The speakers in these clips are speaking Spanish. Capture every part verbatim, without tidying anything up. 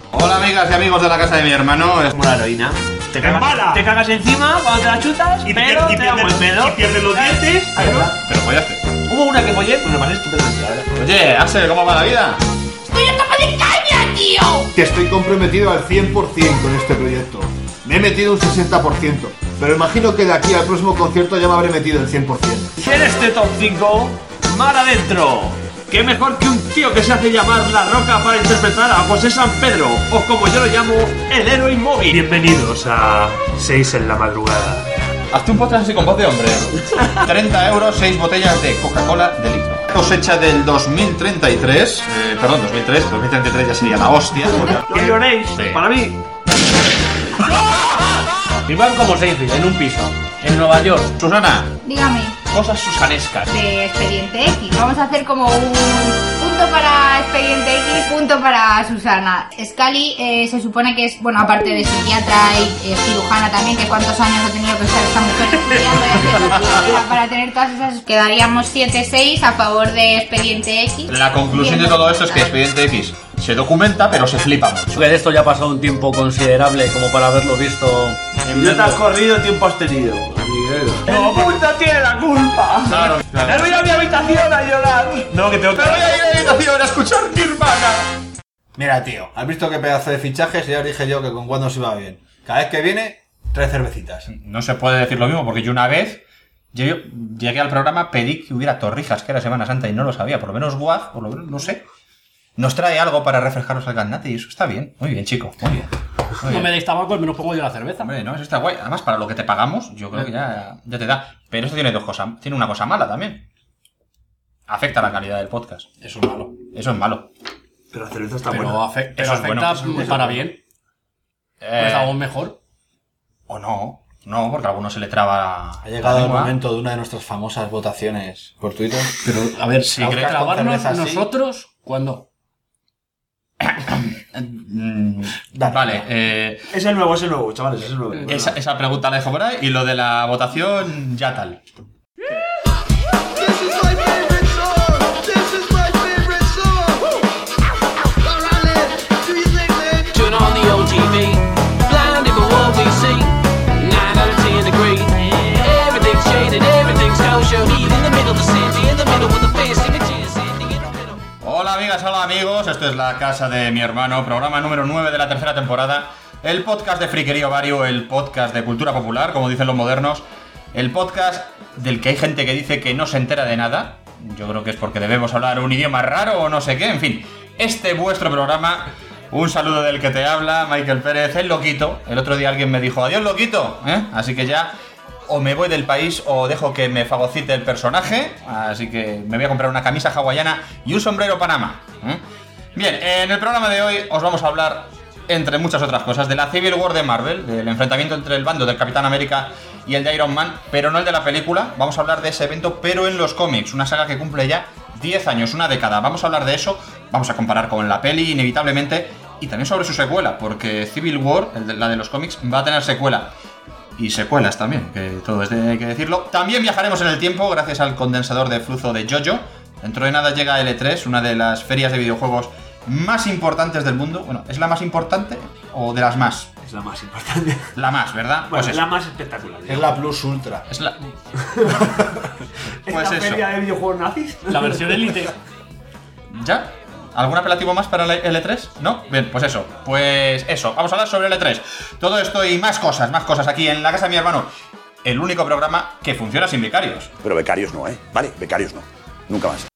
Hola amigas y amigos de la casa de mi hermano. Es como la heroína. Te cagas, te cagas encima cuando te la chutas, y pero te, y te da buen pedo. Y pierdes los dientes. Pero, pero follaste. Hubo una que follé, pues me pasé estupendamente, la verdad. Oye, Axel, ¿cómo va la vida? ¡Estoy a tapa de caña, tío! Que estoy comprometido al cien por ciento con este proyecto. Me he metido un sesenta por ciento, pero imagino que de aquí al próximo concierto ya me habré metido el cien por ciento. En este top cinco, mar adentro. ¿Qué mejor que un tío que se hace llamar La Roca para interpretar a José San Pedro, o como yo lo llamo, el héroe inmóvil? Bienvenidos a seis en la madrugada. Hazte un podcast así con voz de hombre. treinta euros, seis botellas de Coca-Cola de litro. Cosecha del dos mil treinta y tres. Eh, perdón, dos mil tres. dos mil treinta y tres ya sería la hostia. No lloréis, Sí. para mí. Vivan como Seinfeld, en un piso, en Nueva York. Susana, Dígame, cosas susanescas. de Expediente X. Vamos a hacer como un punto para Expediente X, punto para Susana. Scully eh, se supone que es, bueno, aparte de psiquiatra y eh, cirujana también, que cuántos años ha tenido que estar esta mujer estudiando y haciendo ciencia para tener todas esas. Quedaríamos siete seis a favor de Expediente X. La conclusión de todo esto es que Expediente X se documenta, pero se flipa mucho. Que de esto ya ha pasado un tiempo considerable como para haberlo visto. No te has corrido, tiempo has tenido. ¡No, puta tiene la culpa! Claro, claro. ¡Me voy a mi habitación a llorar! No, que tengo que... Me voy a ir a la habitación a escuchar Nirvana. Mira, tío, ¿has visto qué pedazo de fichajes? Ya os dije yo que con cuándo se iba bien. Cada vez que viene, trae cervecitas. No se puede decir lo mismo, porque yo una vez yo llegué al programa, pedí que hubiera torrijas, que era Semana Santa, y no lo sabía. Por lo menos Guaz, por lo menos, no sé, nos trae algo para refrescarnos el gaznate, y eso está bien. Muy bien, chico, muy bien. Muy No bien. me deis tabaco, al menos pongo yo la cerveza. Hombre, no, eso está guay. Además, para lo que te pagamos, yo creo que ya, ya te da. Pero esto tiene dos cosas. Tiene una cosa mala también. Afecta la calidad del podcast. Eso es malo. Eso es malo. Pero la cerveza está Pero, buena. afe- pero Eso es afecta bueno, eso- para bien. Eh, Pues algo mejor. o no. No, porque a alguno se le traba. Ha llegado la el lengua. momento de una de nuestras famosas votaciones por Twitter. Pero, a ver, si Podcast queréis con grabarnos cerveza, sí. nosotros, ¿cuándo? Mm, Dale, vale, dale. eh, Es el nuevo, es el nuevo, chavales, es el nuevo. esa, esa pregunta la dejo por ahí. Y lo de la votación, ya tal. This is my favorite song. This is my favorite song. Where I live, do you think that? Turn on the O T V, blinded by what we see. Nine out of ten agree. Everything's shaded, everything's kosher. Heat in the middle of the city, in the middle with the fancy materials sitting in the middle. Hola amigas, hola amigos, esto es la casa de mi hermano, programa número nueve de la tercera temporada, el podcast de Friquería Ovario, el podcast de cultura popular, como dicen los modernos, el podcast del que hay gente que dice que no se entera de nada, yo creo que es porque debemos hablar un idioma raro o no sé qué, en fin, este vuestro programa, un saludo del que te habla, Michael Pérez, el loquito, el otro día alguien me dijo, adiós loquito, ¿eh? Así que ya... o me voy del país o dejo que me fagocite el personaje, así que me voy a comprar una camisa hawaiana y un sombrero Panamá. ¿eh? Bien, en el programa de hoy os vamos a hablar, entre muchas otras cosas, de la Civil War de Marvel, del enfrentamiento entre el bando del Capitán América y el de Iron Man, pero no el de la película. Vamos a hablar de ese evento, pero en los cómics, una saga que cumple ya diez años, una década. Vamos a hablar de eso, vamos a comparar con la peli, inevitablemente, y también sobre su secuela, porque Civil War, el de, la de los cómics, va a tener secuela. Y secuelas también, que todo es de, hay que decirlo. También viajaremos en el tiempo gracias al condensador de flujo de JoJo. Dentro de nada llega L tres, una de las ferias de videojuegos más importantes del mundo. Bueno, ¿es la más importante o de las más? Es la más importante. La más, ¿verdad? Bueno, Pues es eso. la más espectacular. Es la Plus Ultra. Es la... ¿Es pues la eso. feria de videojuegos nazis? La versión Elite. ¿Ya? ¿Algún apelativo más para la L tres? ¿No? Bien, pues eso. Pues eso, vamos a hablar sobre L tres. Todo esto y más cosas, más cosas aquí en la casa de mi hermano. El único programa que funciona sin becarios. Pero becarios no, ¿eh? Vale, becarios no. Nunca más.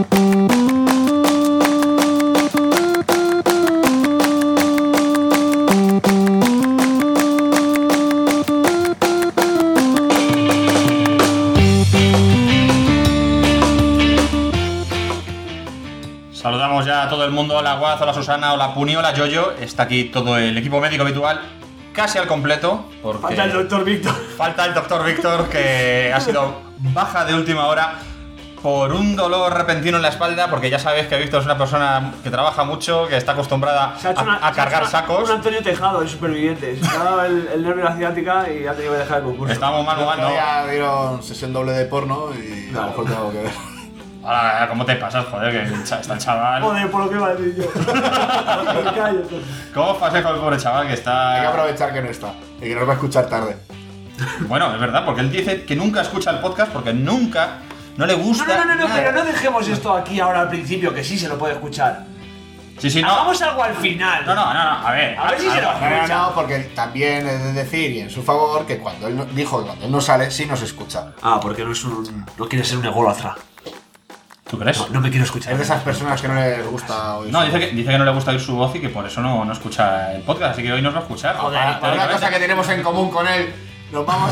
Saludamos ya a todo el mundo, hola Guaz, hola Susana, hola Puni, hola Yoyo. Está aquí todo el equipo médico habitual, casi al completo. Porque Falta el doctor Víctor. Falta el doctor Víctor, que ha sido baja de última hora por un dolor repentino en la espalda, porque ya sabéis que Víctor es una persona que trabaja mucho, que está acostumbrada Se ha hecho a, una, a se ha hecho cargar una- sacos. Un Antonio Tejado, el superviviente. Se ha dado el, el nervio de la ciática y ha tenido que dejar el concurso. Estamos mal, mal, no. Ya vieron sesión doble de porno y a lo mejor tengo que ver. Ahora, ¿cómo te pasas, joder? Que el cha- está el chaval. Joder, por lo que iba a decir yo. Me callo, entonces. ¿Cómo pasé con el pobre chaval que Hay que está. aprovechar que no está y que nos va a escuchar tarde. Bueno, es verdad, porque él dice que nunca escucha el podcast porque nunca. No le No, gusta. no, no, no, nada. pero no dejemos esto aquí ahora al principio, que sí se lo puede escuchar. Sí, sí, no. Hagamos algo al final. No, no, no, no, a ver. A ver si se lo No, no, escucha. no, porque también es de decir, y en su favor, que cuando él no- dijo que cuando él no sale, sí nos escucha. Ah, porque no es un. No quiere ser un ególatra. ¿Tú crees? No, no me quiero escuchar. Es de esas personas que no les gusta oír. No, su dice voz. que, dice que no le gusta oír su voz y que por eso no, no escucha el podcast, así que hoy nos va a escuchar. Para- para una cosa que tenemos en común con él, nos vamos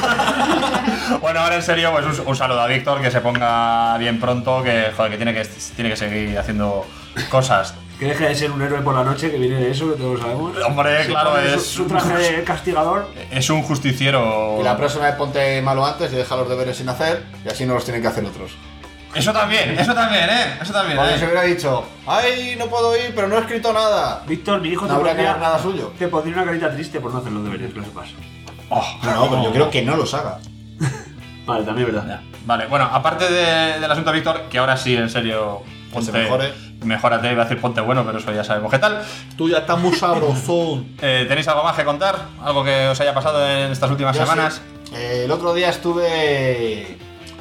a. Bueno, ahora en serio, pues un, un saludo a Víctor, que se ponga bien pronto, que joder, que tiene que, tiene que seguir haciendo cosas. Que deje de ser un héroe por la noche, que viene de eso, que todos lo sabemos. Hombre, Se claro, pone su- es- Su traje de castigador. Es un justiciero. Y la próxima vez ponte malo antes y deja los deberes sin hacer, y así no los tienen que hacer otros. Eso también, eso también, eh. Eso también, Cuando se eh. hubiera dicho, ay, no puedo ir, pero no he escrito nada. Víctor, mi hijo, No te habría que pondría, ver nada suyo. te pondría una carita triste por no hacer los deberes, que lo sepas. Oh, No, no, pero yo creo que no los haga. Vale, también es verdad. Ya. Vale, bueno, aparte de- del asunto de Víctor, que ahora sí, en serio, Que se ponte. mejore. Mejórate, iba a decir ponte bueno, pero eso ya sabemos qué tal. Tú ya estás muy sabrosón. Eh, ¿Tenéis algo más que contar? ¿Algo que os haya pasado en estas últimas Yo semanas? sí. Eh, el otro día estuve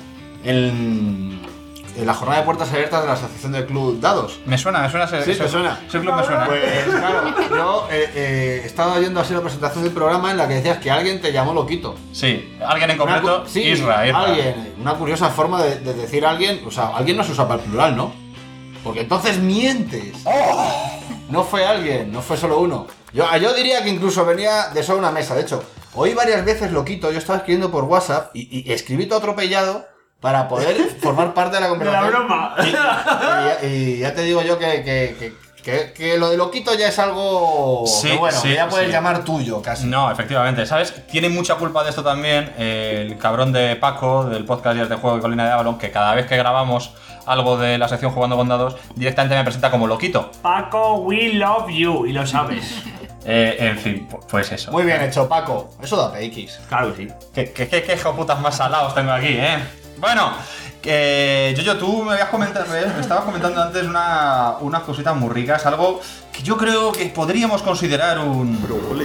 en, en la jornada de puertas abiertas de la Asociación del Club Dados. Me suena, me suena ese, Sí, ese- te suena. ese club me suena. Pues claro, yo eh, eh, estaba oyendo así la presentación del programa en la que decías que alguien te llamó loquito. Sí, alguien en Una concreto, cu- sí, Isra, Isra. alguien, una curiosa forma de, de decir alguien, o sea, alguien no se usa para el plural, ¿no? Porque entonces mientes. ¡Oh! No fue alguien, no fue solo uno. Yo, yo diría que incluso venía de solo una mesa. De hecho, oí varias veces loquito, yo estaba escribiendo por WhatsApp y, y escribí todo atropellado para poder formar parte de la De la conversación. broma. Y, ya- y ya te digo yo que, que, que, que- que lo de loquito ya es algo Sí, que bueno, sí, que ya puedes sí. llamar tuyo casi. No, efectivamente, ¿sabes? Tiene mucha culpa de esto también eh, el cabrón de Paco, del podcast Días de Juego de Colina de Avalon, que cada vez que grabamos algo de la sección Jugando con Dados, directamente me presenta como loquito. Paco, we love you. Y lo sabes. Eh, en fin, pu- pues eso. Muy bien hecho, Paco. Eso da P X. Claro que sí. ¿Qué, qué, qué, qué hijoputas más salados tengo aquí, eh? Bueno, que Yoyo, tú me habías comentado, ¿eh? me estabas comentando antes una, unas cositas muy ricas, algo que yo creo que podríamos considerar un...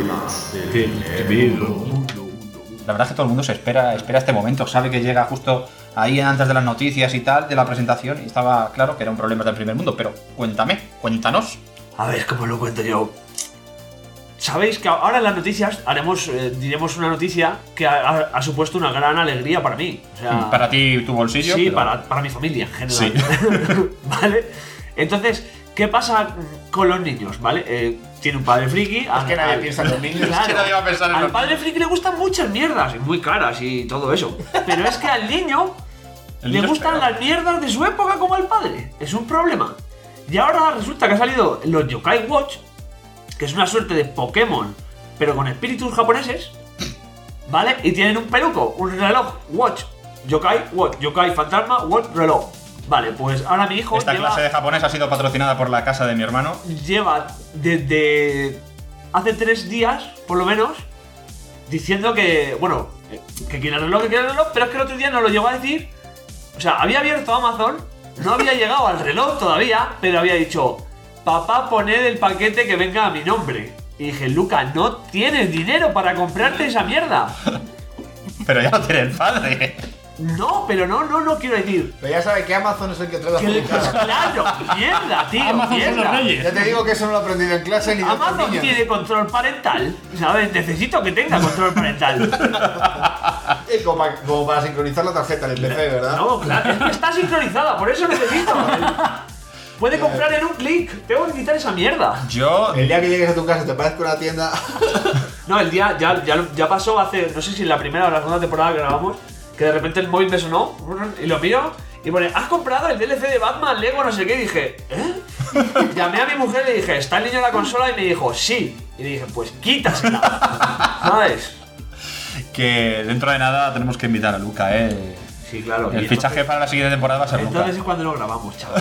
La verdad es que todo el mundo se espera, espera este momento, sabe que llega justo ahí antes de las noticias y tal, de la presentación, y estaba claro que era un problema del primer mundo, pero cuéntame, cuéntanos. A ver, ¿cómo lo cuento yo? Sabéis que ahora en las noticias haremos, eh, diremos una noticia que ha, ha- ha supuesto una gran alegría para mí. O sea, Para ti, tu bolsillo. sí, pero- para, para mi familia en general. ¿Vale? Entonces, ¿qué pasa con los niños? ¿Vale? Eh, tiene un padre friki. Es que nadie piensa en los niños. Es que nadie va a pensar en Al los padre niños. friki le gustan muchas mierdas, y muy caras y todo eso. Pero es que al niño El le niño gustan espera. las mierdas de su época como al padre. Es un problema. Y ahora resulta que ha salido los Yokai Watch, que es una suerte de Pokémon, pero con espíritus japoneses. ¿Vale? Y tienen un peluco, un reloj Watch. Yokai Watch, Yokai Fantasma Watch Reloj. Vale, pues ahora mi hijo Esta lleva, clase de japonés ha sido patrocinada por la casa de mi hermano. lleva desde hace tres días, por lo menos, diciendo que, bueno, que quiere el reloj, que quiere el reloj, pero es que el otro día no lo llegó a decir. O sea, había abierto Amazon, no había llegado al reloj todavía, pero había dicho, papá, poned el paquete que venga a mi nombre. Y dije, Luca, no tienes dinero para comprarte esa mierda. Pero ya lo tiene el padre. No, pero no, no, no quiero decir. Pero ya sabes que Amazon es el que trae las Que le- publicadas. claro, mierda, tío, Amazon son los mierda. reyes. Ya te digo que eso no lo he aprendido en clase ni de otros Amazon niños. tiene control parental, ¿sabes? Necesito que tenga control parental. Eh, como, para, como para sincronizar la tarjeta en el P C, ¿verdad? No, claro, es que está sincronizada, por eso necesito. Puede comprar en un clic, tengo que quitar esa mierda. Yo. El día que llegues a tu casa y te parezca una tienda. No, el día ya, ya, ya pasó hace, no sé si en la primera o la segunda temporada que grabamos, que de repente el móvil me sonó y lo miro y pone, ¿has comprado el D L C de Batman, Lego, no sé qué? Y dije, ¿eh? Llamé a mi mujer y le dije, ¿está el niño en la consola? Y me dijo, sí. Y le dije, pues quítasela. ¿Sabes? Que dentro de nada tenemos que invitar a Luca, eh. Sí, claro. El y fichaje para la siguiente temporada va a ser Luca. Entonces es cuando lo grabamos, chavales.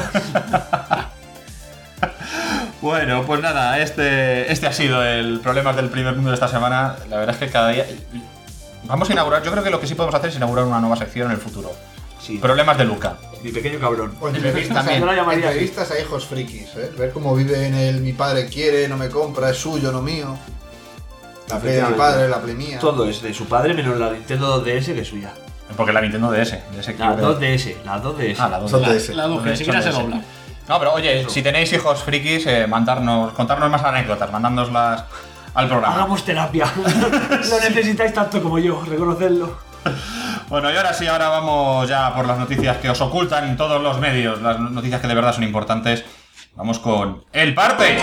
Bueno, pues nada, este, este ha sido el problema del primer mundo de esta semana. La verdad es que cada día. Vamos a inaugurar, yo creo que lo que sí podemos hacer es inaugurar una nueva sección en el futuro. Sí. Problemas de Luca. Mi pequeño cabrón. O entrevistas entrevistas, yo la llamaría así. entrevistas a hijos frikis, ¿eh? Ver cómo vive en el mi padre quiere, no me compra, es suyo, no mío. La play de mi padre, la play mía. Todo es de su padre menos la Nintendo dos D S que es suya. Porque la Nintendo D S. D S La que- dos D S, la dos D S. Ah, la dos Son D S. de ese. La dos, que ni siquiera se dobla. No, pero oye, si tenéis hijos frikis, eh, mandarnos, contarnos más anécdotas, mandárnoslas al programa. Hagamos terapia. Lo necesitáis tanto como yo, reconocerlo. Bueno, y ahora sí, ahora vamos ya por las noticias que os ocultan en todos los medios, las noticias que de verdad son importantes. Vamos con El Parte.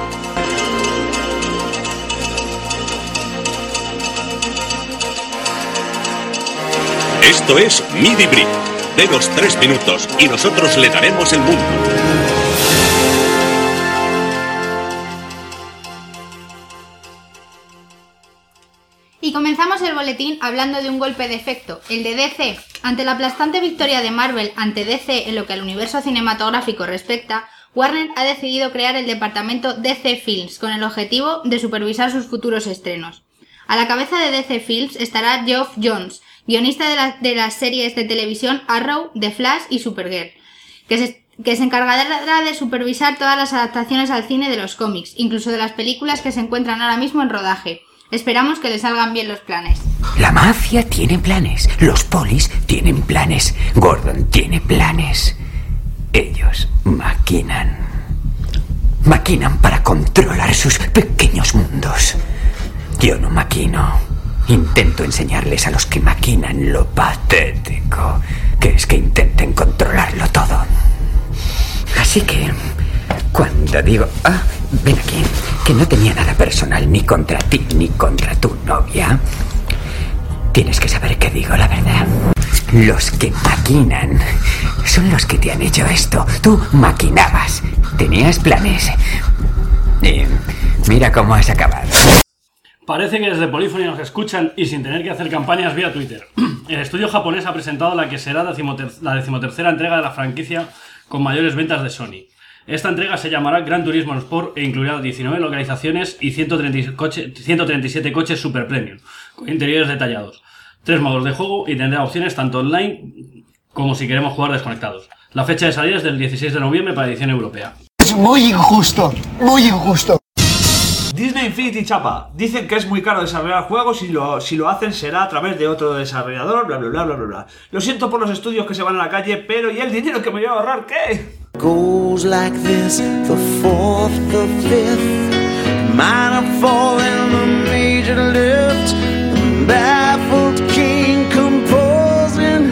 Esto es Midi Brick. Denos tres minutos y nosotros le daremos el mundo. Y comenzamos el boletín hablando de un golpe de efecto, el de D C. Ante la aplastante victoria de Marvel ante D C en lo que al universo cinematográfico respecta, Warner ha decidido crear el departamento D C Films con el objetivo de supervisar sus futuros estrenos. A la cabeza de D C Films estará Geoff Johns, guionista de, la, de las series de televisión Arrow, The Flash y Supergirl, que se, que se encargará de supervisar todas las adaptaciones al cine de los cómics, incluso de las películas que se encuentran ahora mismo en rodaje. Esperamos que le salgan bien los planes. La mafia tiene planes, los polis tienen planes, Gordon tiene planes. Ellos maquinan. Maquinan para controlar sus pequeños mundos. Yo no maquino. Intento enseñarles a los que maquinan lo patético que es que intenten controlarlo todo. Así que, cuando digo, ah, ven aquí, que no tenía nada personal ni contra ti ni contra tu novia, tienes que saber que digo la verdad. Los que maquinan son los que te han hecho esto. Tú maquinabas, tenías planes. Y mira cómo has acabado. Parece que desde Polyphony nos escuchan y sin tener que hacer campañas vía Twitter. El estudio japonés ha presentado la que será decimoter- la decimotercera entrega de la franquicia con mayores ventas de Sony. Esta entrega se llamará Gran Turismo Sport e incluirá diecinueve localizaciones y ciento treinta y coche- ciento treinta y siete coches super premium, con interiores detallados, tres modos de juego y tendrá opciones tanto online como si queremos jugar desconectados. La fecha de salida es del dieciséis de noviembre para edición europea. Es muy injusto, muy injusto. Disney Infinity chapa. Dicen que es muy caro desarrollar juegos y lo, si lo hacen será a través de otro desarrollador, bla bla bla bla bla bla. Lo siento por los estudios que se van a la calle, pero ¿y el dinero que me voy a ahorrar qué? Goes like this, the fourth, the fifth, minor fall and a major lift, baffled king composing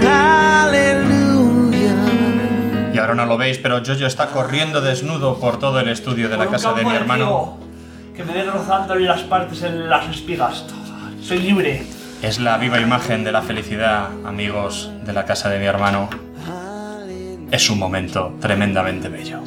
hallelujah. Y ahora no lo veis, pero Jojo está corriendo desnudo por todo el estudio de la Por un casa de campo mi hermano. trigo, que me den rozándole las partes en las espigas. Soy libre. Es la viva imagen de la felicidad, amigos de la casa de mi hermano. Es un momento tremendamente bello.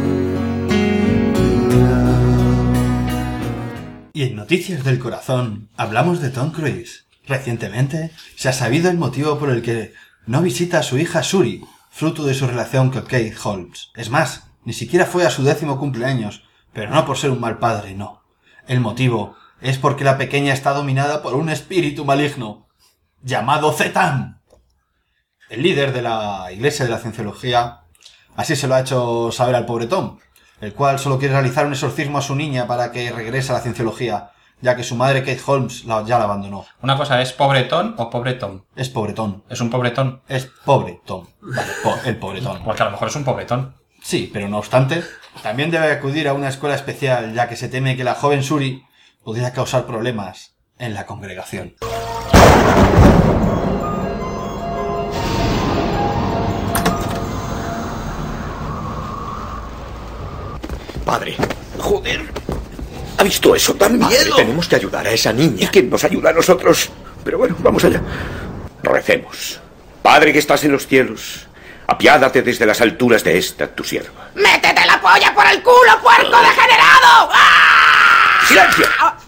Y en Noticias del Corazón hablamos de Tom Cruise. Recientemente se ha sabido el motivo por el que no visita a su hija Shuri, fruto de su relación con Kate Holmes. Es más, ni siquiera fue a su décimo cumpleaños, pero no por ser un mal padre, no. El motivo es porque la pequeña está dominada por un espíritu maligno, llamado Zetan. El líder de la Iglesia de la Cienciología así se lo ha hecho saber al pobre Tom, el cual solo quiere realizar un exorcismo a su niña para que regrese a la Cienciología, ya que su madre Kate Holmes la, ya la abandonó. Una cosa, ¿es pobretón o pobretón? Es pobretón. ¿Es un pobretón? Es pobre Tom. Vale, po- el pobretón. Porque a lo mejor es un pobretón. Sí, pero no obstante, también debe acudir a una escuela especial, ya que se teme que la joven Shuri podría causar problemas en la congregación. Padre, joder. ¿Ha visto eso? ¡Dan miedo! Tenemos que ayudar a esa niña. ¿Y quién nos ayuda a nosotros? Pero bueno, vamos allá. Recemos. Padre que estás en los cielos, apiádate desde las alturas de esta tu sierva. ¡Métete la polla por el culo, puerco degenerado! ¡Ah! ¡Silencio!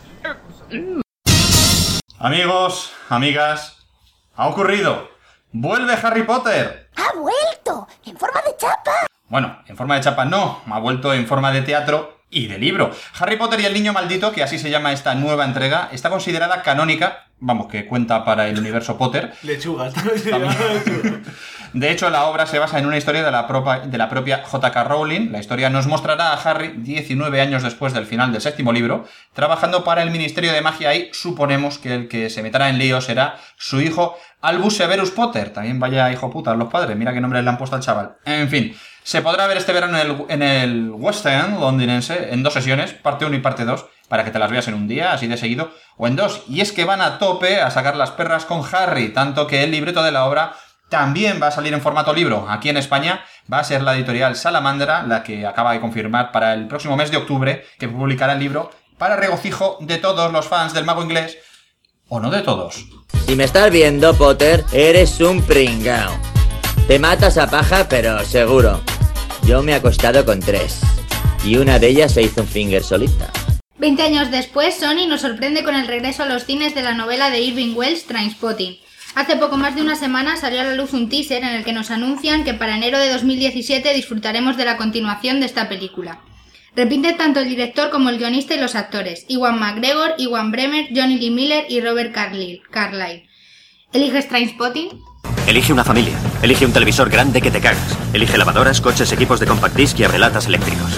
Amigos, amigas, ha ocurrido. ¡Vuelve Harry Potter! ¡Ha vuelto! ¡En forma de chapa! Bueno, en forma de chapa no, ha vuelto en forma de teatro y de libro. Harry Potter y el Niño Maldito, que así se llama esta nueva entrega, está considerada canónica, vamos, que cuenta para el universo Potter. Lechugas. De hecho, la obra se basa en una historia de la, propa, de la propia J K Rowling. La historia nos mostrará a Harry, diecinueve años después del final del séptimo libro, trabajando para el Ministerio de Magia y suponemos que el que se meterá en lío será su hijo Albus Severus Potter. También vaya hijo puta los padres, mira qué nombre le han puesto al chaval. En fin, se podrá ver este verano en el, en el West End londinense en dos sesiones, parte uno y parte dos, para que te las veas en un día, así de seguido, o en dos. Y es que van a tope a sacar las perras con Harry, tanto que el libreto de la obra también va a salir en formato libro. Aquí en España va a ser la editorial Salamandra la que acaba de confirmar para el próximo mes de octubre que publicará el libro para regocijo de todos los fans del mago inglés, o no de todos. Si me estás viendo, Potter, eres un pringao. Te matas a paja, pero seguro. Yo me he acostado con tres. Y una de ellas se hizo un finger solita. Veinte años después, Sony nos sorprende con el regreso a los cines de la novela de Irving Welsh, Trainspotting. Hace poco más de una semana salió a la luz un teaser en el que nos anuncian que para enero de dos mil diecisiete disfrutaremos de la continuación de esta película. Repiten tanto el director como el guionista y los actores, Ewan McGregor, Ewan Bremer, Johnny Lee Miller y Robert Carlyle. Carlyle. ¿Eliges Trainspotting? Elige una familia. Elige un televisor grande que te cagas. Elige lavadoras, coches, equipos de compact disc y abrelatas eléctricos.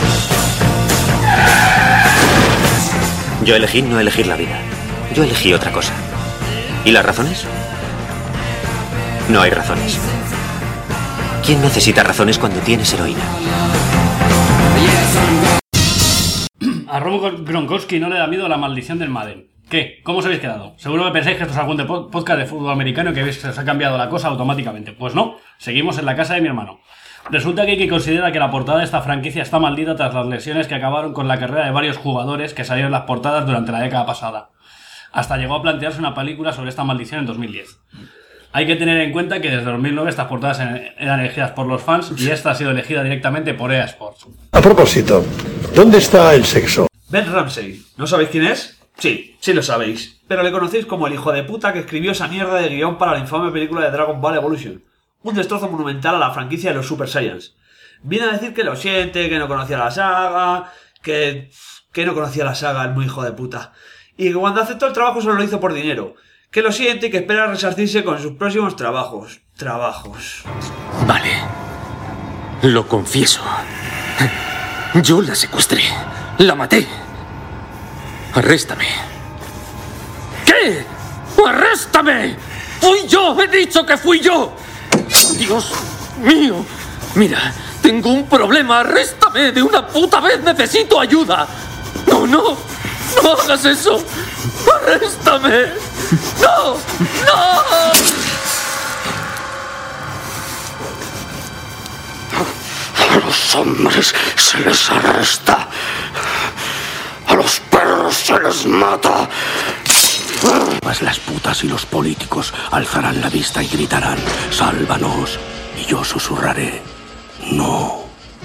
Yo elegí no elegir la vida. Yo elegí otra cosa. ¿Y las razones? No hay razones. ¿Quién necesita razones cuando tienes heroína? A Rob Gronkowski no le da miedo la maldición del Madden. ¿Qué? ¿Cómo os habéis quedado? Seguro que pensáis que esto es algún de podcast de fútbol americano y que veis que se os ha cambiado la cosa automáticamente. Pues no, seguimos en la casa de mi hermano. Resulta que hay que considera que la portada de esta franquicia está maldita tras las lesiones que acabaron con la carrera de varios jugadores que salieron en las portadas durante la década pasada. Hasta llegó a plantearse una película sobre esta maldición en dos mil diez. Hay que tener en cuenta que desde dos mil nueve estas portadas eran elegidas por los fans y esta ha sido elegida directamente por E A Sports. A propósito, ¿dónde está el sexo? Ben Ramsey. ¿No sabéis quién es? Sí, sí lo sabéis. Pero le conocéis como el hijo de puta que escribió esa mierda de guión para la infame película de Dragon Ball Evolution. Un destrozo monumental a la franquicia de los Super Saiyans. Viene a decir que lo siente, que no conocía la saga, que... que no conocía la saga, el muy hijo de puta. Y que cuando aceptó el trabajo solo lo hizo por dinero. Que lo siente y que espera resarcirse con sus próximos trabajos. Trabajos. Vale. Lo confieso. Yo la secuestré. La maté. Arréstame. ¿Qué? ¡Arréstame! ¡Fui yo! ¡He dicho que fui yo! ¡Dios mío! Mira, tengo un problema. ¡Arréstame de una puta vez! ¡Necesito ayuda! ¡No, no! ¡No hagas eso! ¡Arréstame! ¡No! ¡No! A los hombres se les arresta. A los perros se les mata. Pues las putas y los políticos alzarán la vista y gritarán: ¡sálvanos! Y yo susurraré: ¡no!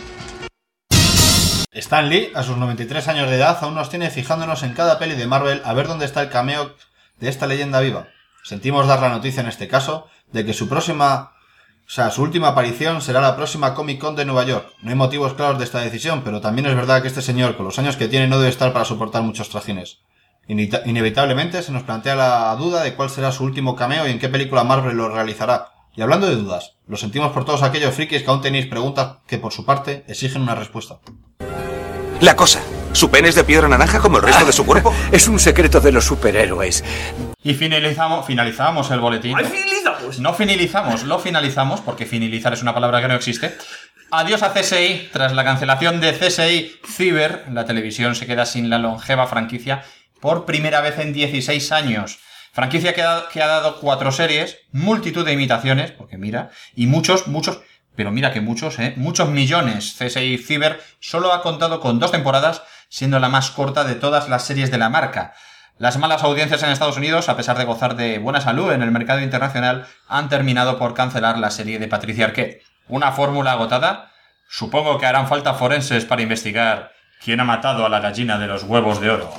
Stan Lee, a sus noventa y tres años de edad, aún nos tiene fijándonos en cada peli de Marvel a ver dónde está el cameo de esta leyenda viva. Sentimos dar la noticia en este caso de que su próxima, o sea, su última aparición será la próxima Comic Con de Nueva York. No hay motivos claros de esta decisión, pero también es verdad que este señor, con los años que tiene, no debe estar para soportar muchos tracines. Inita- inevitablemente se nos plantea la duda de cuál será su último cameo y en qué película Marvel lo realizará. Y hablando de dudas, lo sentimos por todos aquellos frikis que aún tenéis preguntas que por su parte exigen una respuesta. La cosa. ¿Su pene es de piedra naranja como el resto de su cuerpo? Es un secreto de los superhéroes. Y finalizamos, finalizamos el boletín. ¡Ay, finalizamos! No finalizamos, lo finalizamos, porque finalizar es una palabra que no existe. Adiós a C S I. Tras la cancelación de C S I Cyber, la televisión se queda sin la longeva franquicia por primera vez en dieciséis años. Franquicia que ha, que ha dado cuatro series, multitud de imitaciones, porque mira, y muchos, muchos... Pero mira que muchos, ¿eh? Muchos millones. C S I Cyber solo ha contado con dos temporadas, siendo la más corta de todas las series de la marca. Las malas audiencias en Estados Unidos, a pesar de gozar de buena salud en el mercado internacional, han terminado por cancelar la serie de Patricia Arquette. ¿Una fórmula agotada? Supongo que harán falta forenses para investigar quién ha matado a la gallina de los huevos de oro.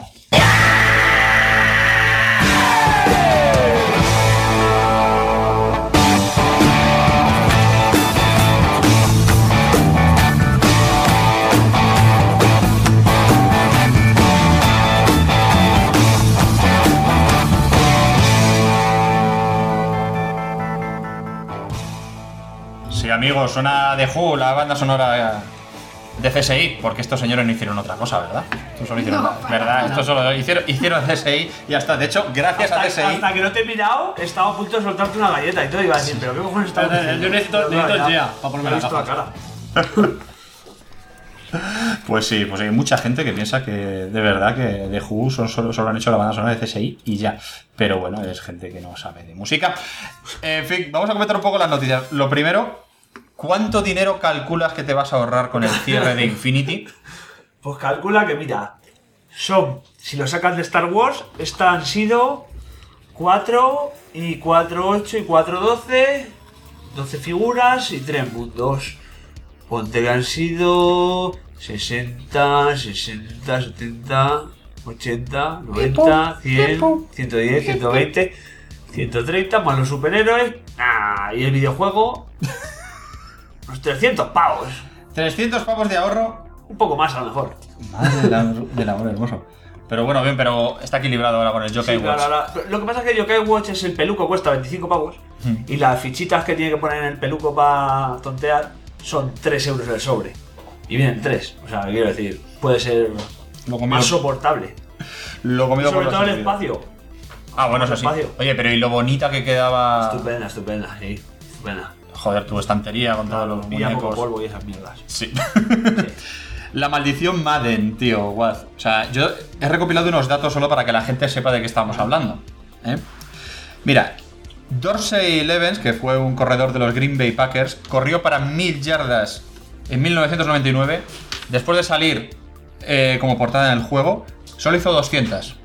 amigos, suena The Who, la banda sonora de C S I, porque estos señores no hicieron otra cosa, ¿verdad? Estos solo hicieron, No, la- ¿verdad? no. Estos solo hicieron, hicieron C S I y ya está. De hecho, gracias hasta, a C S I. hasta que no te he mirado, estaba a punto de soltarte una galleta y todo. Iba a decir, pero ¿qué cojones estás Yo diciendo? necesito- Pero necesito claro, ya, para ponerme me he las visto la gafas. cara. Pues sí, pues hay mucha gente que piensa que de verdad que The Who son, solo, solo han hecho la banda sonora de C S I y ya. Pero bueno, es gente que no sabe de música. En fin, vamos a comentar un poco las noticias. Lo primero, ¿cuánto dinero calculas que te vas a ahorrar con el cierre de Infinity? Pues calcula que, mira, son, si lo sacas de Star Wars, estas han sido cuatro y cuatro, ocho y cuatro, doce. doce figuras y tres mundos. Ponte que han sido sesenta, sesenta, setenta, ochenta, noventa, cien, ciento diez, ciento veinte, ciento treinta, más los superhéroes. Ah, y el videojuego, unos trescientos pavos. trescientos pavos de ahorro. Un poco más a lo mejor. Madre del amor, del amor hermoso. Pero bueno, bien, pero está equilibrado ahora con el Yokai Sí, Watch. claro, ahora- pero lo que pasa es que Yokai Watch es el peluco, cuesta veinticinco pavos. Hmm. Y las fichitas que tiene que poner en el peluco para tontear son tres euros el sobre. Y vienen tres. O sea, quiero decir, puede ser Lo comido- más soportable. Lo comido Sobre por lo todo el servido. espacio. Ah, bueno, eso sí. Espacio. Oye, pero y lo bonita que quedaba. Estupenda, estupenda, sí. Estupenda. Joder, tu estantería con todos los Pilla poco muñecos. polvo y esas mierdas. Sí. La maldición Madden, tío, Waz. O sea, yo he recopilado unos datos solo para que la gente sepa de qué estamos hablando. ¿eh? Mira, Dorsey Levens, que fue un corredor de los Green Bay Packers, corrió para mil yardas en mil novecientos noventa y nueve. Después de salir eh, como portada en el juego, solo hizo doscientas.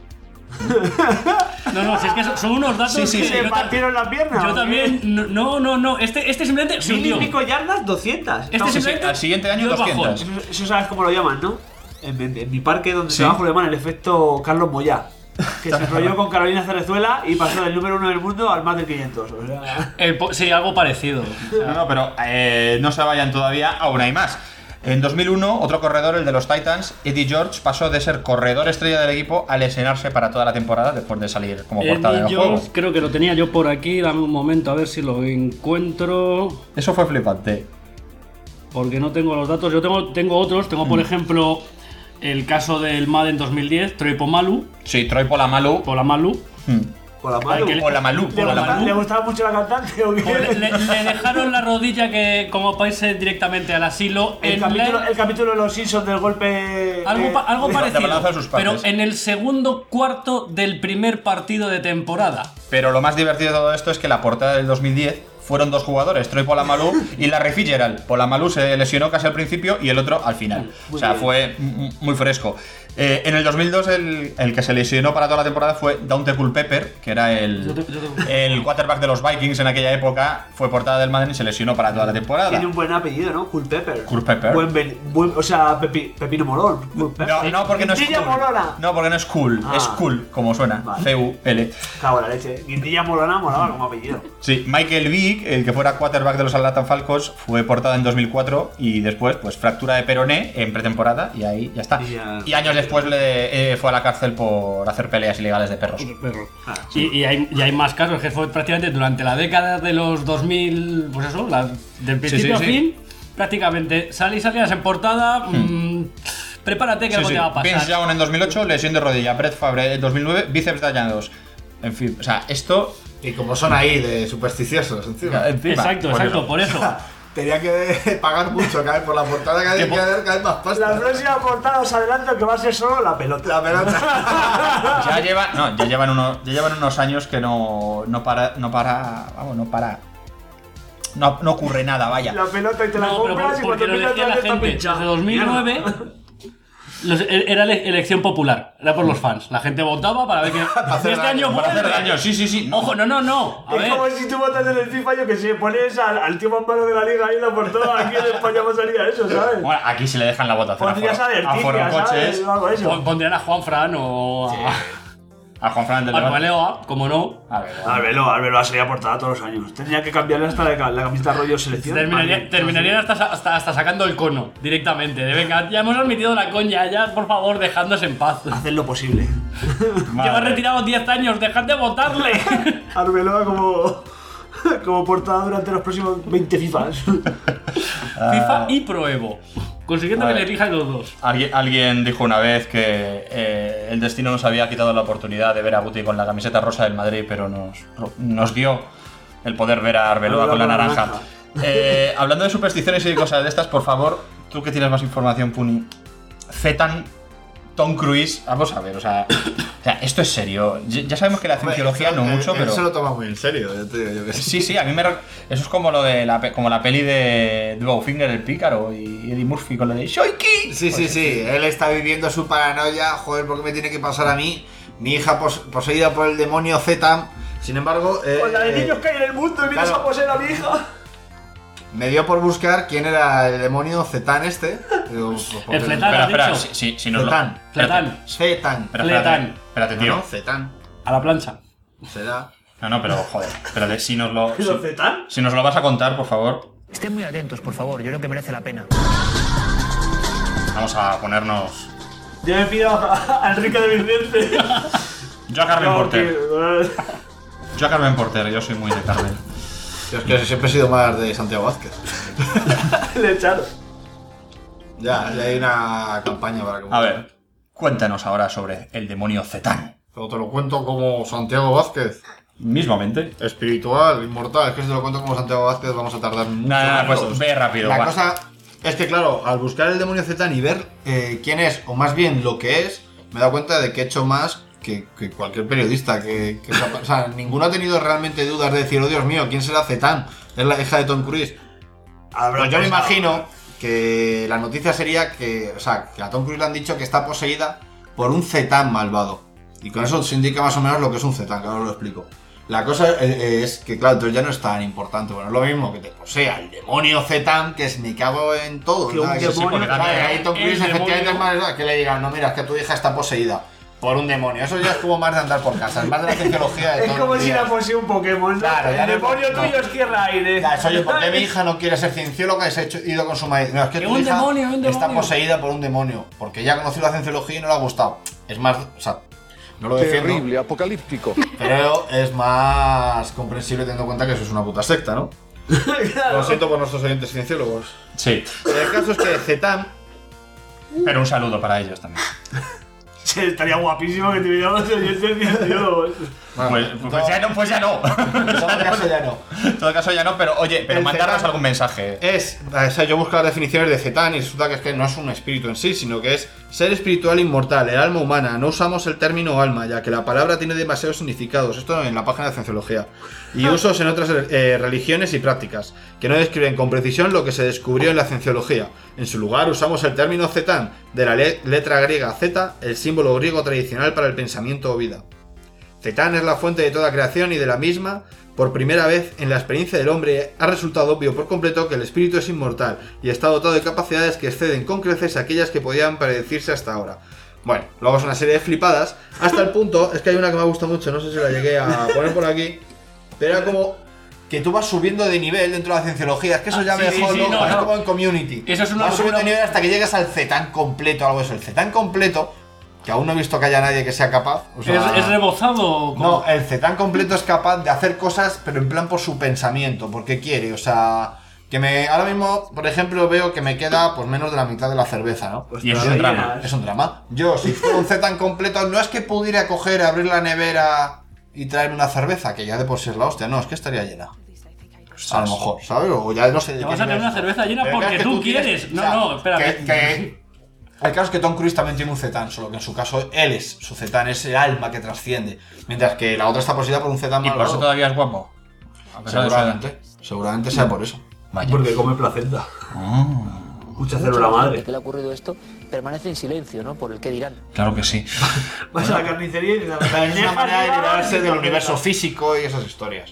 No, no, si es que son- son unos datos Sí, sí, que sí. ¿Le yo, ta- partieron la pierna? yo o qué? también. No, no, no. Este, este simplemente se Mil y hundió. pico yardas, doscientas. Este Estamos- simplemente. al siguiente año dio el bajón. doscientas. Eso, eso sabes cómo lo llaman, ¿no? En, en- en mi parque donde Sí. trabajo le llaman el efecto Carlos Moyá. Que se enrolló con Carolina Cerezuela y pasó del número uno del mundo al más del quinientos. O sea, El po- sí, algo parecido. No, no, pero eh, no se vayan todavía, aún hay más. En dos mil uno, otro corredor, el de los Titans, Eddie George, pasó de ser corredor estrella del equipo a lesionarse para toda la temporada después de salir como portada en el Eddie juego. Jones, creo que lo tenía yo por aquí. Dame un momento a ver si lo encuentro. Eso fue flipante. Porque no tengo los datos. Yo tengo, tengo otros. Tengo, por ejemplo, el caso del Madden dos mil diez, Troy Polamalu. Sí, Troy Polamalu. Polamalu. Hmm. por la Al mano. que le- Polamalu, ¿Le, Polamalu. gustaba, ¿Le gustaba mucho la cantante o qué? Le, le- le dejaron la rodilla que como para irse directamente al asilo. El en capítulo, la- el capítulo de los Simpsons del golpe. Algo, pa- algo de- parecido, balanza de sus pero partes. en el segundo cuarto del primer partido de temporada. Pero lo más divertido de todo esto es que la portada del dos mil diez fueron dos jugadores, Troy Polamalu y Larry Fitzgerald. Polamalu se lesionó casi al principio y el otro al final. O sea, fue m- muy fresco. Eh, en el dos mil dos el, el que se lesionó para toda la temporada fue Daunte Culpepper, que era el, el quarterback de los Vikings en aquella época. Fue portada del Madden y se lesionó para toda la temporada. Tiene un buen apellido, ¿no? Culpepper. Culpepper. Buen, ben- buen- o sea, pepi- pepino molón. Culpepper. No, no, porque no es Guindilla cool. molona. No, porque no es cool, Ah. es cool, como suena. Vale. C U L. Cago en la leche. Guindilla molona molaba como apellido. Sí, Michael Vick, el que fuera quarterback de los Atlanta Falcons, fue portada en dos mil cuatro y después, pues, fractura de peroné en pretemporada y ahí ya está. Y ya- Y años después le, eh, fue a la cárcel por hacer peleas ilegales de perros. Ah, Y, y hay, y hay más casos que fue prácticamente durante la década de los dos mil, pues eso, la- del principio sí, a sí. fin, prácticamente sal y salías en portada. mm, prepárate que Sí, algo sí. te va a pasar. Vince Young en dos mil ocho, lesión de rodilla. Brett Favre en dos mil nueve, bíceps dañados. En fin, o sea, esto... Y como son ahí de supersticiosos encima. encima, Exacto, por exacto, eso. por eso. Tenía que pagar mucho cada vez por la portada, cada vez que haber cada vez más La pasta. próxima portada os adelanto que va a ser solo la pelota. La pelota. Ya llevan, no, ya llevan unos, ya llevan unos años que no, no para, no para, vamos, no para, no, no ocurre nada, vaya. La pelota y te la No, pero compras por- y porque cuando lo empiezas decía la ya está gente pinchado. desde dos mil nueve. los- era ele- elección popular, era por los fans. La gente votaba para ver que hacer este daño, año para hacer vuelve. daño, sí, sí, sí. Ojo, no, no, no. A Es ver. como si tú votas en el FIFA, yo que sé, pones al, al tío más malo de la liga ahí en la portada, aquí en España pasaría eso, ¿sabes? Bueno, aquí se le dejan la votación a Pondrías a Foro, a Verticia, Foro ¿sabes? Coches, O algo de eso. Pon- Pondrían a Juan Fran o a, a Juan Fran del a Levante. Arbeloa, como no. A ver, Albelo, Albelo sería portada todos los años. Tendría que cambiarle hasta la, la camiseta rollo selección. Terminaría- Vale. terminarían hasta, hasta, hasta sacando el cono directamente. De venga, ya hemos admitido la coña, ya por favor, dejadnos en paz. Haced lo posible. Lleva retirado diez años, dejad de votarle. Arbeloa como... Como portada durante los próximos veinte FIFAs. FIFA y Pro Evo. Consiguiendo que le elijan los dos. Alguien, alguien dijo una vez que eh, el destino nos había quitado la oportunidad de ver a Guti con la camiseta rosa del Madrid, pero nos, nos dio el poder ver a Arbeloa con la naranja. Eh, hablando de supersticiones y de cosas de estas, por favor, tú que tienes más información, Puni. Zetan, Tom Cruise, vamos a ver, o sea, o sea, esto es serio. Ya sabemos que la cienciología no mucho, él, pero... Él se lo toma muy en serio, yo te digo, yo que sé. Sí, sí, a mí me... Eso es como lo de la, como la peli de Bowfinger, el pícaro, y Eddie Murphy con lo de Shoiki. Sí, sí, sí, él está viviendo su paranoia, joder, ¿por qué me tiene que pasar a mí? Mi hija pos poseída por el demonio Zetan. Sin embargo... Eh, Con la de eh, niños que hay en el mundo y vienes claro. a poseer a mi hija. Me dio por buscar quién era el demonio Zetan este. Digo, pues, El Fletán, Espera, has espera, dicho. si, si, si nos lo... Fletán. Fletán. Zetan. Espera, Fletán. espérate, espérate, tío. No, no, Zetan. A la plancha. Será. No, no, pero joder, espérate, si nos lo... ¿Y Si, los Zetan? si nos lo vas a contar, por favor, Estén muy atentos, por favor. Yo creo que merece la pena. vamos a ponernos... Yo me pido a, a Enrique de Vicente. Yo a Carmen No, Porter. tío. Yo a Carmen Porter, yo soy muy de Carmen. Yo es que siempre he sido más de Santiago Vázquez. Le echaron. Ya, ya hay una campaña para que... A ver, cuéntanos ahora sobre el demonio Zetan. Pero te lo cuento como Santiago Vázquez. Mismamente. Espiritual, inmortal. Es que si te lo cuento como Santiago Vázquez vamos a tardar mucho. Nada, pues minutos. ve rápido. La va. cosa es que, claro, al buscar el demonio Zetan y ver eh, quién es, o más bien lo que es, me he dado cuenta de que he hecho más que, que cualquier periodista. Que, que o sea, ninguno ha tenido realmente dudas de decir, oh Dios mío, ¿quién será Zetan? Es la hija de Tom Cruise. Pues yo me imagino que la noticia sería que, o sea, que a Tom Cruise le han dicho que está poseída por un Zetan malvado. Y con eso se indica más o menos lo que es un Zetan, que ahora os lo explico. La cosa es que, claro, entonces ya no es tan importante. Bueno, es lo mismo que te posea el demonio Zetan, que es me cago en todo. Que un ¿sabes? demonio, porque claro, ahí Tom el Cruise efectivamente demonio. es más ¿verdad? Que le digan, no, mira, es que tu hija está poseída por un demonio. Eso ya es como más de andar por casa, es más de la cienciología de Es todos como los si días. la posee un Pokémon, ¿no? Claro, ya El no- demonio no. tuyo es tierra aire. Ya, oye, ¿por qué mi hija no quiere ser ciencióloga y se ha hecho- ido con su marido? No, es que Que tu un hija demonio, un está demonio. poseída por un demonio. Porque ella ha conocido la cienciología y no le ha gustado. Es más, o sea, no lo defiendo. Terrible, apocalíptico. Pero es más comprensible teniendo en cuenta que eso es una puta secta, ¿no? Lo siento por nuestros oyentes cienciólogos. Sí, El caso es que Zetan... pero un saludo para ellos también. Sí, estaría guapísimo que tuviéramos oyentes cienciólogos. Pues, pues ya no, pues ya no. En todo caso ya no. En todo caso ya no, pero oye, pero El mandarnos Zetan algún mensaje. Es, o sea, yo busco las definiciones de Zetan y resulta que es que no es un espíritu en sí, sino que es ser espiritual inmortal, el alma humana. No usamos el término alma, ya que la palabra tiene demasiados significados. Esto en la página de Cienciología. Y usos en otras eh, religiones y prácticas, que no describen con precisión lo que se descubrió en la Cienciología. En su lugar usamos el término Zetan, de la le- letra griega Z, el símbolo griego tradicional para el pensamiento o vida. Zetan es la fuente de toda creación y de la misma, por primera vez en la experiencia del hombre, ha resultado obvio por completo que el espíritu es inmortal y está dotado de capacidades que exceden con creces aquellas que podían predecirse hasta ahora. Bueno, luego es una serie de flipadas, hasta el punto, es que hay una que me gusta mucho, no sé si la llegué a poner por aquí, pero era como que tú vas subiendo de nivel dentro de la cienciología, es que eso Ah, ya sí, me sí, dejó sí, loco, no, es no. como en Community. Eso es una vas subiendo de locura. nivel hasta que llegas al Zetan completo, algo de eso. El Zetan completo, que aún no he visto que haya nadie que sea capaz. O sea, ¿Es, es rebozado? no, el Zetan completo es capaz de hacer cosas, pero en plan por su pensamiento, porque quiere, o sea, que me ahora mismo, por ejemplo, veo que me queda pues menos de la mitad de la cerveza, ¿no? Y eso es un drama. Es un drama. Yo, si fuera un Zetan completo, no es que pudiera coger, abrir la nevera y traerme una cerveza, que ya de por sí es la hostia, no, es que estaría llena. A lo mejor, ¿sabes? O ya no sé. de Te qué vas a tener nivel. una cerveza llena Pero porque es que tú tienes- quieres. No, o sea, no, espérame. Que, que- el caso es que Tom Cruise también tiene un Zetan, solo que en su caso él es su Zetan, es el alma que trasciende. Mientras que la otra está poseída por un Zetan Y por malvado. eso todavía es guapo. A pesar de su edad. Seguramente, seguramente sea por eso. Vaya. Porque come placenta. Ah, Mucha célula madre. ¿Qué le ha ocurrido esto? Permanece en silencio, ¿no? Por el qué dirán. claro que sí. Vas a la carnicería y te da Es una manera de liberarse del universo físico y esas historias.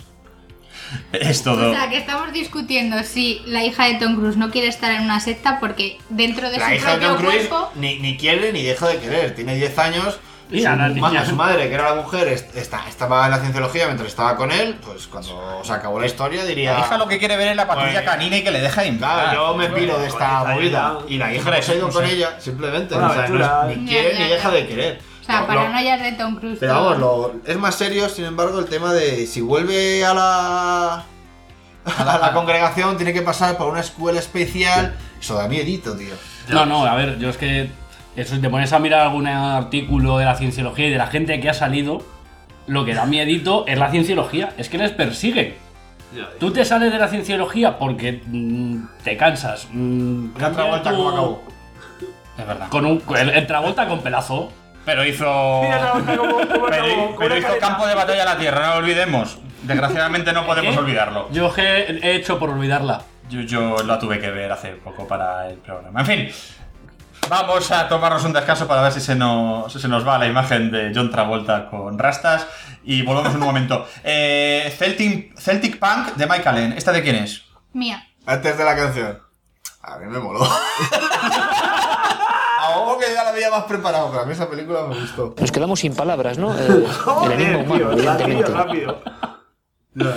Es todo. O sea, que estamos discutiendo si la hija de Tom Cruise no quiere estar en una secta porque dentro de La su hija de propio Tom Cruise cuerpo... ni, ni quiere ni deja de querer. Tiene diez años. Y su, a la ma- niña. su madre, que era la mujer, est- está, estaba en la cienciología mientras estaba con él. Pues cuando se acabó la historia diría... La hija lo que quiere ver es la patrulla Bueno. canina y que le deja en Claro, paz. yo me piro de esta Pues, movida. ahí Y la hija Hombre, pues, ha ido no con sé. ella, simplemente. Una O sea, no aventura. es- ni quiere Ya, ni ya, deja ya. de querer. O sea, Lo- lo- paranoias de Tom Cruise. Pero todo. vamos, lo, es más serio, sin embargo, el tema de si vuelve a la a la, a la congregación, tiene que pasar por una escuela especial. Eso da miedito, tío. No, no, a ver, yo es que eso, si te pones a mirar algún artículo de la cienciología y de la gente que ha salido, lo que da miedito es la cienciología, es que les persiguen. Tú te sales de la cienciología porque mmm, te cansas. Mmm, La Travolta como acabó. Es verdad. Con un, el, el Travolta con pelazo. Pero hizo. pero pero hizo campo de batalla a la tierra, no lo olvidemos. Desgraciadamente no podemos ¿Qué? olvidarlo. Yo he, he hecho por olvidarla. Yo, yo la tuve que ver hace poco para el programa. En fin, vamos a tomarnos un descanso para ver si se nos, si se nos va la imagen de John Travolta con rastas. Y volvemos en un momento. Eh, Celtic, Celtic Punk de Mike Allen. ¿Esta de quién es? Mía. Antes de la canción. A mí me moló. A poco que ya la había más preparado, pero a mí esa película me gustó. Nos quedamos sin palabras, ¿no? Eh, el enigma humano, evidentemente. Rápido, rápido.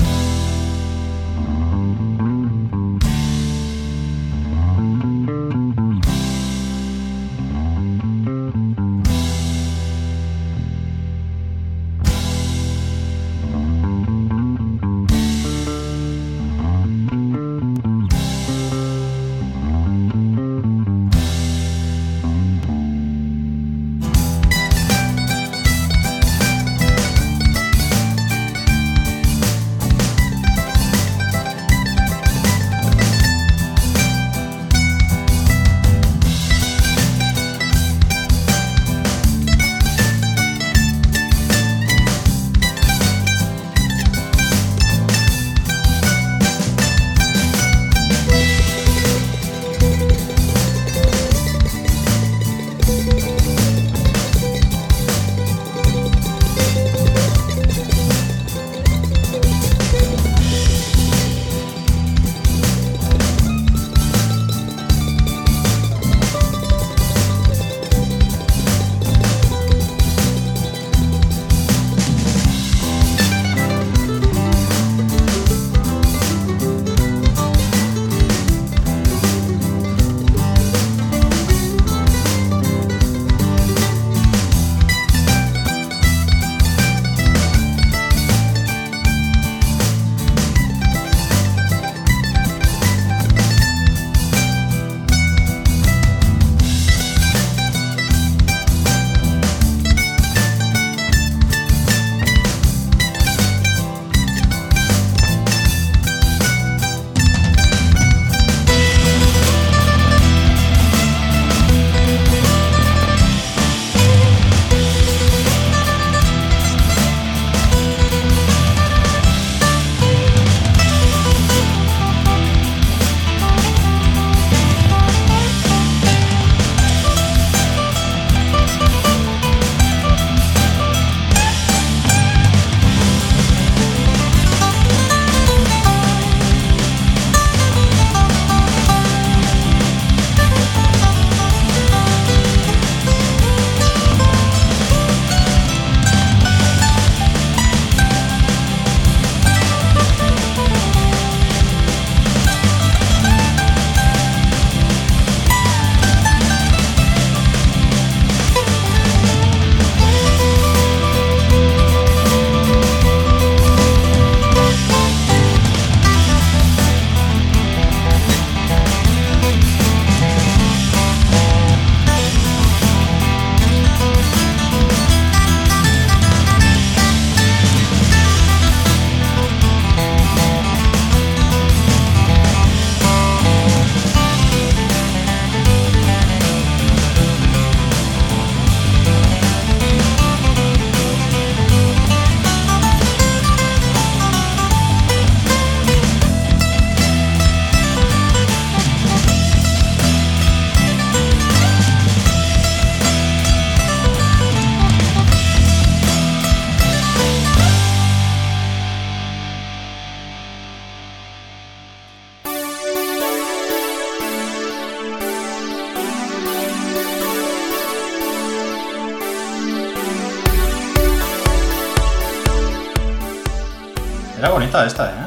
Era bonita esta, ¿eh?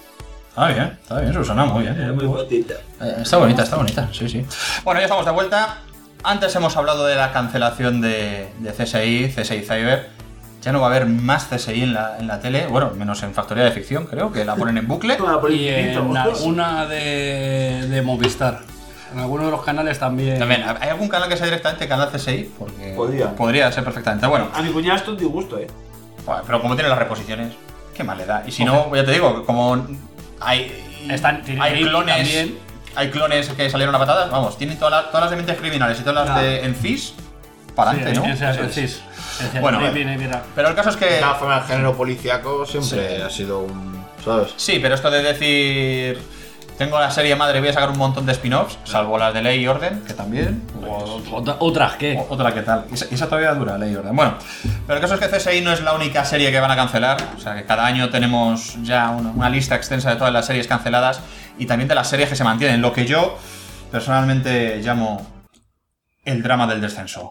Está bien, está bien, Susana, muy bien. Es muy bonita. Eh, Está bonita, está bonita, sí, sí. Bueno, ya estamos de vuelta. Antes hemos hablado de la cancelación de, de C S I, C S I Cyber. ya no va a haber más C S I en la, en la tele, bueno, menos en Factoría de Ficción, creo, que la ponen en bucle. Y en alguna de, de Movistar. En alguno de los canales también. También, ¿hay algún canal que sea directamente canal C S I? Porque Podría. podría ser perfectamente. Bueno, A mi cuñada esto es un disgusto, eh. bueno, pero como tiene las reposiciones, qué mal le da. Y si no, ya te digo, como hay, Están, hay clones, también. hay clones que salieron a patadas, vamos, tienen todas las, todas las de mentes criminales y todas las Claro. de en C I S para adelante, Sí, ¿no? en- en- Eso en es. C I S. En- Bueno, ahí viene, mira. pero el caso es que De todas formas, el género policíaco siempre Sí. ha sido un. ¿Sabes? sí, pero esto de decir tengo la serie madre y voy a sacar un montón de spin-offs, salvo las de Ley y Orden, que también. O- otra- ¿Otras qué? O- Otra que tal. Esa, esa todavía dura, Ley y Orden. Bueno, pero el caso es que C S I no es la única serie que van a cancelar. O sea, que cada año tenemos ya una, una lista extensa de todas las series canceladas y también de las series que se mantienen. Lo que yo personalmente llamo el drama del descenso.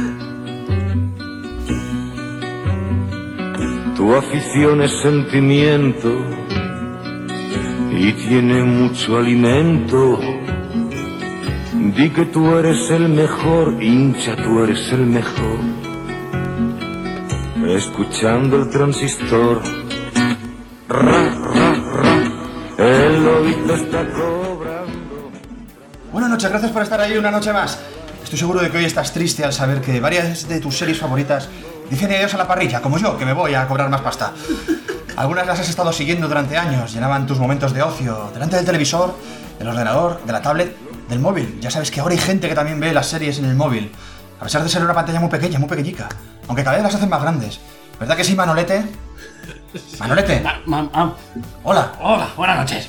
Tu afición es sentimiento y tiene mucho alimento. Di que tú eres el mejor, hincha, tú eres el mejor. Escuchando el transistor, ra, ra, ra, el oído está cobrando. Buenas noches, gracias por estar ahí una noche más. Estoy seguro de que hoy estás triste al saber que varias de tus series favoritas dicen adiós a la parrilla, como yo, que me voy a cobrar más pasta. Algunas las has estado siguiendo durante años, llenaban tus momentos de ocio, delante del televisor, del ordenador, de la tablet, del móvil. Ya sabes que ahora hay gente que también ve las series en el móvil, a pesar de ser una pantalla muy pequeña, muy pequeñica, aunque cada vez las hacen más grandes. ¿Verdad que sí, Manolete? Manolete. Ma- ah, Hola. Hola, buenas noches.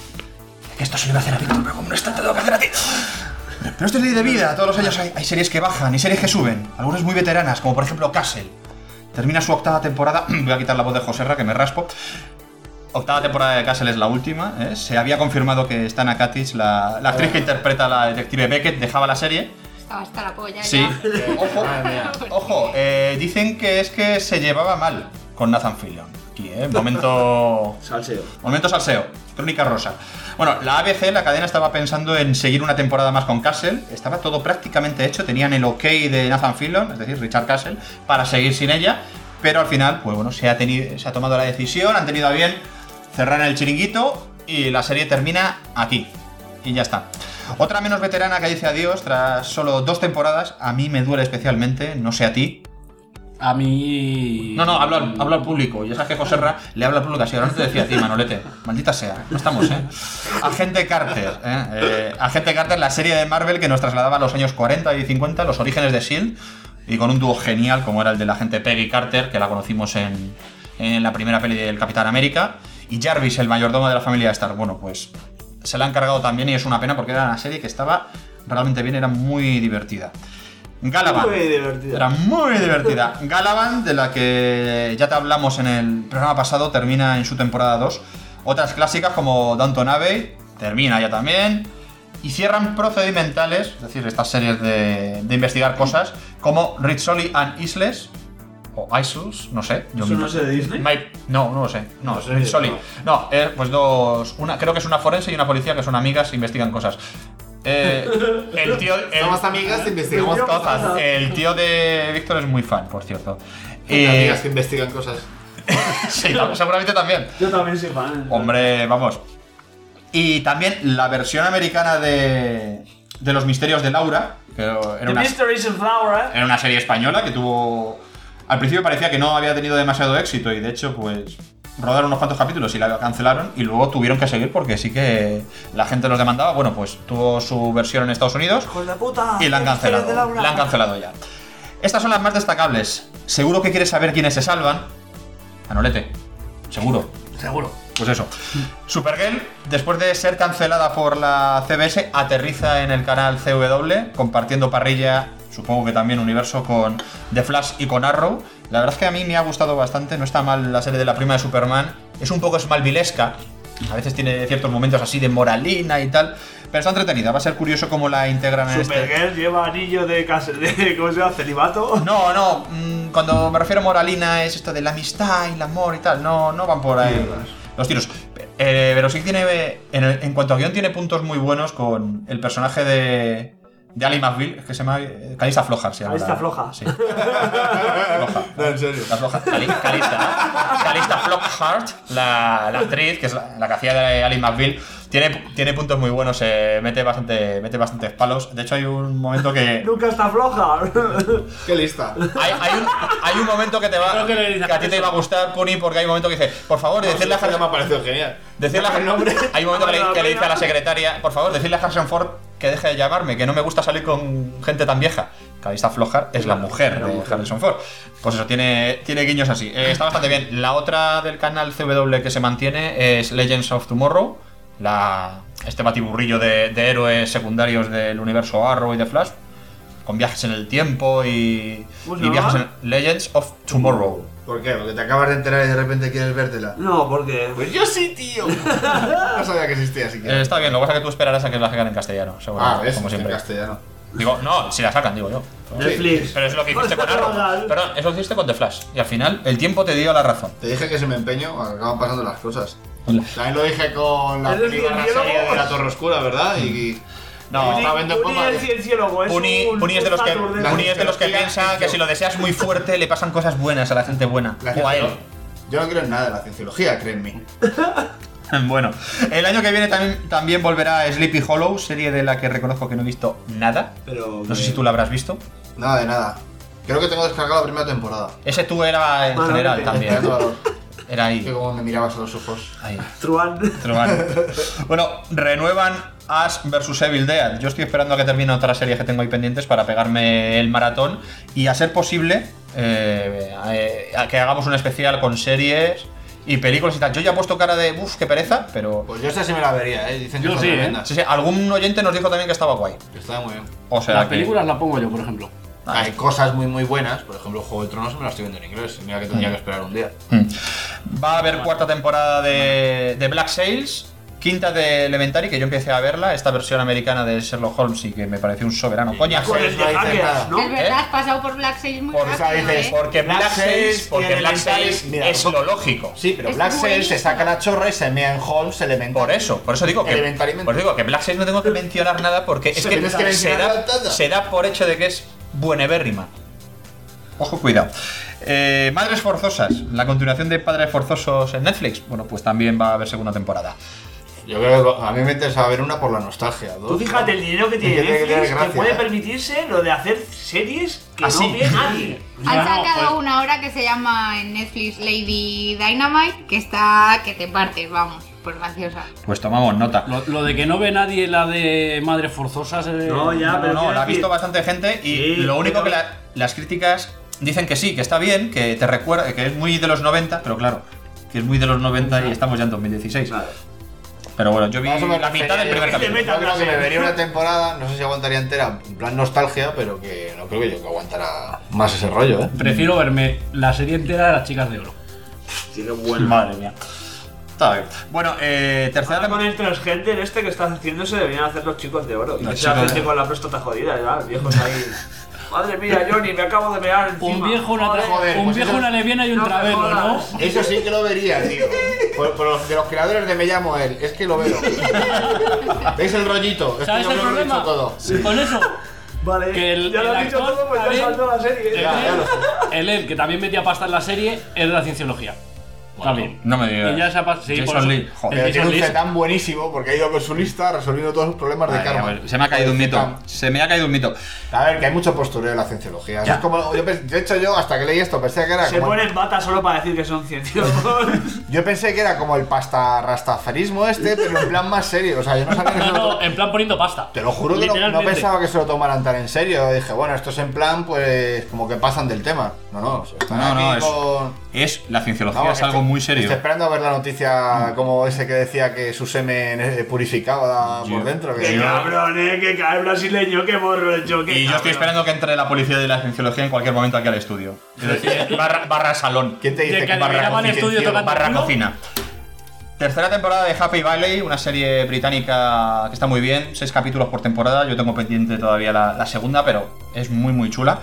Que esto se le va a hacer a Víctor, pero como no está, te lo voy a hacer a ti. Pero esto es ley de vida, todos los años hay, hay series que bajan y series que suben, algunas muy veteranas, como por ejemplo Castle. Termina su octava temporada, voy a quitar la voz de Joserra que me raspo. Octava temporada de Castle es la última, ¿eh? Se había confirmado que Stana Katic, la, la actriz que interpreta a la detective Beckett, dejaba la serie. Estaba hasta la polla Sí, ya. ojo, ojo, eh, dicen que es que se llevaba mal con Nathan Fillion. Aquí, ¿eh? Momento... Salseo. Momento salseo, crónica rosa. Bueno, la A B C, la cadena, estaba pensando en seguir una temporada más con Castle. Estaba todo prácticamente hecho, tenían el ok de Nathan Fillion, es decir, Richard Castle, para seguir sin ella. Pero al final, pues bueno, se ha, tenido, se ha tomado la decisión, han tenido a bien cerrar el chiringuito y la serie termina aquí. Y ya está. Otra menos veterana que dice adiós tras solo dos temporadas, a mí me duele especialmente, no sé a ti. A mí... No, no, hablo al, hablo al público. Ya sabes que Joserra le habla al público así. Ahora no te decía a ti, Manolete. Maldita sea. No estamos, ¿eh? Agente Carter. ¿eh? Eh, Agente Carter, la serie de Marvel que nos trasladaba a los años cuarenta y cincuenta, los orígenes de S H I E L D, y con un dúo genial como era el de la agente Peggy Carter, que la conocimos en, en la primera peli del Capitán América, y Jarvis, el mayordomo de la familia Stark. Bueno, pues se la han cargado también y es una pena porque era una serie que estaba realmente bien, era muy divertida. Galavan. Muy divertida. Era muy divertida. Galavan, de la que ya te hablamos en el programa pasado, termina en su temporada dos. Otras clásicas como Downton Abbey, termina ya también. Y cierran procedimentales, es decir, estas series de, de investigar cosas, como Rizzoli and Isles, o Isus, no sé. Yo ¿Eso mismo. no es de Disney? My- no, no lo sé. No, No sé, Rizzoli. no. No, eh, pues dos. Una, creo que es una forense y una policía que son amigas e investigan cosas. Eh, el tío. el- Somos amigas e investigamos cosas. El tío de Víctor es muy fan, por cierto. Hay Eh, amigas que investigan cosas. sí, seguramente también. Yo también soy fan. Hombre, vamos. Y también la versión americana de, de Los Misterios de Laura, que era The una, Mysteries of Laura. era una serie española que tuvo... Al principio parecía que no había tenido demasiado éxito y de hecho pues rodaron unos cuantos capítulos y la cancelaron y luego tuvieron que seguir porque sí que la gente los demandaba. Bueno, pues tuvo su versión en Estados Unidos ¡Hijos de puta! y la han Mysteries de cancelado. Laura. La han cancelado ya. Estas son las más destacables. Seguro que quieres saber quiénes se salvan. Manolete, seguro. Seguro. Pues eso. Supergirl, después de ser cancelada por la C B S, aterriza en el canal C W, compartiendo parrilla, supongo que también universo, con The Flash y con Arrow. La verdad es que a mí me ha gustado bastante, no está mal la serie de la prima de Superman. Es un poco smallvillesca, a veces tiene ciertos momentos así de moralina y tal, pero está entretenida, va a ser curioso cómo la integran en este... Supergirl lleva anillo de, casa, de ¿cómo se llama? Celibato. No, no, mm, cuando me refiero a moralina es esto de la amistad y el amor y tal, no, no van por ahí los tiros. Eh, pero sí tiene, en, en cuanto a guión, tiene puntos muy buenos con el personaje de, de Ali McBeal, es que se llama eh, Calista Flockhart. Se llama Calista la- Floja. Sí. Floja. No, en serio. La floja. Cali- Calista. Calista Flockhart, la, la actriz, que es la, la que hacía de Ali McBeal, tiene, tiene puntos muy buenos, eh, mete, bastante, mete bastantes palos. De hecho, hay un momento que. Nunca está floja. Qué lista. Hay, hay, un, hay un momento que te va. Creo que le dice Que a ti te va a gustar, Puni, porque hay un momento que dice, por favor, decirle a Ya me ha Harrison. parecido genial. Decirle a el nombre. Hay un momento que le, que le dice a la secretaria, por favor, decirle a Harrison Ford que deje de llamarme, que no me gusta salir con gente tan vieja. Calista Flockhart es la mujer de Harrison Ford. Pues eso, tiene, tiene guiños así. Eh, está bastante bien. La otra del canal C W que se mantiene es Legends of Tomorrow. La, este batiburrillo de, de héroes secundarios del universo Arrow y de Flash. Con viajes en el tiempo y, ¿Cómo se y viajes llama? en Legends of Tomorrow. ¿Por qué? Porque te acabas de enterar y de repente quieres vértela. No, porque. Pues yo sí, tío. No sabía que existía así. Eh, está bien, lo que pasa es que tú esperarás a que la sacan en castellano, seguro. Ah, ves, como en siempre. castellano. Digo, no, si la sacan, digo yo. Netflix. Pero es lo que hiciste con Arrow. Perdón, eso lo hiciste con The Flash. Y al final, el tiempo te dio la razón. Te dije que si me empeño, acaban pasando las cosas. También lo dije con la ¿Eres primera cienciólogo? serie de La Torre Oscura, ¿verdad? Y. No, estaba viendo Puni poco. es cienciólogo, es Puni, un- Puni es de los que, un Saturday. Puni es de los que La piensa cienciología. que si lo deseas muy fuerte le pasan cosas buenas a la gente buena. La O a él. cienciolo- Yo no creo en nada de la cienciología, créeme. Bueno, el año que viene también, también volverá Sleepy Hollow, serie de la que reconozco que no he visto nada. Pero. No sé si tú la habrás visto. Nada de nada. Creo que tengo descargado la primera temporada. Ese tú era en Bueno, general vete. también. Era Que ahí. como me mirabas a los ojos. Ahí. Truan. Truman. Bueno, renuevan Ash versus Evil Dead. Yo estoy esperando a que termine otra serie que tengo ahí pendientes para pegarme el maratón y a ser posible eh, eh, a que hagamos un especial con series y películas y tal. Yo ya he puesto cara de uff, qué pereza, pero Pues yo esta sí me la vería, ¿eh? Dicen que Yo está sí, ¿eh? tremenda. sí, sí, algún oyente nos dijo también que estaba guay. Que está muy bien. O sea, Las que- películas las pongo yo, por ejemplo. Hay cosas muy muy buenas, por ejemplo Juego de Tronos me la estoy viendo en inglés, mira que tendría que esperar un día. Mm. Va a haber cuarta temporada de, de Black Sails, quinta de Elementary, que yo empecé a verla, esta versión americana de Sherlock Holmes y que me pareció un soberano. Coña, Con el de no dices hackers, nada. ¿no? Es verdad, has pasado por Black Sails muy Por esa rápido, dices, ¿eh? porque Black Black Sails, Sails porque y Black Elementary, Sails mira, es lo lógico. Sí, pero Es Black Sails se buenísimo. saca la chorra y se mea en Holmes Elementary. Por eso, por eso digo que, Elementariamente. por eso digo que Black Sails no tengo que mencionar nada porque es Se que tienes que se, mencionarla da, toda. se da por hecho de que es buenevérrima. Ojo, cuidado. Eh, Madres Forzosas, la continuación de Padres Forzosos en Netflix. Bueno, pues también va a haber segunda temporada. Yo creo que a mí me interesa ver una por la nostalgia. Dos, Tú fíjate el dinero que tiene Y que tiene que tener Netflix que gracia, puede ¿eh? permitirse lo de hacer series que Así. no ve nadie. Han Ya, sacado pues- una hora que se llama en Netflix Lady Dynamite, que está que te partes, vamos, pues graciosa. Pues tomamos nota. Lo, lo de que no ve nadie la de Madres Forzosas. eh, No, ya, No, pero no, quiero la ha decir- visto bastante gente y Sí, lo único pero- que la- las críticas dicen que sí, que está bien, que te recuerda, que es muy de los noventa, pero claro, que es muy de los noventa y estamos ya en dos mil dieciséis. Claro. Pero bueno, yo vi Más o menos la mitad del sería- primer Te capítulo. meta- Yo creo que me vería una temporada, no sé si aguantaría entera, en plan nostalgia, pero que no creo que yo que aguantara más ese rollo, ¿eh? Prefiero verme la serie entera de las chicas de oro. Tiene bueno. Madre mía. Está bien. Bueno, eh, tercera Ahora con temporada. el transgender este que estás haciendo se deberían hacer los chicos de oro. Y Los que sea chicos gente de- con la próstata jodida, ya, viejos ahí. Madre mía, Johnny, me acabo de mear encima. Un viejo, una, tra- Joder, un pues viejo eso- una lesbiana y un no me travelo, ¿no? jodas. Eso sí que lo vería, tío. Por, por los, de los creadores de Me llamo él, es que lo veo. ¿Veis el rollito? Es que ¿Sabes yo el creo que lo he problema? dicho todo. Con eso, Vale, Que el- ya lo el has dicho actor todo, pues ya también- saltó la serie. el Ya, ya él, lo sé. el él, que también metía pasta en la serie, es de la cienciología. También. No me digas. Y ya se ha pasado. Sí, Jason por eso- Lee, joder. el Pero tiene Jason un Lee es- Zetán buenísimo porque ha ido con su lista resolviendo todos sus problemas de Madre mía, karma. pues, se me ha caído un mito. Zetán. Se me ha caído un mito. A ver, que hay mucho postureo en la cienciología. Eso Ya. es como, yo, pens- de hecho, yo hasta que leí esto pensé que era Se como. ponen bata solo para decir que son científicos. Yo pensé que era como el pasta rastafarismo este, pero en plan más serio. O sea, yo no sabía que No, se lo no, to- en plan poniendo pasta. Te lo juro que no, no Literalmente. pensaba que se lo tomaran tan en serio. Dije, bueno, esto es en plan, pues, como que pasan del tema. No, no, o sea, están No, no, aquí es, con- es la cienciología, Vamos, es algo estoy- muy serio. Estoy esperando a ver la noticia como ese que decía que su semen eh, purificaba Yo- por dentro. Que Qué cabrón, eh, qué cabrón brasileño, qué morro hecho. Y yo estoy esperando que entre la policía de la cienciología en cualquier momento aquí al estudio. Es decir, barra, barra salón. ¿Quién te Y el dice que que le barra llaman cocina? estudio tocando Barra culo. cocina. Tercera temporada de Happy Valley, una serie británica que está muy bien, seis capítulos por temporada. Yo tengo pendiente todavía la, la segunda, pero es muy muy chula.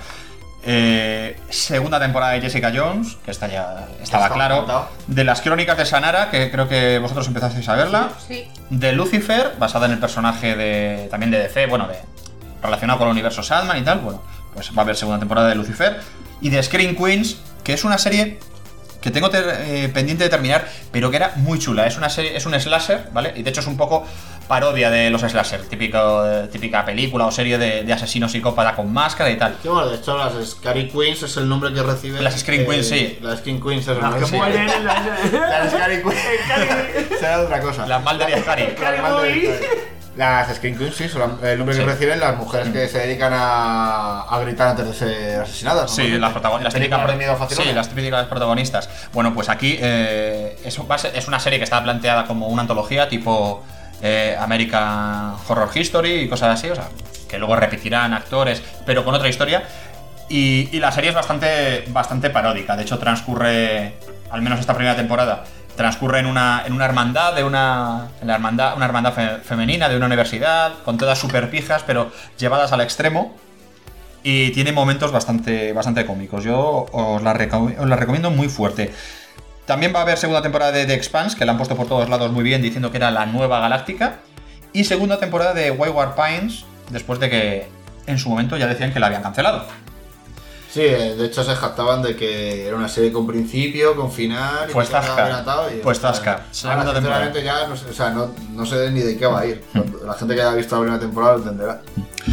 Eh, segunda temporada de Jessica Jones, que esta ya estaba Está claro. contado. De las crónicas de Shannara, que creo que vosotros empezasteis a verla. Sí. De Lucifer, basada en el personaje de también de D C, bueno, de relacionado con el universo Sandman y tal. Bueno, pues va a haber segunda temporada de Lucifer. Y de Scream Queens, que es una serie que tengo ter, eh, pendiente de terminar, pero que era muy chula. Es una serie, es un slasher, ¿vale? Y de hecho es un poco parodia de los slasher, típico, eh, típica película o serie de, de asesino psicópata con máscara y tal. Sí, bueno, de hecho las Scary Queens es el nombre que reciben. Las Scream Queens, sí. Las Scream Queens es el Las nombre. que mueren en la... Las Scary Queens será otra cosa. Las Malderías Scary. Las Malderías Scary. Las Scream Queens, sí, son el nombre que Sí. reciben las mujeres que se dedican a, a gritar antes de ser asesinadas. Sí, las, protagon- las, típicas, de miedo fácil. sí las típicas protagonistas. Bueno, pues aquí eh, es, va a ser- es una serie que está planteada como una antología tipo eh, American Horror History y cosas así, o sea, que luego repetirán actores, pero con otra historia. Y, y la serie es bastante, bastante paródica. De hecho, transcurre, al menos esta primera temporada, transcurre en una, en una hermandad, de una, en la hermandad, una hermandad fe- femenina de una universidad, con todas super pijas, pero llevadas al extremo. Y tiene momentos bastante, bastante cómicos. Yo os la, reco- os la recomiendo muy fuerte. También va a haber segunda temporada de The Expanse, que la han puesto por todos lados muy bien, diciendo que era la nueva galáctica. Y segunda temporada de Wayward Pines, después de que en su momento ya decían que la habían cancelado. Sí, de hecho se jactaban de que era una serie con principio, con final. Y Pues que estaba tasca, bien atado y- pues tasca. Ahora, Segunda sinceramente ya no sé, o sea, no, no sé ni de qué va a ir. La gente que haya visto la primera temporada lo entenderá.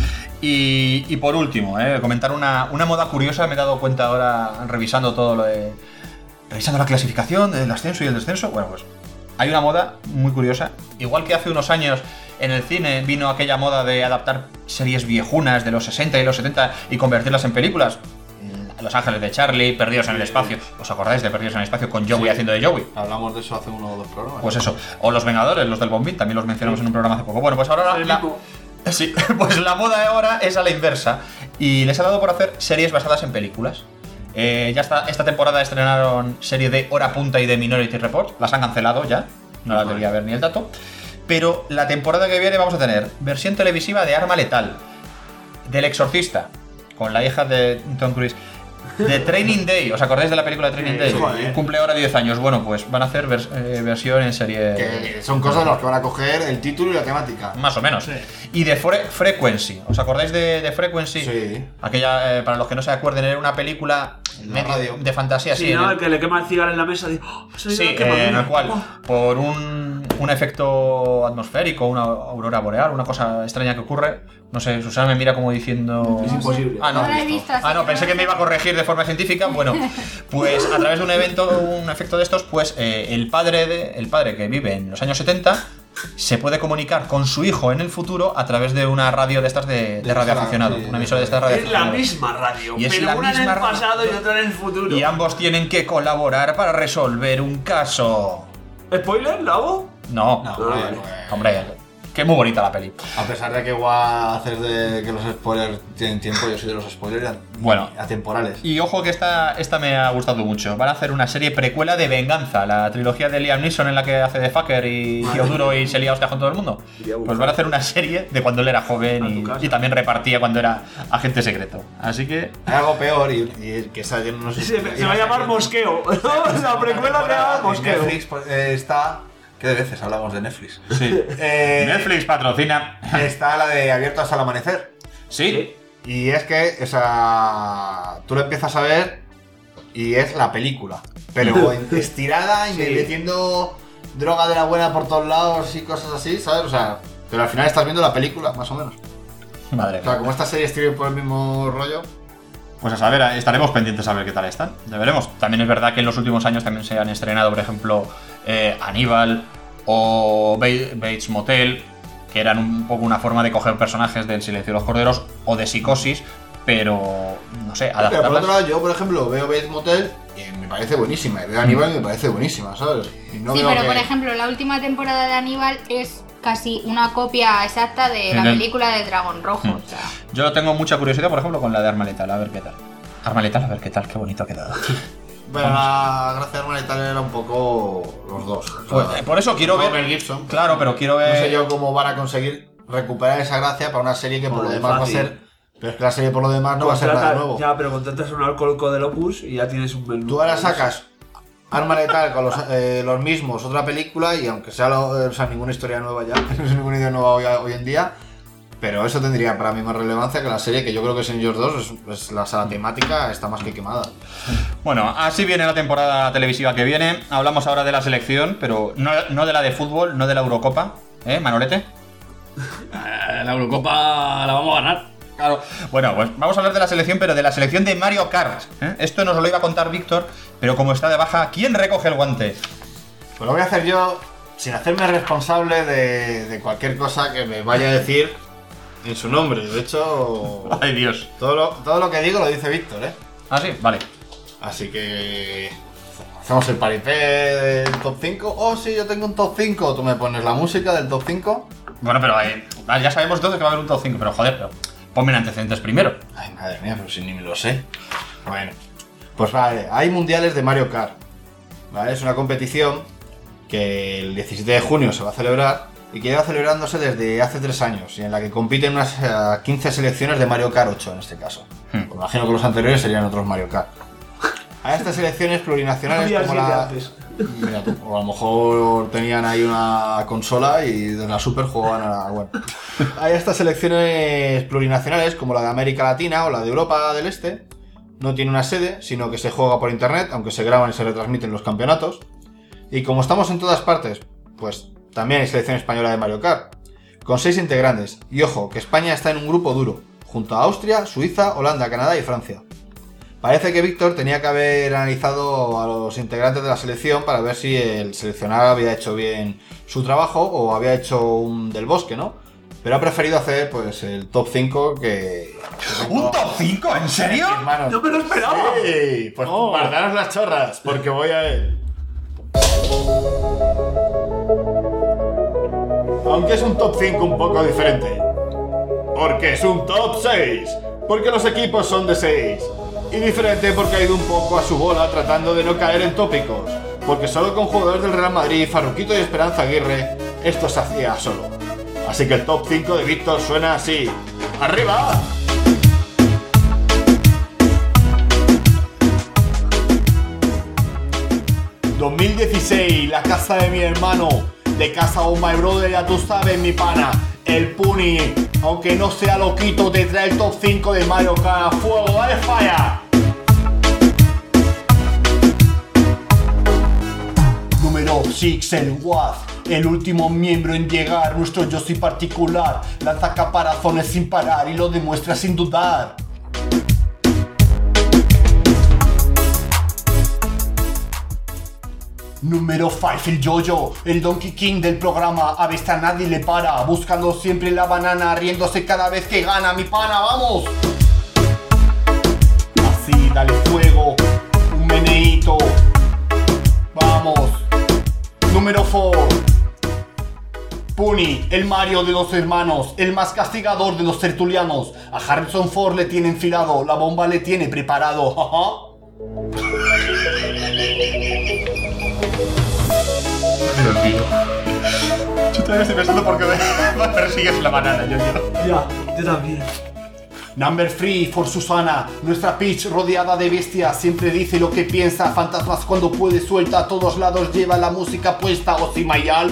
Y, y por último, eh, comentar una, una moda curiosa, me he dado cuenta ahora revisando todo lo de... Revisando la clasificación del ascenso y el descenso. Bueno, pues hay una moda muy curiosa. Igual que hace unos años en el cine vino aquella moda de adaptar series viejunas de los sesenta y los setenta y convertirlas en películas. Los Ángeles de Charlie, Perdidos en el Espacio. ¿Os acordáis de Perdidos en el Espacio con Joey Sí. haciendo de Joey? Hablamos de eso hace uno o dos programas. Pues eso. O Los Vengadores, los del Bombín, también los mencionamos en un programa hace poco. Bueno, pues ahora la, la- sí, pues la moda de ahora es a la inversa. Y les ha dado por hacer series basadas en películas. Eh, ya está, esta temporada estrenaron serie de Hora Punta y de Minority Report. Las han cancelado ya. No las debería ver ni el dato. Pero la temporada que viene vamos a tener versión televisiva de Arma Letal, del Exorcista, con la hija de Tom Cruise, de Training Day. ¿Os acordáis de la película de Training Day? joder. Cumple ahora diez años. Bueno, pues van a hacer vers- eh, versión en serie. Que son cosas de las que van a coger el título y la temática. Más o menos. Y de Fre- Frequency. ¿Os acordáis de, de Frequency? Sí. Aquella, eh, para los que no se acuerden, era una película medio de fantasía. Sí, sí, en ¿no? el- El que le quema el cigarro en la mesa. Dice, oh, se ha ido Sí, la quemadura. eh, en el cual, por un, un efecto atmosférico, una aurora boreal, una cosa extraña que ocurre, no sé, Susana me mira como diciendo... Es imposible. Ah, no. No la he visto, así Ah, no, que pensé no que me iba a corregir de forma científica. Bueno, pues a través de un evento, un efecto de estos, pues eh, el padre de, el padre que vive en los años setenta se puede comunicar con su hijo en el futuro a través de una radio de estas de, de radioaficionado, sí, una emisora de estas de Es la radioaficionado. misma radio, Y es pero la una en misma el radio. pasado y otra en el futuro. Y ambos tienen que colaborar para resolver un caso. ¿Spoiler, lo hago? No, No, no, hombre, hombre, que es muy bonita la peli. A pesar de que igual haces de que los spoilers tienen tiempo, yo soy de los spoilers Bueno. atemporales. Y ojo que esta, esta me ha gustado mucho. Van a hacer una serie precuela de Venganza, la trilogía de Liam Neeson en la que hace de fucker y tío duro y se lía hostia con todo el mundo. Pues van a hacer una serie de cuando él era joven y, y también repartía cuando era agente secreto. Así que... Hay algo peor y, y que esa no sé. Se, se va a llamar Mosqueo. La precuela se llama Mosqueo. Netflix pues, eh, está. ¿Qué de veces hablamos de Netflix? Sí. Eh, Netflix patrocina. Está la de Abierto hasta el amanecer. Sí. Y es que esa. Tú lo empiezas a ver y es la película. Pero estirada y Sí. metiendo droga de la buena por todos lados y cosas así, ¿sabes? O sea, pero al final estás viendo la película, más o menos. Madre O sea, mía. como estas series tienen por el mismo rollo. Pues a saber, estaremos pendientes a ver qué tal están. Ya veremos. También es verdad que en los últimos años también se han estrenado, por ejemplo, eh, Aníbal o Ba- Bates Motel, que eran un poco una forma de coger personajes del Silencio de los Corderos o de Psicosis, pero no sé, Pero por adaptarlas. otro lado, yo, por ejemplo, veo Bates Motel y me parece buenísima. Y veo Aníbal y me parece buenísima, ¿sabes? Y no sí, veo pero que- por ejemplo, la última temporada de Aníbal es casi una copia exacta de la En el- película del Dragón Rojo. Hmm. O sea, Yo tengo mucha curiosidad, por ejemplo, con la de Arma Letal, a ver qué tal. Arma Letal, a ver qué tal, qué bonito ha quedado. Bueno, la gracia de y tal era un poco los dos. O sea, Pues, eh, por eso quiero ver- Mel Gibson. Claro, pero quiero ver- No sé yo cómo van a conseguir recuperar esa gracia para una serie que por lo Joder, demás fácil. va a ser. Pero es que la serie por lo demás no va a ser nada Contrata- nuevo. Ya, pero contratas un alcohólico del Opus y ya tienes un menú. Tú ahora sacas Arma Letal con los, eh, los mismos, otra película, y aunque sea, lo- o sea ninguna historia nueva ya, no es ninguna idea nueva hoy, hoy en día, Pero eso tendría para mí más relevancia que la serie, que yo creo que Señor dos es, es la sala temática está más que quemada. Bueno, así viene la temporada televisiva que viene. Hablamos ahora de la selección, pero no, no de la de fútbol, no de la Eurocopa. ¿Eh, Manolete? La Eurocopa la vamos a ganar. Claro. Bueno, pues vamos a hablar de la selección, pero de la selección de Mario Kart. ¿eh? Esto nos lo iba a contar Víctor, pero como está de baja, ¿quién recoge el guante? Pues lo voy a hacer yo, sin hacerme responsable de, de cualquier cosa que me vaya a decir en su nombre. De hecho... ¡Ay, Dios! Todo lo, todo lo que digo lo dice Víctor, ¿eh? Ah, sí, vale. Así que... hacemos el paripé del top cinco. Oh, sí, yo tengo un top cinco. Tú me pones la música del top cinco. Bueno, pero eh, ya sabemos todos que va a haber un top cinco, pero joder, pero ponme en antecedentes primero. Ay, madre mía, pero si ni me lo sé. Bueno, pues vale, hay mundiales de Mario Kart. ¿Vale? Es una competición que el diecisiete de junio se va a celebrar y que lleva celebrándose desde hace tres años y en la que compiten unas uh, quince selecciones de Mario Kart ocho en este caso. Hmm. Pues imagino que los anteriores serían otros Mario Kart. Hay estas selecciones plurinacionales como la... Mira tú, o a lo mejor tenían ahí una consola y de la Super jugaban a la... Bueno. Hay estas selecciones plurinacionales como la de América Latina o la de Europa del Este. No tiene una sede, sino que se juega por internet, aunque se graban y se retransmiten los campeonatos. Y como estamos en todas partes, pues también hay selección española de Mario Kart, con seis integrantes. Y ojo, que España está en un grupo duro, junto a Austria, Suiza, Holanda, Canadá y Francia. Parece que Víctor tenía que haber analizado a los integrantes de la selección para ver si el seleccionador había hecho bien su trabajo o había hecho un del bosque, ¿no? Pero ha preferido hacer pues el top cinco que... ¿Un top cinco? ¿En serio? Hermanos. ¡No me lo esperaba! Sí, pues Oh. guardaros las chorras, porque voy a ver. Aunque es un top cinco un poco diferente. Porque es un top seis. Porque los equipos son de seis. Y diferente porque ha ido un poco a su bola tratando de no caer en tópicos. Porque solo con jugadores del Real Madrid, Farruquito y Esperanza Aguirre, esto se hacía solo. Así que el top cinco de Víctor suena así. ¡Arriba! dos mil dieciséis, la casa de mi hermano. De casa o my brother, ya tú sabes, mi pana. El Puni, aunque no sea loquito, te trae el top cinco de Mario Kart. ¡Fuego, dale falla! Número seis, el Waz. El último miembro en llegar, nuestro yo soy particular. Lanza caparazones sin parar y lo demuestra sin dudar. Número cinco, el Yo-Yo, el Donkey King del programa. A veces a nadie le para, buscando siempre la banana, riéndose cada vez que gana. Mi pana, ¡vamos! Así, dale fuego, un meneíto. Vamos. Número cuatro, Puni, el Mario de los hermanos, el más castigador de los tertulianos. A Harrison Ford le tiene enfilado, la bomba le tiene preparado. Dios mío. Yo todavía estoy pensando por qué me persigues la banana, yo, yo. Ya, yo también. Number three for Susana, nuestra Peach rodeada de bestias, siempre dice lo que piensa, fantasmas cuando puede suelta, a todos lados lleva la música puesta, Ozimayal.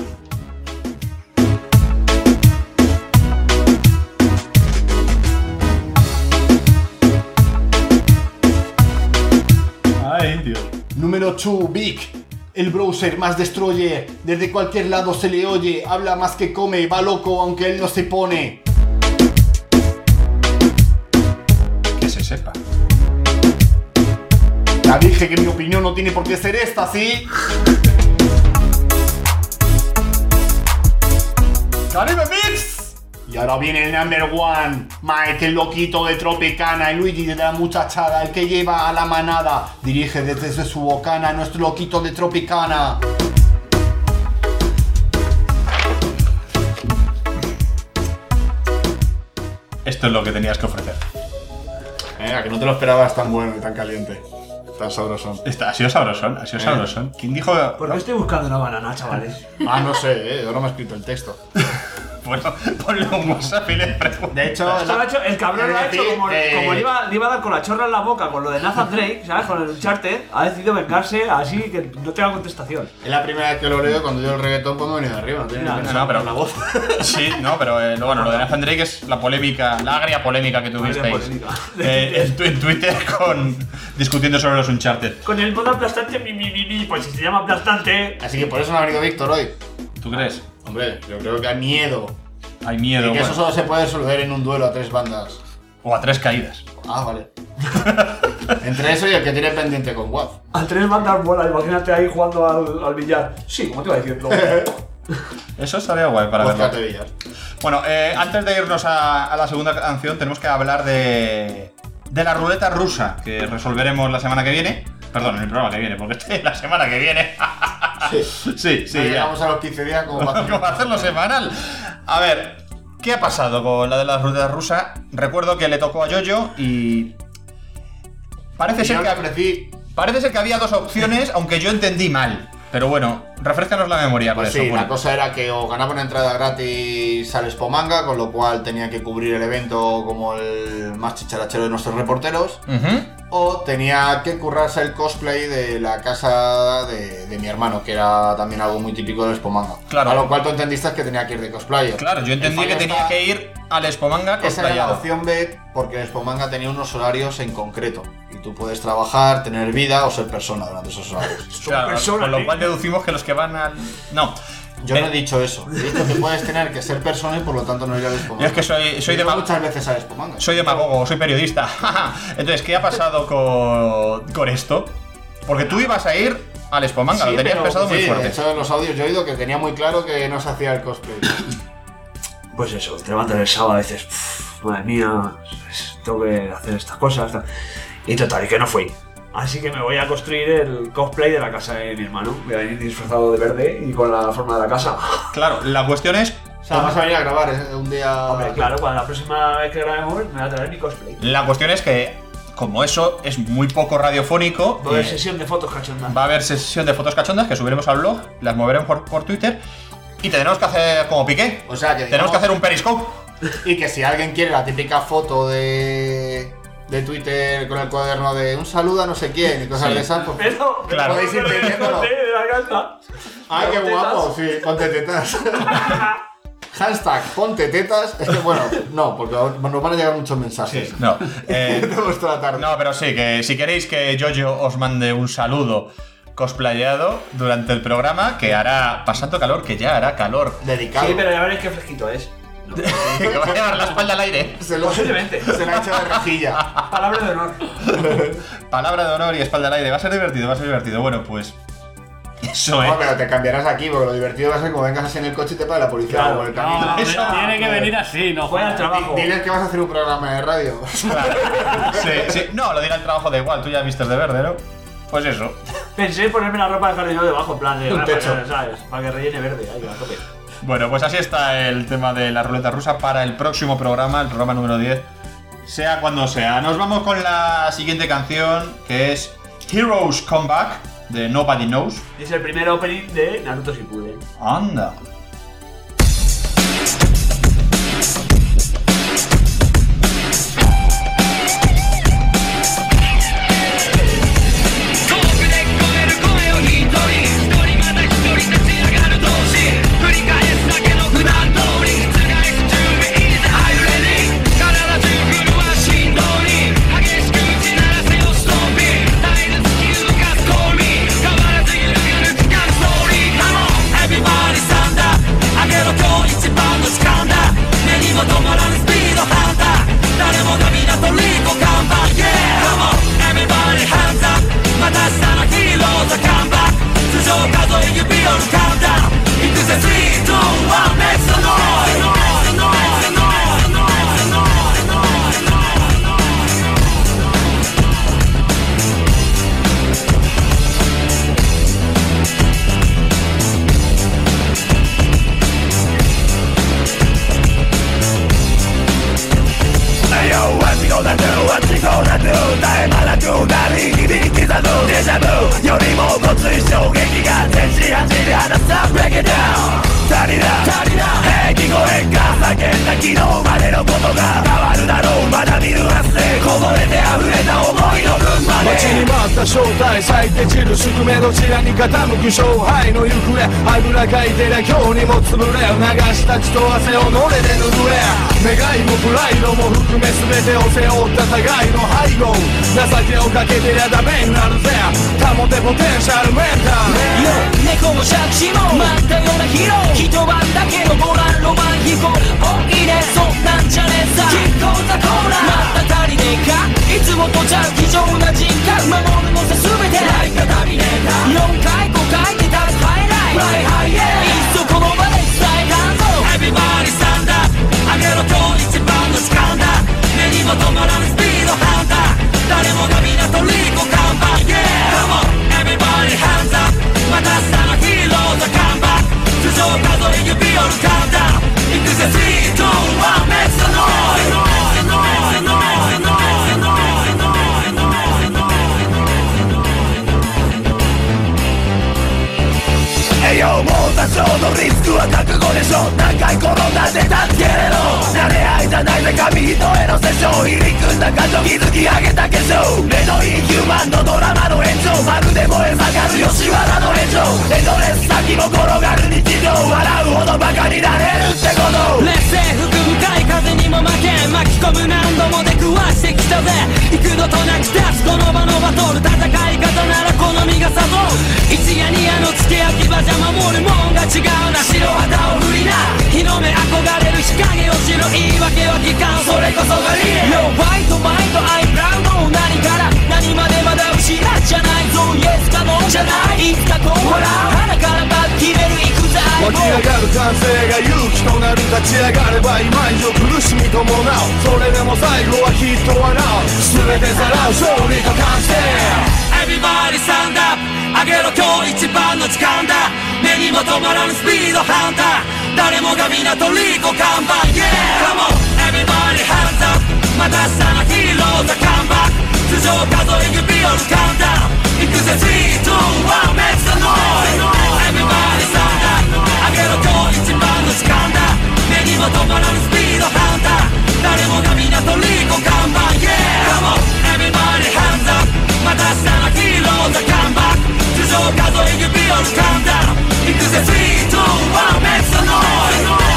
Ay, Dios. Número dos, Big, el browser más destroyer, desde cualquier lado se le oye, habla más que come, va loco aunque él no se pone. Que se sepa. Ya dije que mi opinión no tiene por qué ser esta, ¿sí? ¡Caribe Mix! Y ahora viene el number one, Mike, el loquito de Tropicana, el Luigi de la muchachada, el que lleva a la manada, dirige desde su bocana, nuestro loquito de Tropicana. Esto es lo que tenías que ofrecer. Venga, que no te lo esperabas tan bueno y tan caliente, tan sabrosón. Está, ha sido sabrosón, ha sido Eh. sabrosón. ¿Quién dijo? ¿Por qué estoy buscando una banana, chavales? Ah, no sé, eh, ahora me ha escrito el texto. Bueno, ponle un WhatsApp y le pregunto. De hecho, Esto lo ha hecho- el cabrón lo ha hecho como, Eh, como le, iba, le iba a dar con la chorra en la boca con lo de Nathan Drake, ¿sabes? Con el Uncharted, ha decidido vengarse así que no tenga contestación. Es la primera vez que lo leo cuando yo el reggaetón pues me he venido de arriba. No tiene Mira, ni que No, no, pero la voz. Sí, no, pero eh, bueno, lo de Nathan Drake es la polémica, la agria polémica que tuvisteis polémica. eh, en, tu- en Twitter con discutiendo sobre los Uncharted. Con el modo aplastante, mi, mi, mi, mi, pues si se llama aplastante. Así que por eso no ha venido Víctor hoy. ¿Tú crees? Hombre, yo creo que hay miedo. Hay miedo. Y que eso bueno. solo se puede resolver en un duelo a tres bandas. O a tres caídas. Ah, vale. Entre eso y el que tiene pendiente con Waf. A tres bandas bolas, imagínate ahí jugando al, al billar. Sí, como te iba diciendo. Eso estaría guay para Oscar verlo. de Villar. Bueno, eh, antes de irnos a, a la segunda canción, tenemos que hablar de, de la ruleta rusa que resolveremos la semana que viene. Perdón, en el programa que viene, porque este, la semana que viene. Sí, sí, sí. No ya. llegamos a los quince días como para hacer- Como para hacerlo semanal. A ver, ¿qué ha pasado con la de la ruleta rusa? Recuerdo que le tocó a Yoyo y. Parece Y ser yo que. le ofrecí. Parece ser que había dos opciones, aunque yo entendí mal. Pero bueno, refrescanos la memoria por Pues eso. sí, bueno. la cosa era que o ganaba una entrada gratis al Expomanga, con lo cual tenía que cubrir el evento como el más chicharachero de nuestros reporteros, Ujú. o tenía que currarse el cosplay de la casa de, de mi hermano, que era también algo muy típico del Expomanga. Claro. A lo cual tú entendiste que tenía que ir de cosplayer. Claro, yo entendí El que fallo tenía está- que ir al Expomanga Esa era la cosplayado. opción B, porque el Expomanga tenía unos horarios en concreto. Y tú puedes trabajar, tener vida o ser persona durante esos horarios. Claro, con lo cual deducimos que los que van al. No. Yo no he dicho eso. He dicho que puedes tener que ser persona y por lo tanto no ir al Expomanga. Yo es que soy, soy He ido dema- muchas veces al Expomanga. Soy demagogo, soy periodista. Entonces, ¿qué ha pasado con, con esto? Porque tú ibas a ir al Expomanga, Sí, lo tenías pero- pensado muy sí, fuerte. De hecho, en los audios yo he oído que tenía muy claro que no se hacía el cosplay. Pues eso, te levantas el sábado y dices, "Pff, madre mía, es- tengo que hacer estas cosas. tal". Y total, y que no fui. Así que me voy a construir el cosplay de la casa de mi hermano. Voy a venir disfrazado de verde y con la forma de la casa. Claro, la cuestión es. O sea, vas a venir a grabar ¿eh? un día. Hombre, claro, cuando la próxima vez que grabemos me voy a traer mi cosplay. La cuestión es que, como eso es muy poco radiofónico, Va a haber eh, sesión de fotos cachondas. va a haber sesión de fotos cachondas que subiremos al blog, las moveremos por, por Twitter y tenemos que hacer como Piqué. O sea, que Tenemos digamos- que hacer un periscope. Y que si alguien quiere la típica foto de. de Twitter con el cuaderno de un saludo a no sé quién y cosas Sí. de esas, pues Pero, Claro. podéis ir pidiéndolo. de la casa. ¡Ay, qué Ponte guapo! tetas. Sí, ponte tetas. Hashtag ponte tetas. Es que bueno, no, porque nos van a llegar muchos mensajes. No. eh, Tenemos toda la tarde. no, pero sí, que si queréis que Jojo os mande un saludo cosplayado durante el programa, que hará pasando calor, que ya hará calor. Dedicado. Sí, pero ya veréis qué fresquito es. Que va a llevar la espalda al aire. Se lo, Posiblemente. se lo ha hecho de rejilla. Palabra de honor. Palabra de honor y espalda al aire. Va a ser divertido, va a ser divertido. Bueno, pues. Eso No, es. pero te cambiarás aquí, porque lo divertido va a ser como vengas así en el coche y te para la policía Claro, por el camino. No, Eso. tiene que venir así, no Juega al jodas. trabajo. Diles que vas a hacer un programa de radio. Sí, sí. No, lo dirá el trabajo da igual. Tú ya vistes de verde, ¿no? Pues eso. Pensé en ponerme la ropa de jardinero debajo, en plan de. Un ah, techo. para que, ¿sabes? Para que rellene verde. Ahí, a tope. Bueno, pues así está el tema de la ruleta rusa para el próximo programa, el programa número diez, sea cuando sea. Nos vamos con la siguiente canción, que es Heroes Come Back, de Nobody Knows. Es el primer opening de Naruto Shippuden. Anda. Everybody stand up. 昨日までのことが変わるだろう。まだ見るはずでこぼれて溢れた思いの分まで待ちに待った正体咲いて散る宿命どちらに傾く勝敗の行方あぐらかいてりゃ今日にも潰れ流した血と汗をのれで拭え願いもプライドも含め全てを背負った互いの背後情けをかけてりゃダメになるぜ保てポテンシャルメンタル猫も杓子も待ったようなヒーロー一晩だけのご覧ロマン飛行おいでそんなんじゃねえさキッコーザコーラまた足りねえかいつもとちゃう非常な人格守るのさ全てライカタミネーターよんかいごかいで立つハイライトライハイエーいっそこの場で伝えたんぞ Everybody stand up あげろ今日一番の時間だ目にも止まらぬスピードハンター誰もが皆トリコ看板 Yeah Come on Everybody hands up また明日のヒーローズカムバック頭上数え指折るカウンダウン行くぜスリー、ツー、ワン Make some noise 栄養も多少のリスクは覚悟でしょ何回転んだって立つけれど慣れ合いじゃないぜ紙一重のセッション入り組んだ感情築き上げた化粧レドインヒューマンのドラマの延長まるで燃え盛る吉原の炎上エンドレス先も転がる日常笑うほどバカになれるってこと劣勢吹く向かい風にも負け巻き込む何度も出くわしてきたぜ幾度となく立つこの場のバトル戦い方なら好みがさぞ一夜二夜の付け焼き場じゃ守るもんが違うな白旗を振りな日の目憧れる日陰落ちる言い訳は聞かんそれこそがリアル No fight mind I proud no 何から何までまだ後ろじゃないぞ Yes か No じゃないいつかこうほら鼻からバッ決めるいくぜ湧き上がる歓声が勇気となる立ち上がれば今以上苦しみ伴うそれでも最後はきっと笑う全てさらう勝利と完成 Everybody stand up あげろ今日一番の時間だ目にも止まらぬスピードハンター誰もが皆トリコ看板 Yeah Come on Everybody hands up また明日のヒーローズカムバック頭上数え指折るカウンダウン行くぜスリー、ツー、ワン Make some noise Everybody stand up あげろ今日一番の時間だ目にも止まらぬスピードハンター誰もが皆トリコ看板 Yeah Come on Everybody hands up また明日のヒーローズカムバック頭上数え指折るカウンダウン行くぜスリー、ツー、ワン Make some noise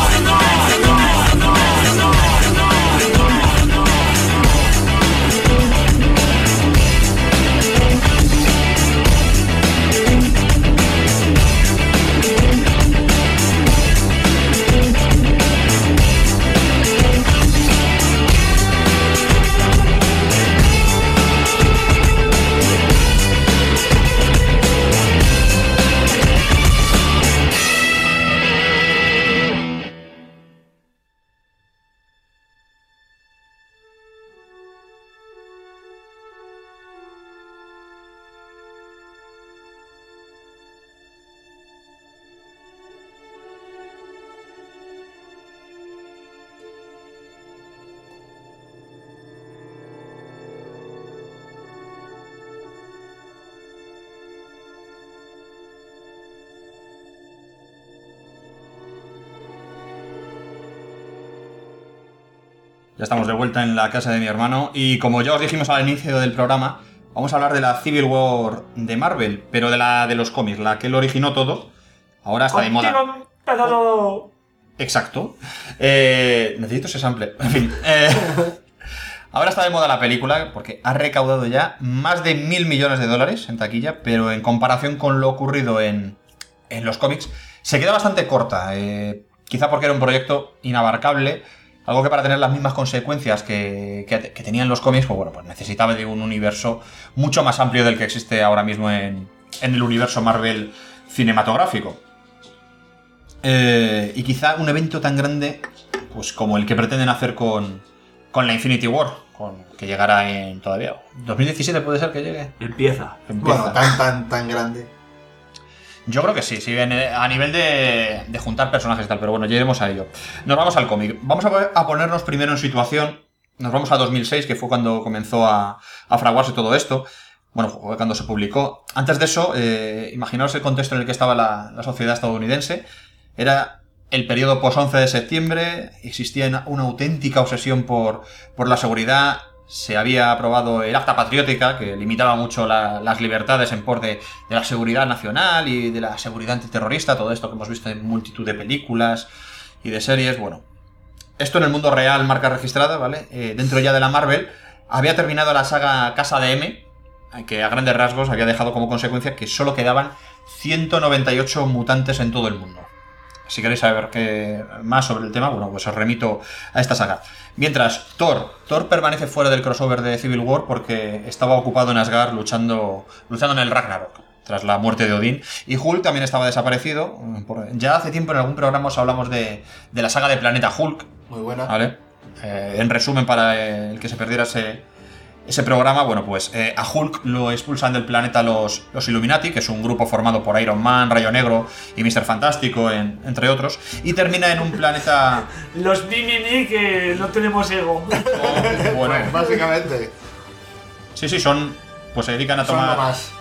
Ya estamos de vuelta en la casa de mi hermano y como ya os dijimos al inicio del programa, vamos a hablar de la Civil War de Marvel, pero de la de los cómics, la que lo originó todo. Ahora está de moda. Todo. Exacto. Eh, necesito ese sample. En fin. Eh, ahora está de moda la película porque ha recaudado ya más de mil millones de dólares en taquilla, pero en comparación con lo ocurrido en, en los cómics, se queda bastante corta. Eh, quizá porque era un proyecto inabarcable. Algo que para tener las mismas consecuencias que, que, que tenían los cómics, pues bueno, pues necesitaba de un universo mucho más amplio del que existe ahora mismo en, en el universo Marvel cinematográfico. Eh, y quizá un evento tan grande pues como el que pretenden hacer con, con la Infinity War, con, que llegará en todavía. ¿dos mil diecisiete puede ser que llegue? Empieza. Empieza. Bueno, tan, tan, tan grande. Yo creo que sí, sí, a nivel de, de juntar personajes y tal, pero bueno, ya iremos a ello. Nos vamos al cómic. Vamos a, a ponernos primero en situación. Nos vamos a dos mil seis, que fue cuando comenzó a, a fraguarse todo esto. Bueno, fue cuando se publicó. Antes de eso, eh, imaginaos el contexto en el que estaba la, la sociedad estadounidense. Era el periodo pos once de septiembre, existía una auténtica obsesión por, por la seguridad. Se había aprobado el Acta Patriótica, que limitaba mucho la, las libertades en pos de, de la seguridad nacional y de la seguridad antiterrorista, todo esto que hemos visto en multitud de películas y de series. Bueno, esto en el mundo real, marca registrada, ¿vale? Eh, dentro ya de la Marvel, había terminado la saga Casa de M, que a grandes rasgos había dejado como consecuencia que solo quedaban ciento noventa y ocho mutantes en todo el mundo. Si queréis saber qué, más sobre el tema, bueno, pues os remito a esta saga. Mientras, Thor. Thor permanece fuera del crossover de Civil War porque estaba ocupado en Asgard luchando, luchando en el Ragnarok, tras la muerte de Odín. Y Hulk también estaba desaparecido. Ya hace tiempo en algún programa os hablamos de, de la saga de Planeta Hulk. Muy buena. ¿Vale? Eh, en resumen, para el que se perdiera ese... Ese programa, bueno, pues eh, a Hulk lo expulsan del planeta los, los Illuminati, que es un grupo formado por Iron Man, Rayo Negro y míster Fantástico, en, entre otros, y termina en un planeta... Los ni ni ni que no tenemos ego. Oh, bueno, Pues básicamente. Sí, sí, son... Pues se dedican a Son tomar... lo más.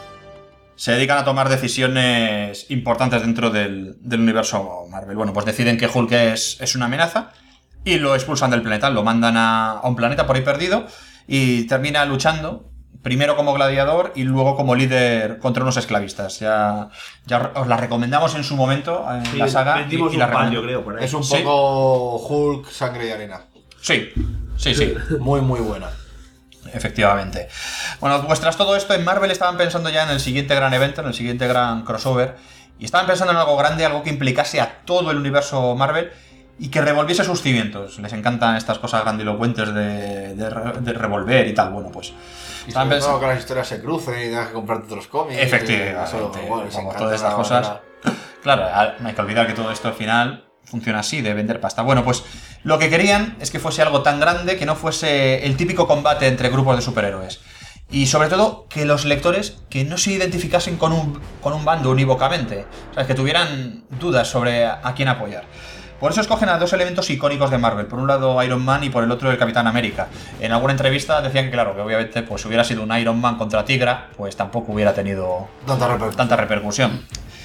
Se dedican a tomar decisiones importantes dentro del, del universo Marvel. Bueno, pues deciden que Hulk es, es una amenaza y lo expulsan del planeta, lo mandan a, a un planeta por ahí perdido. Y termina luchando, primero como gladiador y luego como líder contra unos esclavistas. Ya, ya os la recomendamos en su momento, en Sí, la saga. vendimos y, y la un pan, recomend- yo creo, por ahí. Es un ¿Sí? poco Hulk, sangre y arena. Sí, sí, sí. Muy, muy buena. Efectivamente. Bueno, pues tras todo esto, en Marvel estaban pensando ya en el siguiente gran evento, en el siguiente gran crossover. Y estaban pensando en algo grande, algo que implicase a todo el universo Marvel y que revolviese sus cimientos. Les encantan estas cosas grandilocuentes de, de, re- de revolver y tal. Bueno, pues... Y estaban sobre pensando- todo que las historias se crucen y tengas que comprarte otros cómics. Efectivamente, Eso, bueno, les como encanta todas estas la cosas. manera. Claro, a- no hay que olvidar que todo esto al final funciona así, de vender pasta. Bueno, pues lo que querían es que fuese algo tan grande que no fuese el típico combate entre grupos de superhéroes. Y sobre todo, que los lectores que no se identificasen con un, con un bando unívocamente. O sea, que tuvieran dudas sobre a, a quién apoyar. Por eso escogen a dos elementos icónicos de Marvel. Por un lado Iron Man y por el otro el Capitán América. En alguna entrevista decían que claro, que obviamente pues si hubiera sido un Iron Man contra Tigra, pues tampoco hubiera tenido Tanta repercusión. tanta repercusión.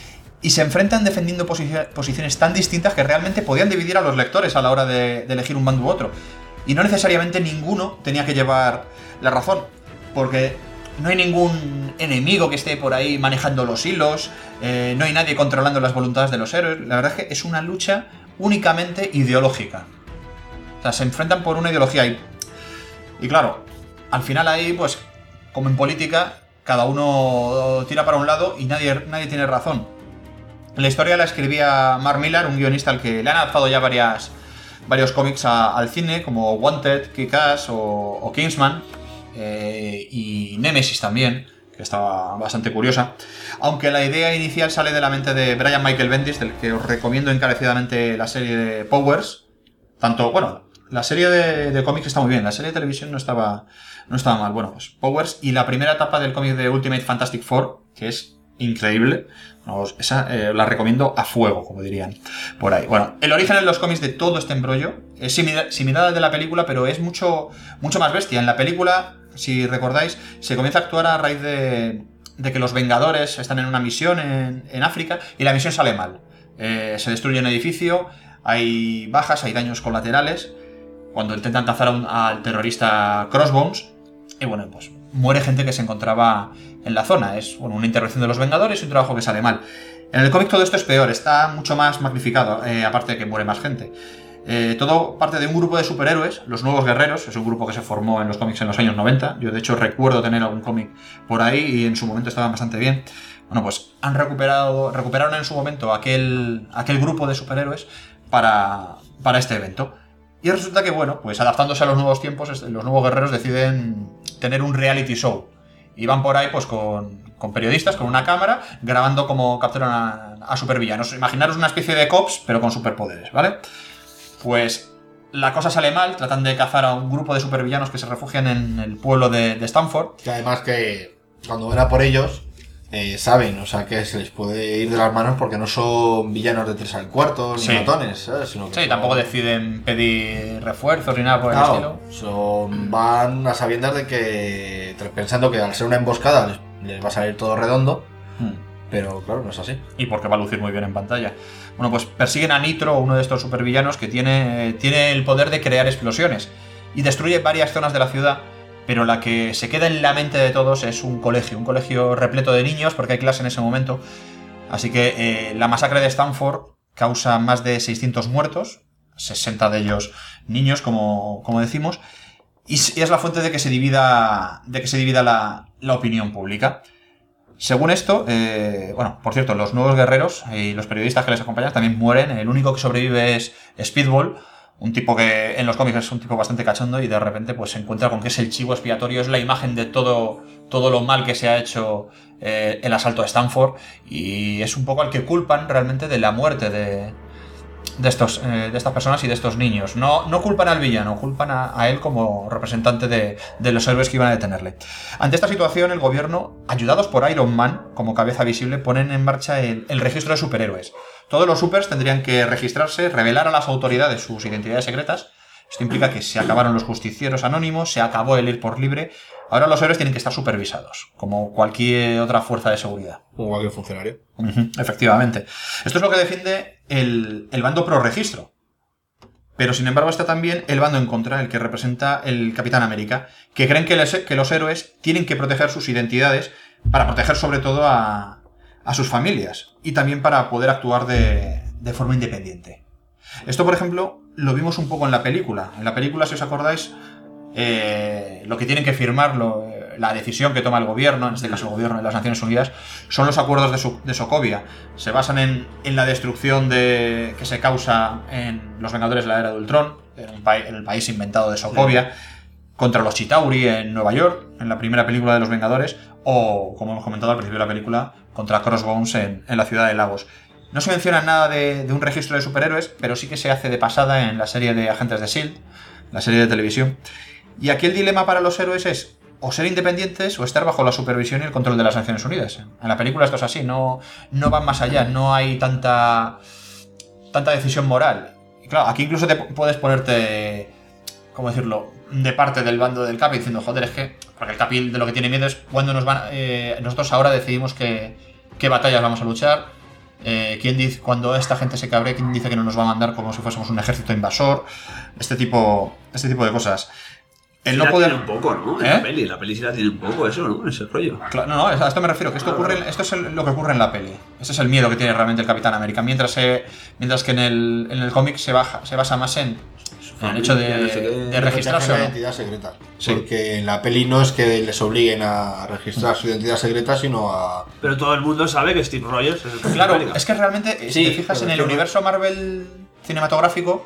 Y se enfrentan defendiendo posici- posiciones tan distintas que realmente podían dividir a los lectores a la hora de, de elegir un bando u otro. Y no necesariamente ninguno tenía que llevar la razón. Porque no hay ningún enemigo que esté por ahí manejando los hilos, eh, no hay nadie controlando las voluntades de los héroes. La verdad es que es una lucha únicamente ideológica. O sea, se enfrentan por una ideología. Y, y claro, al final ahí, pues, como en política, cada uno tira para un lado y nadie, nadie tiene razón. La historia la escribía Mark Millar, un guionista al que le han adaptado ya varias, varios cómics a- al cine, como Wanted, Kick-Ass o, o Kingsman. Eh, y Nemesis también, que estaba bastante curiosa. Aunque la idea inicial sale de la mente de Brian Michael Bendis, del que os recomiendo encarecidamente la serie de Powers. Tanto, bueno, la serie de, de cómics está muy bien, la serie de televisión no estaba, no estaba mal. Bueno, pues Powers y la primera etapa del cómic de Ultimate Fantastic Four, que es increíble. Os- esa eh, la recomiendo a fuego, como dirían por ahí. Bueno, el origen en los cómics de todo este embrollo es similar, similar al de la película, pero es mucho, mucho más bestia. En la película, si recordáis, se comienza a actuar a raíz de, de que los Vengadores están en una misión en, en África y la misión sale mal. Eh, se destruye un edificio, hay bajas, hay daños colaterales. Cuando intentan cazar a un- al terrorista Crossbones, y bueno, pues muere gente que se encontraba en la zona. Es bueno, una intervención de los Vengadores y un trabajo que sale mal. En el cómic todo esto es peor, está mucho más magnificado, eh, aparte de que muere más gente. Eh, todo parte de un grupo de superhéroes, los Nuevos Guerreros, es un grupo que se formó en los cómics en los años noventa. Yo de hecho recuerdo tener algún cómic por ahí y en su momento estaban bastante bien. Bueno, pues han recuperado, recuperaron en su momento aquel, aquel grupo de superhéroes para, para este evento. Y resulta que, bueno, pues adaptándose a los nuevos tiempos, los Nuevos Guerreros deciden tener un reality show. Y van por ahí pues con, con periodistas, con una cámara, grabando cómo capturan a, a supervillanos. Imaginaros una especie de cops, pero con superpoderes, ¿vale? Pues la cosa sale mal, tratan de cazar a un grupo de supervillanos que se refugian en el pueblo de, de Stanford. Que además que cuando van a por ellos, eh, saben, o sea, que se les puede ir de las manos porque no son villanos de tres al cuarto, ni Sí. matones, ¿sabes? Sino que Sí, son- tampoco deciden pedir refuerzos ni nada por el Claro, estilo. son, van a sabiendas de que, pensando que al ser una emboscada les, les va a salir todo redondo, Hmm. Pero claro, no es así. Y porque va a lucir muy bien en pantalla. Bueno, pues persiguen a Nitro, uno de estos supervillanos que tiene, tiene el poder de crear explosiones y destruye varias zonas de la ciudad, pero la que se queda en la mente de todos es un colegio, un colegio repleto de niños porque hay clase en ese momento. Así que eh, la masacre de Stanford causa más de seiscientos muertos, sesenta de ellos niños, como, como decimos, y es la fuente de que se divida, de que se divida la, la opinión pública. Según esto, eh, bueno, por cierto, los nuevos guerreros y los periodistas que les acompañan también mueren. El único que sobrevive es Speedball, un tipo que en los cómics es un tipo bastante cachondo y de repente pues se encuentra con que es el chivo expiatorio, es la imagen de todo, todo lo mal que se ha hecho eh, el asalto a Stanford, y es un poco al que culpan realmente de la muerte de, de, estos, eh, de estas personas y de estos niños. No, no culpan al villano, culpan a, a él como representante de, de los héroes que iban a detenerle. Ante esta situación, el gobierno, ayudados por Iron Man como cabeza visible, ponen en marcha el, el registro de superhéroes. Todos los supers tendrían que registrarse, revelar a las autoridades sus identidades secretas. Esto implica que se acabaron los justicieros anónimos, se acabó el ir por libre. Ahora los héroes tienen que estar supervisados, como cualquier otra fuerza de seguridad. Como cualquier funcionario. Uh-huh, efectivamente. Esto es lo que defiende el, el bando pro registro. Pero sin embargo está también el bando en contra, el que representa el Capitán América, que creen que, les, que los héroes tienen que proteger sus identidades para proteger sobre todo a, a sus familias y también para poder actuar de, de forma independiente. Esto, por ejemplo, lo vimos un poco en la película. En la película, si os acordáis, eh, lo que tienen que firmar, lo, la decisión que toma el gobierno, en este caso el gobierno de las Naciones Unidas, son los acuerdos de, Su, de Sokovia. Se basan en, en la destrucción de, que se causa en los Vengadores de la Era de Ultron, en, un pa en el país inventado de Sokovia, sí, contra los Chitauri en Nueva York, en la primera película de los Vengadores, o, como hemos comentado al principio de la película, contra Crossbones en, en la ciudad de Lagos. No se menciona nada de, de un registro de superhéroes, pero sí que se hace de pasada en la serie de Agentes de S H I E L D, la serie de televisión. Y aquí el dilema para los héroes es o ser independientes o estar bajo la supervisión y el control de las Naciones Unidas. En la película esto es así, no, no van más allá, no hay tanta, tanta decisión moral. Y claro, aquí incluso te puedes ponerte, ¿cómo decirlo?, de parte del bando del Capi diciendo, joder, es que, porque el Capi de lo que tiene miedo es cuando nos van, eh, nosotros ahora decidimos que, qué batallas vamos a luchar. Eh, ¿quién dice, cuando esta gente se cabre, quién dice que no nos va a mandar como si fuésemos un ejército invasor? Este tipo, este tipo de cosas. El sí, no poder... tiene un poco, ¿no? En ¿Eh? la peli, la peli sí la tiene un poco eso, ¿no? Ese rollo. Claro, no, no, a esto me refiero, que esto ah, ocurre, esto es el, lo que ocurre en la peli. Ese es el miedo que tiene realmente el Capitán América, mientras se, mientras que en el, en el cómic se baja, se basa más en el hecho de, de, de registrarse la identidad secreta. Sí. Porque en la peli no es que les obliguen a registrar su identidad secreta, sino a... Pero todo el mundo sabe que Steve Rogers es el Claro, América. Es que realmente, sí, si te fijas en el universo Marvel cinematográfico,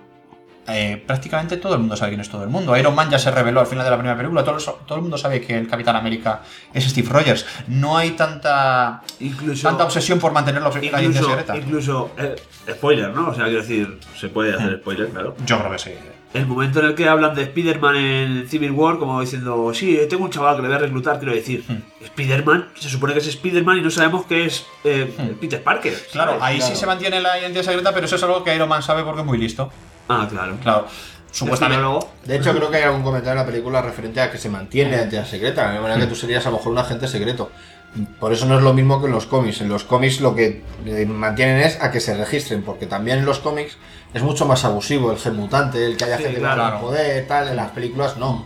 eh, prácticamente todo el mundo sabe quién es todo el mundo. Iron Man ya se reveló al final de la primera película, todo, todo el mundo sabe que el Capitán América es Steve Rogers. No hay tanta incluso, tanta obsesión por mantener la identidad secreta. Incluso, eh, spoiler, ¿no? O sea, quiero decir, se puede hacer spoiler, claro. Yo creo que sí. El momento en el que hablan de Spider-Man en Civil War, como diciendo, sí, tengo un chaval que le voy a reclutar, quiero decir, hmm. Spider-Man, se supone que es Spider-Man y no sabemos que es eh, hmm. Peter Parker. Claro, ¿sabes? Ahí claro. sí se mantiene la identidad secreta, pero eso es algo que Iron Man sabe porque es muy listo. Ah, claro. Claro. Supuestamente. De hecho, creo que hay algún comentario en la película referente a que se mantiene la identidad secreta, de manera que tú serías a lo mejor un agente secreto. Por eso no es lo mismo que en los cómics. En los cómics lo que mantienen es a que se registren, porque también en los cómics es mucho más abusivo el gen mutante, el que haya sí, gente claro. con poder, tal. En las películas no.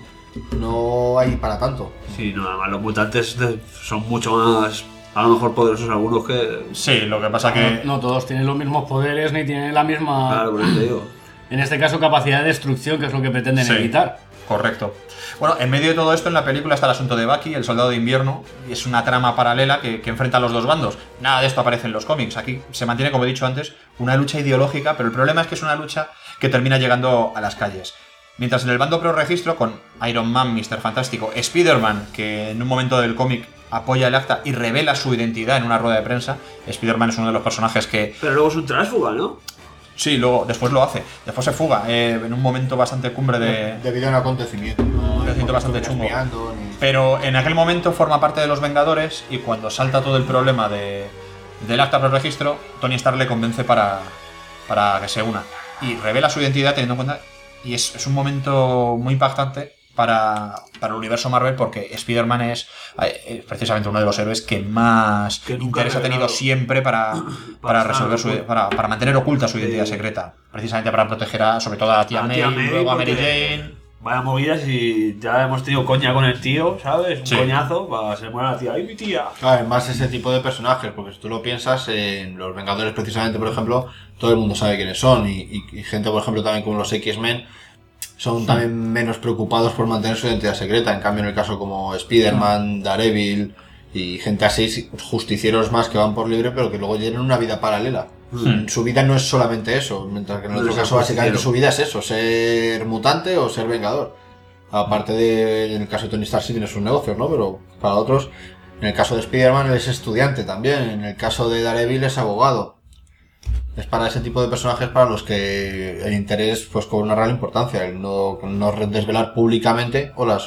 No hay para tanto. Sí, no, además los mutantes son mucho más, a lo mejor poderosos algunos que... Sí, lo que pasa que... No, no todos tienen los mismos poderes ni tienen la misma... Claro, por eso te digo. En este caso, capacidad de destrucción, que es lo que pretenden sí, evitar. Correcto. Bueno, en medio de todo esto, en la película está el asunto de Bucky, el soldado de invierno, y es una trama paralela que, que enfrenta a los dos bandos. Nada de esto aparece en los cómics. Aquí se mantiene, como he dicho antes, una lucha ideológica, pero el problema es que es una lucha que termina llegando a las calles. Mientras en el bando pro registro, con Iron Man, mister Fantástico, Spider-Man, que en un momento del cómic apoya el acta y revela su identidad en una rueda de prensa. Spider-Man es uno de los personajes que... Pero luego es un tránsfuga, ¿no? Sí, luego, después lo hace. Después se fuga, eh, en un momento bastante cumbre de... Debido a un acontecimiento. Un acontecimiento bastante chungo. Ni... Pero en aquel momento forma parte de los Vengadores y cuando salta todo el problema de, del acta pro registro, Tony Stark le convence para, para que se una. Y revela su identidad teniendo en cuenta... Y es, es un momento muy impactante para, para el universo Marvel, porque Spider-Man es eh, precisamente uno de los héroes que más Que nunca interés ha ha tenido revelado. siempre para, para estar resolver su, oculto. para, para mantener oculta su identidad Sí. secreta. Precisamente para proteger a, sobre todo a Tía A May, Tía May, luego a Mary porque Jane. Vaya movidas y ya hemos tenido coña con el tío, ¿sabes? Un Sí. coñazo para que se muera la tía. ¡Ay, mi tía! Además, ese tipo de personajes, porque si tú lo piensas, en los Vengadores precisamente, por ejemplo, todo el mundo sabe quiénes son, y, y- y gente, por ejemplo, también como los X-Men, son también menos preocupados por mantener su identidad secreta. En cambio, en el caso como Spider-Man, Daredevil y gente así, sí, justicieros más que van por libre, pero que luego llenan una vida paralela. Hmm. Su vida no es solamente eso, mientras que en el No otro es caso, básicamente, justiciero. su vida es eso, ser mutante o ser vengador. Aparte de, en el caso de Tony Stark sí tiene sus negocios, ¿no? Pero para otros, en el caso de Spider-Man es estudiante también, en el caso de Daredevil es abogado. Es para ese tipo de personajes para los que el interés pues cobra una real importancia, el no, no desvelar públicamente, hola,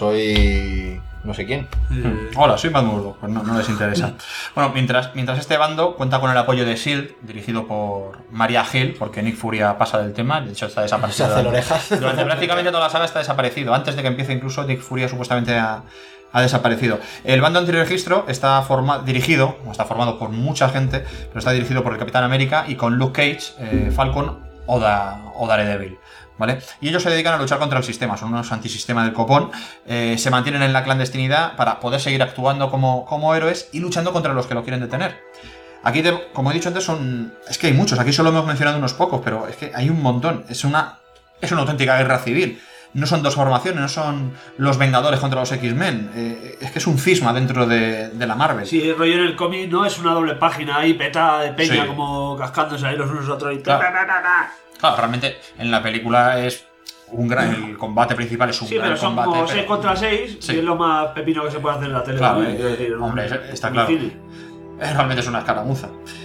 soy no sé quién. Hmm. Hola, soy Matt Murdock. Pues no, no les interesa. Bueno, mientras, mientras este bando cuenta con el apoyo de S H I E L D, dirigido por Maria Hill, porque Nick Furia pasa del tema, de hecho está desaparecido. Se hace durante- orejas. Durante prácticamente toda la saga está desaparecido. Antes de que empiece incluso, Nick Furia supuestamente ha, ha desaparecido. El bando antirregistro está forma, dirigido, o está formado por mucha gente, pero está dirigido por el Capitán América y con Luke Cage, eh, Falcon o, da, o Daredevil. ¿Vale? Y ellos se dedican a luchar contra el sistema, son unos antisistemas del copón, eh, se mantienen en la clandestinidad para poder seguir actuando como, como héroes y luchando contra los que lo quieren detener. Aquí, te- como he dicho antes, son es que hay muchos, aquí solo hemos mencionado unos pocos, pero es que hay un montón, es una, es una auténtica guerra civil. No son dos formaciones, no son los Vengadores contra los X-Men, eh, es que es un cisma dentro de, de la Marvel. Sí, el rollo en el cómic no es una doble página ahí petada de peña Sí. como cascándose ahí los unos a otros y Claro. ta, ta, ta, ta. Claro, realmente en la película es un gran, el combate principal es un Sí, gran pero son combate. como pero- seis contra seis Sí. y es lo más pepino que se puede hacer en la tele. Claro, también, eh, quiero decir, hombre, en- está en claro. el cine. Eh, Realmente es una escaramuza.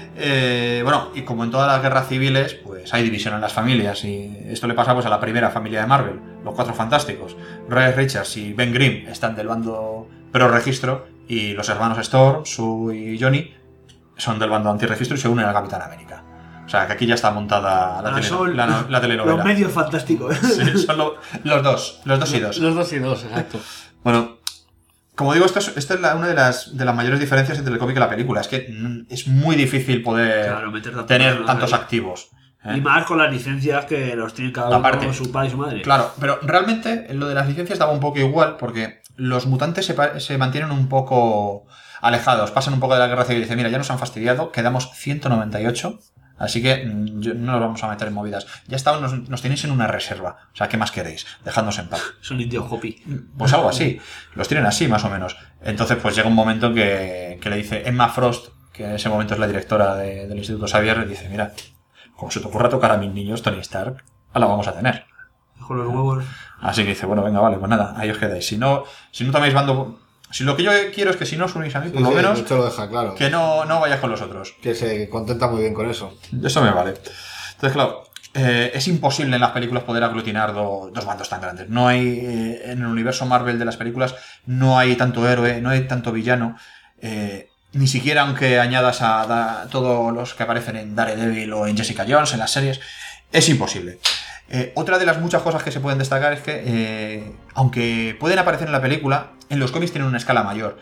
Eh, bueno, y como en todas las guerras civiles, pues hay división en las familias. Y esto le pasa pues a la primera familia de Marvel, los Cuatro Fantásticos. Reed Richards y Ben Grimm están del bando pro registro y los hermanos Storm, Sue y Johnny son del bando antirregistro y se unen al Capitán América. O sea, que aquí ya está montada la, Ah, tele- son la, no- la telenovela. Los medios fantásticos. Sí, son lo- los dos, los dos y dos. Los dos y dos, exacto. Bueno, como digo, esto es, esto es la- una de las, de las mayores diferencias entre el cómic y la película. Es que mm, es muy difícil poder Claro, meter tanto tener personaje tantos ahí. activos. ¿eh? Y más con las licencias que los tiene cada uno Aparte. su padre y su madre. Claro, pero realmente lo de las licencias daba un poco igual porque los mutantes se, pa- se mantienen un poco alejados, pasan un poco de la guerra civil y dicen, mira, ya nos han fastidiado, quedamos ciento noventa y ocho, así que mm, yo- no nos vamos a meter en movidas. Ya está, nos, nos tenéis en una reserva, o sea, ¿qué más queréis? Dejadnos en paz. Son indios hopi. Pues algo así, los tienen así más o menos. Entonces pues llega un momento que, que le dice Emma Frost, que en ese momento es la directora de- del Instituto Xavier, le dice, mira, como se te ocurra tocar a mis niños, Tony Stark, la vamos a tener. Con los huevos. Así que dice, bueno, venga, vale, pues nada, ahí os quedáis. Si no, si no tomáis bando... Si lo que yo quiero es que si no os unís a mí, por Sí, lo sí, menos, de hecho lo deja claro. que no, no vayáis con los otros. Que se contenta muy bien con eso. Eso me vale. Entonces, claro, eh, es imposible en las películas poder aglutinar do- dos bandos tan grandes. No hay, eh, en el universo Marvel de las películas, no hay tanto héroe, no hay tanto villano. Eh, ni siquiera aunque añadas a da- todos los que aparecen en Daredevil o en Jessica Jones, en las series, es imposible. Eh, otra de las muchas cosas que se pueden destacar es que, eh, aunque pueden aparecer en la película, en los cómics tienen una escala mayor.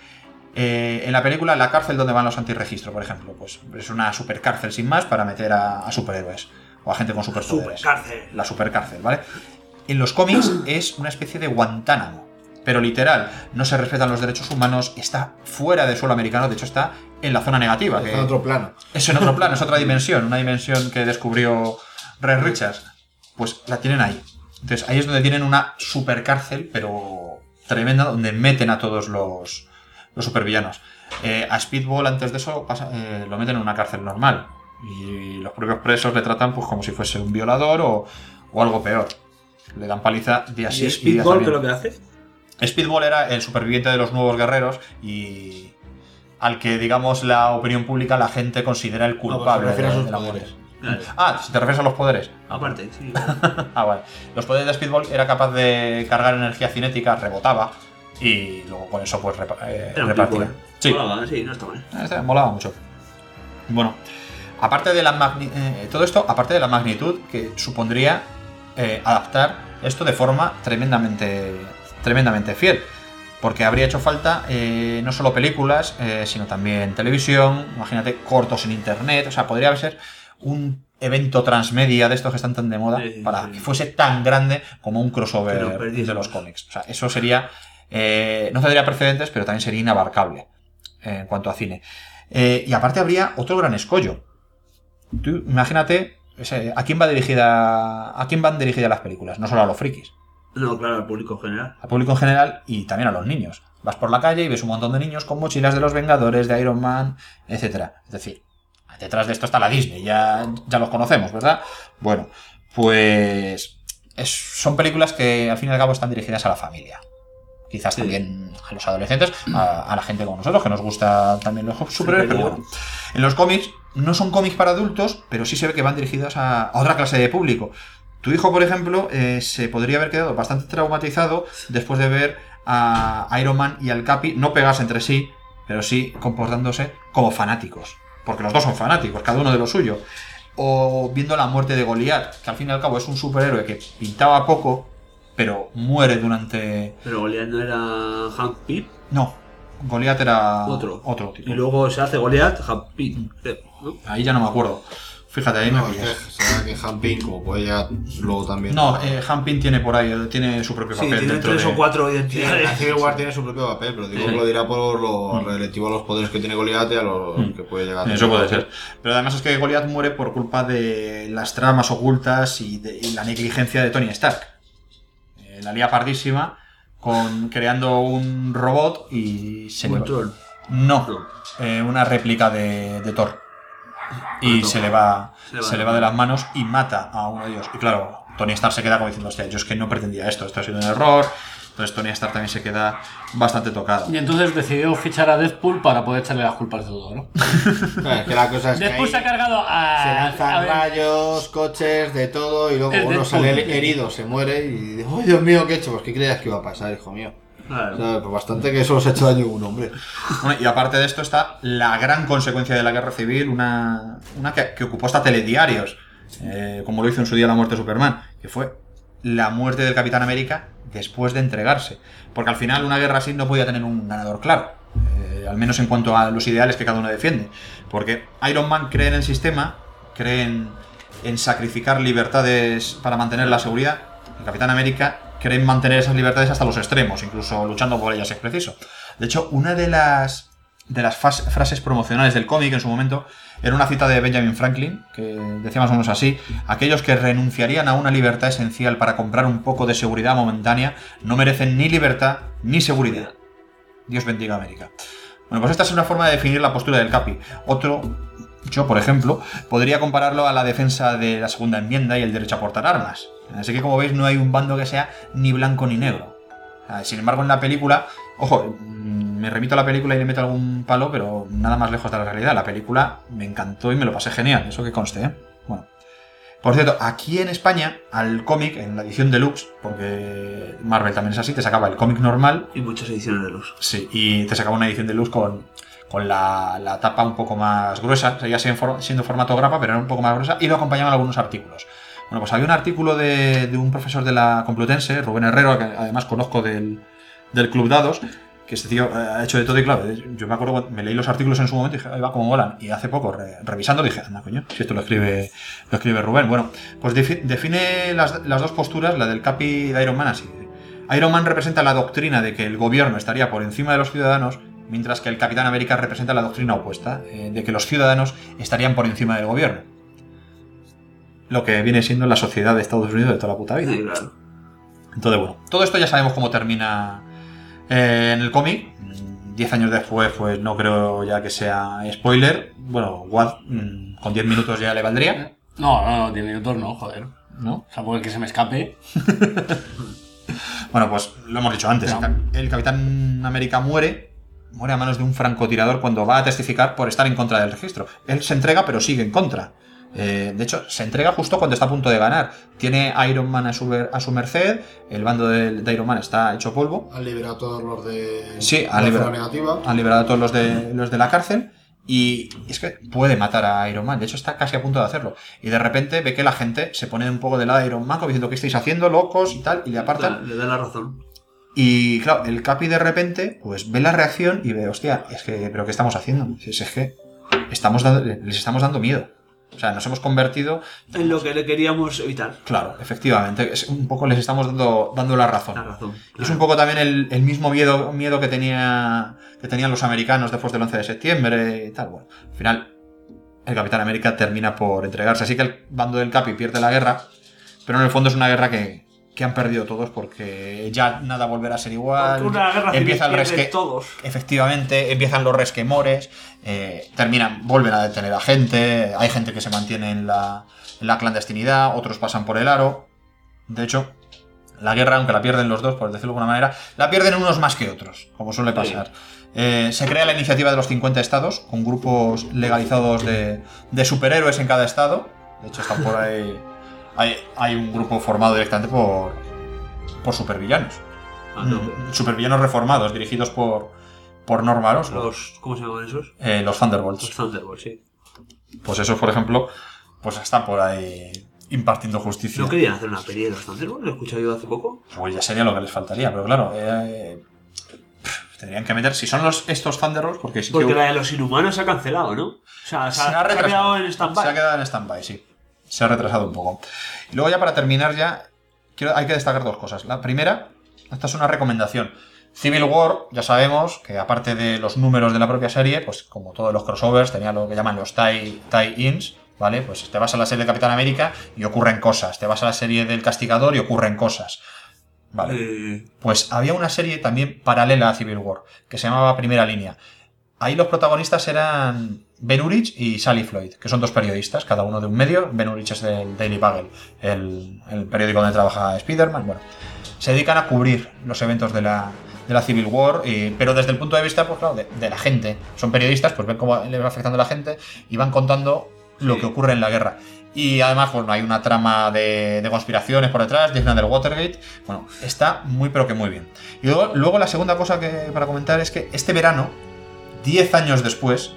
Eh, en la película, la cárcel donde van los antirregistro, por ejemplo, pues es una supercárcel sin más para meter a, a superhéroes o a gente con superpoderes. Supercárcel. La supercárcel, ¿vale? En los cómics es una especie de Guantánamo, pero literal, no se respetan los derechos humanos, está fuera del suelo americano, de hecho está en la zona negativa. Está que en otro plano. Es en otro plano, es otra dimensión, una dimensión que descubrió Reed Richards. Pues la tienen ahí. Entonces ahí es donde tienen una supercárcel, pero tremenda, donde meten a todos los, los supervillanos. Eh, a Speedball antes de eso pasa, eh, lo meten en una cárcel normal. Y los propios presos le tratan pues como si fuese un violador o, o algo peor. Le dan paliza día sí ¿Y y día Speedball qué también. es lo que hace? Speedball era el superviviente de los nuevos guerreros y al que, digamos, la opinión pública, la gente considera el culpable refiere a de, sus de la poderes. muerte. Ah, si te refieres a los poderes. Aparte, sí. Ah, vale. Los poderes de Speedball era capaz de cargar energía cinética, rebotaba y luego con eso pues repa- eh, Era un repartía. tipo, ¿eh? Sí. Molaba, sí, no está mal. Este molaba mucho. Bueno, aparte de la magni- eh, todo esto, aparte de la magnitud que supondría eh, adaptar esto de forma tremendamente tremendamente fiel. Porque habría hecho falta eh, no solo películas, eh, sino también televisión, imagínate, cortos en internet, o sea, podría ser un evento transmedia de estos que están tan de moda Sí, para sí. que fuese tan grande como un crossover Pero perdidísimos. de los cómics. O sea, eso sería, eh, no tendría precedentes, pero también sería inabarcable eh, en cuanto a cine. Eh, y aparte habría otro gran escollo. Tú imagínate, ese, ¿a quién va dirigida, a quién van dirigidas las películas? No solo a los frikis. No, claro, al público en general. Al público en general y también a los niños. Vas por la calle y ves un montón de niños con mochilas de los Vengadores, de Iron Man, etcétera. Es decir, detrás de esto está la Disney, ya, ya los conocemos, ¿verdad? Bueno, pues es- son películas que al fin y al cabo están dirigidas a la familia. Quizás también a los adolescentes, a, a la gente como nosotros, que nos gusta también los superhéroes, pero bueno. En los cómics no son cómics para adultos, pero sí se ve que van dirigidos a, a otra clase de público. Tu hijo, por ejemplo, eh, se podría haber quedado bastante traumatizado después de ver a Iron Man y al Capi no pegarse entre sí, pero sí comportándose como fanáticos. Porque los dos son fanáticos, cada uno de lo suyo. O viendo la muerte de Goliath, que al fin y al cabo es un superhéroe que pintaba poco, pero muere durante... Pero Goliath no era Hank Pym. No, Goliath era Otro. otro tipo. Y luego se hace Goliath, Hank Pym. ¿no? Ahí ya no me acuerdo. Fíjate, ahí No, me es pillas. que será que Han Ping, como puede ya luego también. No, eh, Han Pym tiene por ahí, tiene su propio Sí, papel tiene dentro tres de... o cuatro Sí, identidades. la Civil War tiene su propio papel, pero digo que lo dirá por lo relativo a los poderes que tiene Goliath y a los Mm. que puede llegar a tener. Eso puede ser. Pero además es que Goliath muere por culpa de las tramas ocultas y, de, y la negligencia de Tony Stark. Eh, la lía pardísima con creando un robot y se le va... Voltron. No, eh, una réplica de, de Thor. Y Bueno, se le va se le va se de le va de las manos y mata a uno de ellos. Y claro, Tony Stark se queda como diciendo, hostia, yo es que no pretendía esto, esto ha sido un error. Entonces Tony Stark también se queda bastante tocado. Y entonces decidió fichar a Deadpool para poder echarle las culpas de todo, ¿no? Claro, es que la cosa es que Deadpool ahí se ha cargado a... se a lanzan ver, rayos, coches, de todo, y luego El uno Deadpool. sale herido, se muere y dice, ¡oh, Dios mío, qué he hecho! Pues ¿qué creías que iba a pasar, hijo mío? Claro. O sea, pues bastante que solo se ha hecho daño un hombre. Bueno, y aparte de esto está la gran consecuencia de la guerra civil, una, una que, que ocupó hasta telediarios, eh, como lo hizo en su día la muerte de Superman, que fue la muerte del Capitán América después de entregarse. Porque al final una guerra así no podía tener un ganador claro, eh, al menos en cuanto a los ideales que cada uno defiende. Porque Iron Man cree en el sistema, cree en, en sacrificar libertades para mantener la seguridad. El Capitán América cree en mantener esas libertades hasta los extremos, incluso luchando por ellas si es preciso. De hecho, una de las, de las fas- frases promocionales del cómic en su momento era una cita de Benjamin Franklin, que decía más o menos así: aquellos que renunciarían a una libertad esencial para comprar un poco de seguridad momentánea no merecen ni libertad ni seguridad. Dios bendiga a América. Bueno, pues esta es una forma de definir la postura del Capi. Otro, yo por ejemplo, podría compararlo a la defensa de la segunda enmienda y el derecho a portar armas. Así que, como veis, no hay un bando que sea ni blanco ni negro. Sin embargo, en la película, ojo, me remito a la película y le meto algún palo, pero nada más lejos de la realidad. La película me encantó y me lo pasé genial, eso que conste, ¿eh? Bueno. Por cierto, aquí en España, al cómic, en la edición deluxe, porque Marvel también es así, te sacaba el cómic normal. Y muchas ediciones deluxe. Sí, y te sacaba una edición deluxe con, con la, la tapa un poco más gruesa. Seguía siendo, siendo formato grapa, pero era un poco más gruesa, y lo acompañaban algunos artículos. Bueno, pues había un artículo de, de un profesor de la Complutense, Rubén Herrero, que además conozco del, del Club Dados, que este tío ha hecho de todo y claro, yo me acuerdo, me leí los artículos en su momento y dije, ahí va, como molan. Y hace poco, re, revisando, dije, anda, coño, si esto lo escribe, lo escribe Rubén. Bueno, pues defi define las, las dos posturas, la del Capi y de Iron Man así. Iron Man representa la doctrina de que el gobierno estaría por encima de los ciudadanos, mientras que el Capitán América representa la doctrina opuesta, eh, de que los ciudadanos estarían por encima del gobierno. Lo que viene siendo la sociedad de Estados Unidos de toda la puta vida. Sí, claro. Entonces, bueno, todo esto ya sabemos cómo termina eh, en el cómic. Diez años después, pues no creo ya que sea spoiler. Bueno, Watt mm, con diez minutos ya le valdría. No, no, no, diez minutos no, joder. ¿No? O sea, por el que se me escape. Bueno, pues lo hemos dicho antes. No. El, el Capitán América muere. Muere a manos de un francotirador cuando va a testificar por estar en contra del registro. Él se entrega, pero sigue en contra. Eh, de hecho, se entrega justo cuando está a punto de ganar. Tiene Iron Man a su, a su merced. El bando de, de Iron Man está hecho polvo. Han liberado a todos los de Sí, la han liberado, zona negativa. han liberado a todos los de, los de la cárcel. Y es que puede matar a Iron Man. De hecho, está casi a punto de hacerlo. Y de repente ve que la gente se pone un poco de lado de Iron Man, como diciendo, ¿qué estáis haciendo, locos? Y tal. Y le apartan. Le da la razón. Y claro, el Capi de repente, pues ve la reacción y ve, hostia, es que, ¿pero qué estamos haciendo? Es, es que estamos dando, les estamos dando miedo. O sea, nos hemos convertido en lo que le queríamos evitar. Claro, efectivamente. Es un poco les estamos dando, dando la razón. La razón. Y es un poco también el, el mismo miedo, miedo que, tenía, que tenían los americanos después del once de septiembre y tal. Bueno, al final, el Capitán América termina por entregarse. Así que el bando del Capi pierde la guerra, pero en el fondo es una guerra que, que han perdido todos porque ya nada volverá a ser igual. Porque una guerra empieza el resque... todos. Efectivamente, empiezan los resquemores, eh, terminan, vuelven a detener a gente, hay gente que se mantiene en la, en la clandestinidad, otros pasan por el aro. De hecho, la guerra, aunque la pierden los dos, por decirlo de alguna manera, la pierden unos más que otros, como suele pasar. Sí. Eh, se crea la iniciativa de los cincuenta estados, con grupos legalizados de, de superhéroes en cada estado. De hecho, están por ahí... Hay, hay un grupo formado directamente por, por supervillanos. Ah, no. Supervillanos reformados, dirigidos por, por Norman Osborn. Los, ¿Cómo se llaman esos? Eh, los Thunderbolts. Los Thunderbolts, sí. Pues esos, por ejemplo, pues están por ahí impartiendo justicia. ¿No querían hacer una peli de los Thunderbolts? ¿Lo he escuchado yo hace poco? Pues ya sería lo que les faltaría, pero claro, eh, pff, tendrían que meter, si son los estos Thunderbolts, porque sí Porque que... la de los Inhumanos se ha cancelado, ¿no? O sea, se, se ha, ha retrasado. Se ha quedado en stand-by. Se ha quedado en stand-by, sí. Se ha retrasado un poco. Y luego ya para terminar ya, quiero, hay que destacar dos cosas. La primera, esta es una recomendación. Civil War, ya sabemos que aparte de los números de la propia serie, pues como todos los crossovers, tenía lo que llaman los tie, tie-ins, ¿vale? Pues te vas a la serie de Capitán América y ocurren cosas. Te vas a la serie del Castigador y ocurren cosas. Vale. Eh... Pues había una serie también paralela a Civil War, que se llamaba Primera Línea. Ahí los protagonistas eran Ben Urich y Sally Floyd, que son dos periodistas, cada uno de un medio. Ben Urich es del Daily Bugle, el, el periódico donde trabaja Spider-Man. Bueno, se dedican a cubrir los eventos de la, de la Civil War, y, pero desde el punto de vista, pues claro, de, de la gente. Son periodistas, pues ven cómo le va afectando a la gente y van contando lo que ocurre en la guerra. Y además, bueno, hay una trama de, de conspiraciones por detrás, digna del Watergate. Bueno, está muy pero que muy bien. Y luego, luego la segunda cosa que para comentar es que este verano, diez años después,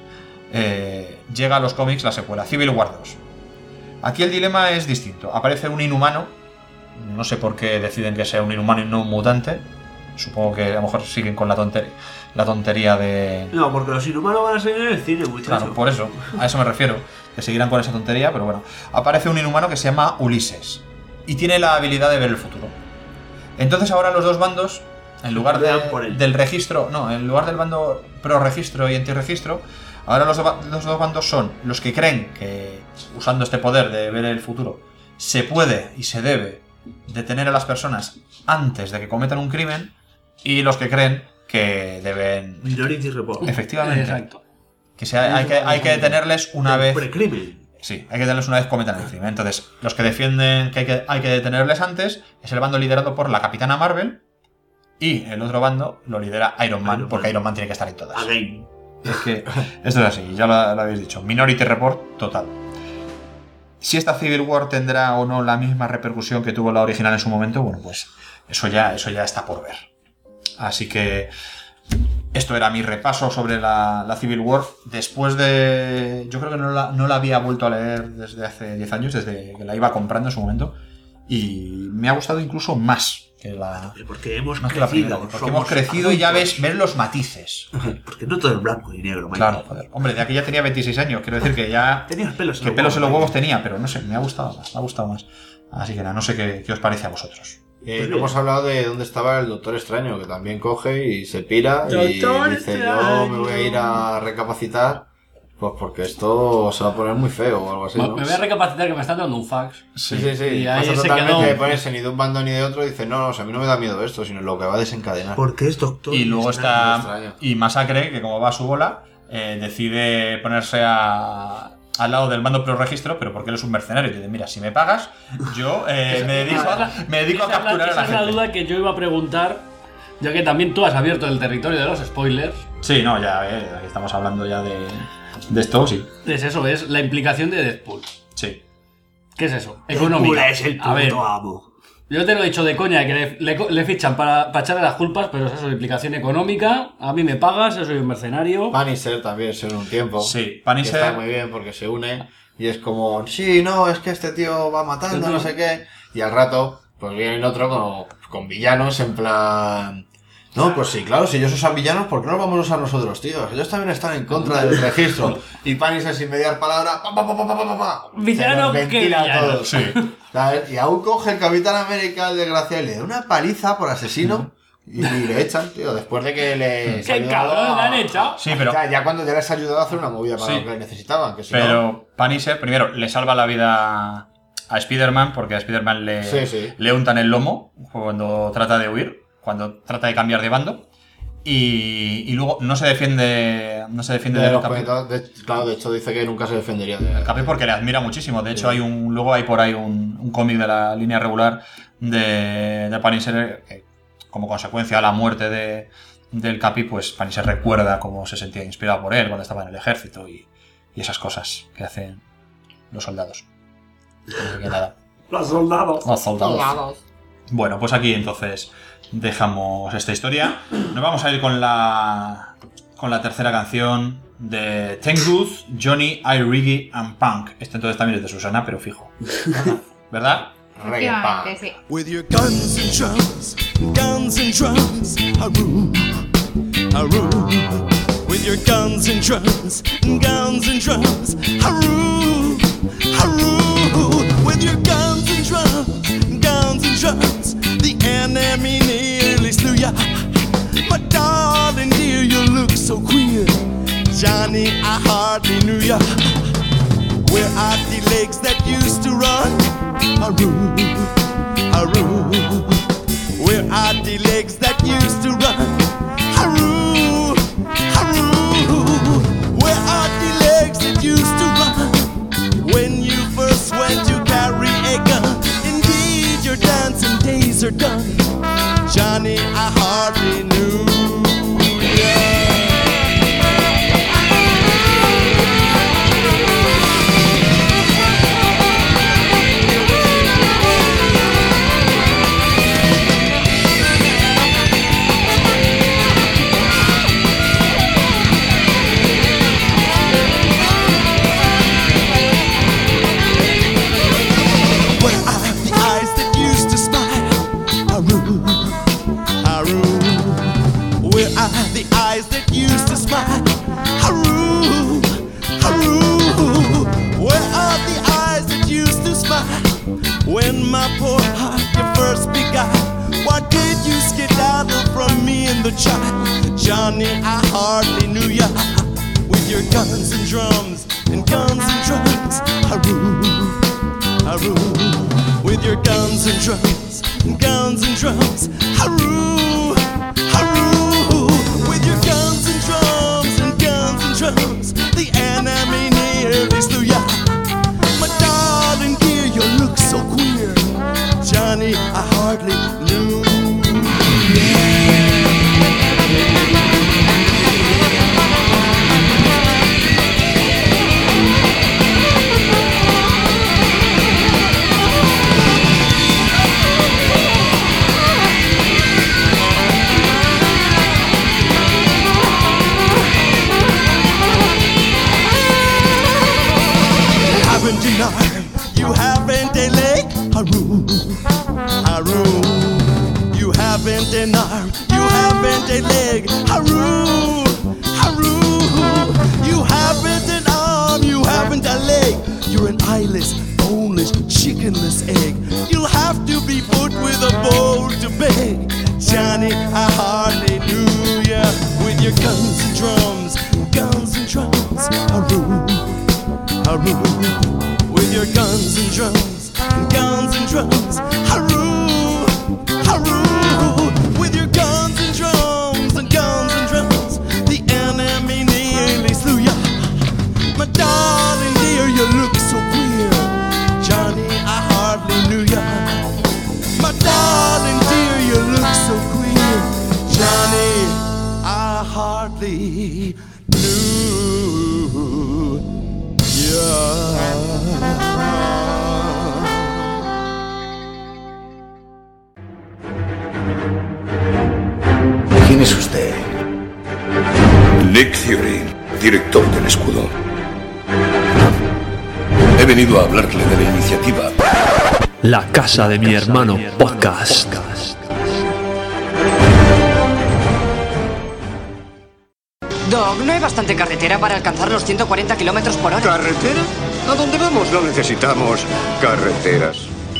eh, llega a los cómics la secuela, Civil War dos. Aquí el dilema es distinto. Aparece un inhumano, no sé por qué deciden que sea un inhumano y no un mutante. Supongo que a lo mejor siguen con la tontería, la tontería de... No, porque los inhumanos van a salir en el cine, muchachos. Claro, por eso, a eso me refiero, que seguirán con esa tontería, pero bueno. Aparece un inhumano que se llama Ulises y tiene la habilidad de ver el futuro. Entonces ahora los dos bandos, en lugar de, del registro, no, en lugar del bando pro-registro y anti-registro, ahora los, do, los dos bandos son los que creen que, usando este poder de ver el futuro, se puede y se debe detener a las personas antes de que cometan un crimen, y los que creen que deben... Minority Report. Efectivamente. Exacto. Que sea, hay, que, hay que detenerles una vez... Precrimen. Sí, hay que detenerles una vez cometan el crimen. Entonces, los que defienden que hay, que hay que detenerles antes es el bando liderado por la Capitana Marvel, y el otro bando lo lidera Iron Man, Iron porque Man. Iron Man tiene que estar en todas. Again. Es que esto es así, ya lo, lo habéis dicho. Minority Report total. Si esta Civil War tendrá o no la misma repercusión que tuvo la original en su momento, bueno, pues eso ya, eso ya está por ver. Así que esto era mi repaso sobre la, la Civil War. Después de... Yo creo que no la, no la había vuelto a leer desde hace diez años, desde que la iba comprando en su momento. Y me ha gustado incluso más que la... Porque hemos más crecido. Que la primera, porque hemos crecido y ya ves, ves los matices. Porque no todo es blanco y negro, Mike. Claro, joder. Hombre, de aquí ya tenía veintiséis años. Quiero decir que ya... Tenías pelos en que los pelos en los huevos, huevos tenía, pero no sé, me ha gustado más. Me ha gustado más. Así que nada, no sé qué, qué os parece a vosotros. Eh, no hemos hablado de dónde estaba el Doctor Extraño, que también coge y se pira y Doctor dice, Extraño. yo me voy a ir a recapacitar, pues porque esto se va a poner muy feo o algo así, ¿no? Me voy a recapacitar, que me están dando un fax. Sí, sí, sí. Y ahí Pasa se totalmente quedó... de ponerse ni de un bando ni de otro, y dice, no, no, o sea, a mí no me da miedo esto, sino lo que va a desencadenar. Porque es Doctor Y luego está... Extraño. Y Masacre, que como va a su bola, eh, decide ponerse a... al lado del mando pro registro, pero porque él es un mercenario. Y dice, mira, si me pagas, yo eh, me dedico, a, me dedico a capturar a la gente. Esa es la duda que yo iba a preguntar, ya que también tú has abierto el territorio de los spoilers. Sí, no, ya, eh, aquí estamos hablando ya de, de esto, sí. Es eso, es la implicación de Deadpool. Sí. ¿Qué es eso? Económica. Deadpool es el puto a ver, amo. yo te lo he dicho de coña, que le, le, le fichan para, para echarle las culpas, pero es eso, implicación económica. A mí me pagas, yo soy un mercenario. Punisher también se une un tiempo. Sí, Punisher Punisher... está muy bien porque se une y es como, sí, no, es que este tío va matando, no sé qué. Y al rato Pues viene el otro con, con villanos en plan... No, pues sí, claro, si ellos usan villanos, ¿por qué no los vamos a usar nosotros, tíos? Ellos también están en contra del registro. Y Punisher sin mediar palabra... Pa, pa, pa, pa, pa, pa, pa, Villano se nos que ventila villano. todo. Sí. ¿Sabes? Y aún coge el Capitán América, el desgraciado, y le da una paliza por asesino y, y le echan, tío, después de que les ¡Qué ayudado cabrón, le han a- echado! Sí, pero- Ya, ya cuando ya les ha ayudado a hacer una movida para Sí. lo que necesitaban, que si no... Pero Punisher, primero, le salva la vida a Spider-Man porque a Spider-Man le, Sí, sí. le untan el lomo cuando trata de huir, cuando trata de cambiar de bando. Y, y luego no se defiende no se defiende De del los Capi, puñetazos, de- claro, de hecho dice que nunca se defendería de... Capi porque le admira muchísimo. De hecho, Sí. hay un luego hay por ahí un, un cómic de la línea regular de, de Punisher que, como consecuencia a la muerte de, del Capi, pues Punisher recuerda cómo se sentía inspirado por él cuando estaba en el ejército y, y esas cosas que hacen los soldados. Así que nada. Los soldados. Los soldados. Bueno, pues aquí entonces dejamos esta historia. Nos vamos a ir con la con la tercera canción de Tenguth, Johnny, I, Reggae and Punk. Este entonces también es de Susana, pero fijo. ¿Verdad? Reggae Punk. Efectivamente, sí. With your guns and drums, guns and drums, Haru, Haru. With your guns and drums, guns and drums, Haru, Haru. With your guns and drums, guns and drums, the enemy nearly slew ya. My darling dear, you look so queer. Johnny, I hardly knew ya. Where are the legs that used to run? Haru, Haru. Where are the legs that used to run? Haru, Haru. Where are the legs that used to run? When you first went to carry a gun. Indeed, your dancing days are done. Johnny, I hardly knew. Where are the eyes that used to smile? Haru, Haru. Where are the eyes that used to smile? Haru, Haru. Where are the eyes that used to smile? When my poor heart you first began, why did you skedaddle from me in the child? Johnny, I hardly knew ya. With your guns and drums and guns and drums, Haru, Haru. With your guns and drums and guns and drums, Haru, Haru. With your guns and drums and guns and drums, the enemy nearly slew ya. My darling dear, you look so queer. Johnny, I hardly knew. You haven't an arm, you haven't a leg, Haru, Haru. You haven't an arm, you haven't a leg, Haru, Haru. You haven't an arm, you haven't a leg. You're an eyeless, boneless, chickenless egg. You'll have to be put with a bowl to beg. Johnny, I hardly knew ya. With your guns and drums, guns and drums, Haru, Haru. With your guns and drums, guns and drums, Haru, Haru. With your guns and drums and guns and drums, the enemy nearly slew ya. My darling dear, you look so queer. Johnny, I hardly knew ya. My darling dear, you look so queer. Johnny, I hardly knew ya. ¿Quién es usted? Nick Fury, director del escudo. He venido a hablarle de la iniciativa. La casa de mi hermano podcast. Doc, ¿no hay bastante carretera para alcanzar los ciento cuarenta kilómetros por hora? ¿Carretera? ¿A dónde vamos? No necesitamos carreteras.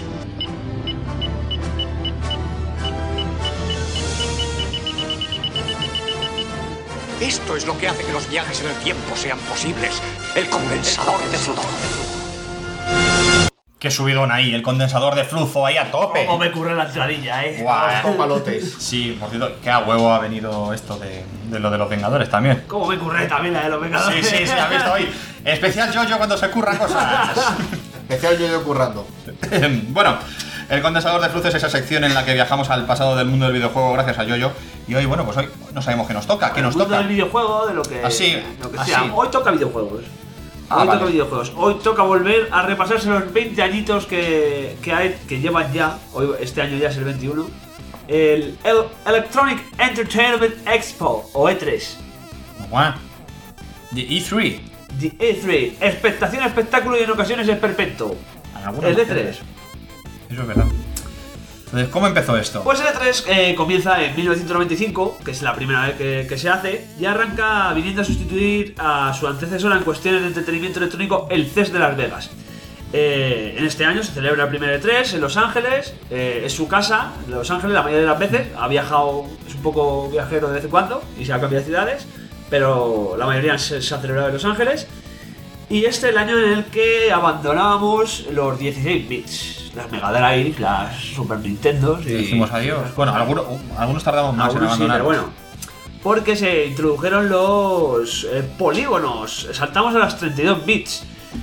Esto es lo que hace que los viajes en el tiempo sean posibles. El condensador de flujo. Qué subidón ahí, el condensador de flujo ahí a tope. Cómo me curra la entradilla, eh. Guau, Con palotes. Sí, por cierto, que a huevo ha venido esto de, de lo de los Vengadores también. Cómo me curré también la de los Vengadores. Sí, sí, sí, has visto hoy. Especial Jojo cuando se curra cosas. Especial yo currando. Bueno, el condensador de flujo es esa sección en la que viajamos al pasado del mundo del videojuego gracias a Yoyo. Y hoy, bueno, pues hoy no sabemos qué nos toca, qué nos el mundo toca. del videojuego, de lo que, Así, lo que así. sea. Hoy toca videojuegos. Ah, Hoy vale. toca videojuegos. Hoy toca volver a repasarse los veinte añitos que, que, hay, que llevan ya. Hoy, este año ya es el veintiuno. El, el Electronic Entertainment Expo, o E tres. What? The E tres. The E tres. Expectación, espectáculo y en ocasiones esperpento. El E tres. Eso es verdad. Entonces, ¿cómo empezó esto? Pues el E tres eh, comienza en mil novecientos noventa y cinco, que es la primera vez que, que se hace, y arranca viniendo a sustituir a su antecesora en cuestiones de entretenimiento electrónico, el C E S de Las Vegas. Eh, en este año se celebra el primer E tres en Los Ángeles, eh, es su casa, en Los Ángeles la mayoría de las veces, ha viajado, es un poco viajero de vez en cuando y se ha cambiado de ciudades, pero la mayoría se, se ha celebrado en Los Ángeles. Y este es el año en el que abandonábamos los dieciséis bits, las Mega Drive, las Super Nintendo. Y dijimos adiós. Bueno, algunos, algunos tardamos más Algunos en sí, abandonar. pero bueno. Porque se introdujeron los eh, polígonos, saltamos a las treinta y dos bits.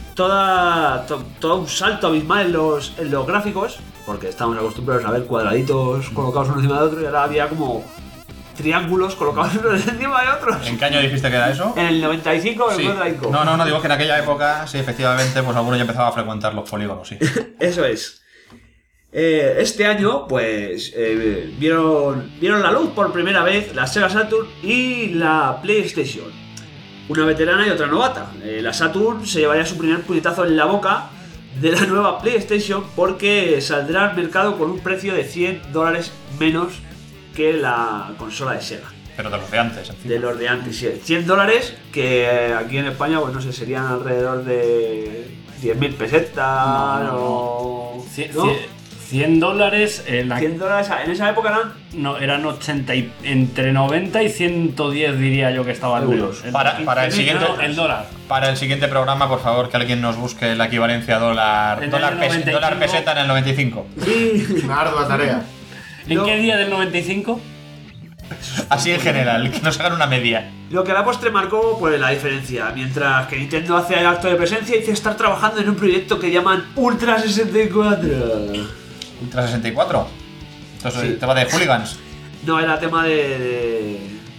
Toda, to, todo un salto abismal en los, en los gráficos, porque estamos acostumbrados a ver cuadraditos colocados uno encima de otro y ahora había como triángulos colocados uno encima de otros. ¿En qué año dijiste que era eso? En el noventa y cinco, en Sí. el noventa y cinco. No, no, no, digo que en aquella época, sí, efectivamente, pues algunos ya empezaba a frecuentar los polígonos, sí. Eso es. Eh, este año, pues, eh, vieron, vieron la luz por primera vez la Sega Saturn y la PlayStation. Una veterana y otra novata. Eh, la Saturn se llevaría su primer puñetazo en la boca de la nueva PlayStation porque saldrá al mercado con un precio de cien dólares menos que la consola de Sega. Pero de los de antes, en fin. De los de antes, sí. cien dólares que eh, aquí en España, pues no sé, serían alrededor de diez mil pesetas No, no, no. o... Cien- ¿no? cien- cien dólares en la... cien dólares en esa época eran... No, eran ochenta y, entre noventa y ciento diez diría yo que estaban Euros. El- Para, para el no, siguiente el dólar. Para el siguiente programa, por favor, que alguien nos busque la equivalencia dólar, En el dólar, pes- noventa y cinco. dólar peseta en el noventa y cinco. Sí. Una ardua tarea. ¿En No. qué día del noventa y cinco? Así en general, que nos hagan una media. Lo que a la postre marcó, pues la diferencia. Mientras que Nintendo hace el acto de presencia y dice estar trabajando en un proyecto que llaman Ultra sesenta y cuatro. Ultra sesenta y cuatro. Entonces, Sí. el tema de hooligans. No, era tema de... de,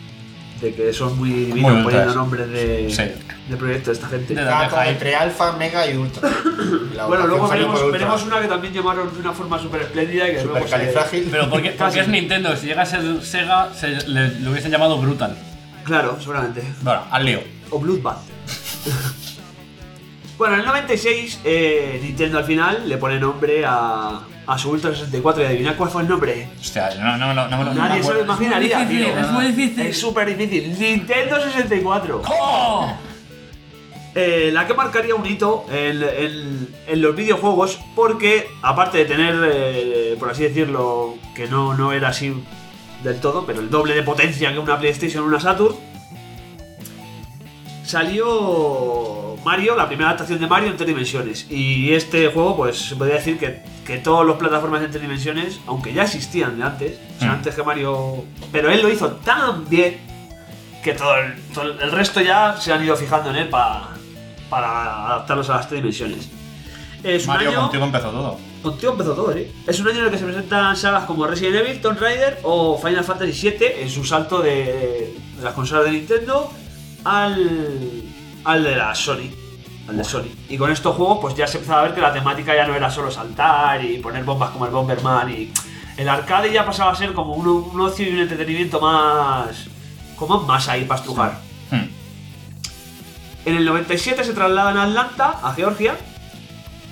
de que son muy divinos Muy ultras. poniendo nombres de, Sí. de proyectos de esta gente. Caca entre alfa, mega y ultra. La Bueno, votación luego salió veremos, por ultra. veremos una que también llamaron de una forma súper espléndida y que luego se- Supercalifrágil. Pero porque, porque Casi. es Nintendo, si llega a ser Sega, se, le, lo hubiesen llamado Brutal. Claro, seguramente. Bueno, al lío. O Bloodbath. Bueno, en el noventa y seis, eh, Nintendo al final le pone nombre a, a su Ultra sesenta y cuatro y adivinad cuál fue el nombre. Hostia, no, no, no, no, me lo- no me Nadie se lo acuerdo. imaginaría, Es muy tío. difícil, es muy difícil. Es súper difícil. Nintendo sesenta y cuatro. ¡Oh! Eh, la que marcaría un hito en, en- en los videojuegos porque, aparte de tener, eh, por así decirlo, que no, no era así del todo, pero el doble de potencia que una PlayStation o una Saturn, salió Mario, la primera adaptación de Mario en tres dimensiones. Y este juego, pues se podría decir que, que todas las plataformas en tres dimensiones, aunque ya existían de antes, o sea, Mm. antes que Mario... Pero él lo hizo tan bien que todo el, todo el resto ya se han ido fijando en él para para adaptarlos a las tres dimensiones. Es un Mario, año... contigo empezó todo. Contigo empezó todo, ¿eh? Es un año en el que se presentan sagas como Resident Evil, Tomb Raider o Final Fantasy siete en su salto de, de las consolas de Nintendo al, al de la Sony. Al de Sony. Y con estos juegos pues ya se empezaba a ver que la temática ya no era solo saltar y poner bombas como el Bomberman y... El arcade ya pasaba a ser como un, un ocio y un entretenimiento más... como más ahí para estrujar. Hmm. En el noventa y siete se trasladan a Atlanta, a Georgia,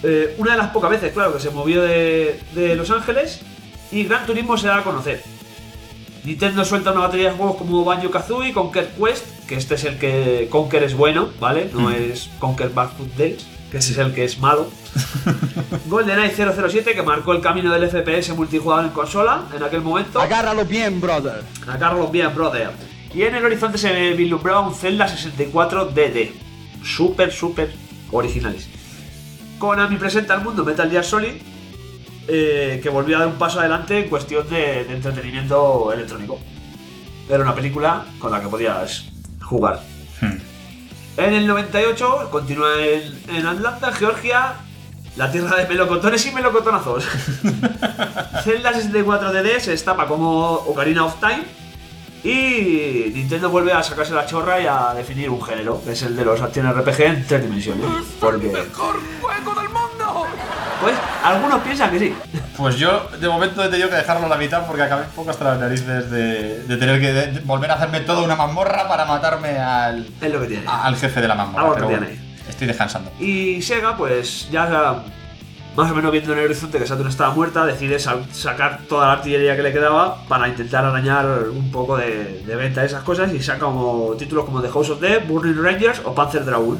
eh, una de las pocas veces, claro, que se movió de, de Los Ángeles, y Gran Turismo se da a conocer. Nintendo suelta una batería de juegos como Banjo-Kazooie, Conquer Quest, que este es el que Conquer es bueno, ¿vale? No mm. es Conquer Bad Food Days, que ese es el que es malo. GoldenEye cero cero siete, que marcó el camino del F P S multijugador en consola en aquel momento. Agárralo bien, brother. Agárralo bien, brother. Y en el horizonte se vislumbraba un Zelda sesenta y cuatro D D. Súper, súper originales. Konami presenta al mundo Metal Gear Solid, eh, que volvió a dar un paso adelante en cuestión de, de entretenimiento electrónico. Era una película con la que podías jugar. Hmm. En el noventa y ocho continúa en, en Atlanta, Georgia, la tierra de melocotones y melocotonazos. Zelda sesenta y cuatro D D se destapa como Ocarina of Time, y Nintendo vuelve a sacarse la chorra y a definir un género, que es el de los action R P G en tres dimensiones. Porque... ¡el mejor juego del mundo! Pues algunos piensan que sí. Pues yo de momento he tenido que dejarlo a la mitad porque acabé un poco hasta las narices de, de tener que de, de volver a hacerme toda una mazmorra para matarme al, es lo que tiene. al jefe de la mazmorra. Algo pero que bueno, tiene. Estoy descansando. Y Sega, pues ya más o menos viendo en el horizonte que Saturn estaba muerta, decide sal- sacar toda la artillería que le quedaba para intentar arañar un poco de, de venta de esas cosas, y saca como títulos como The House of Death, Burning Rangers o Panzer Dragoon.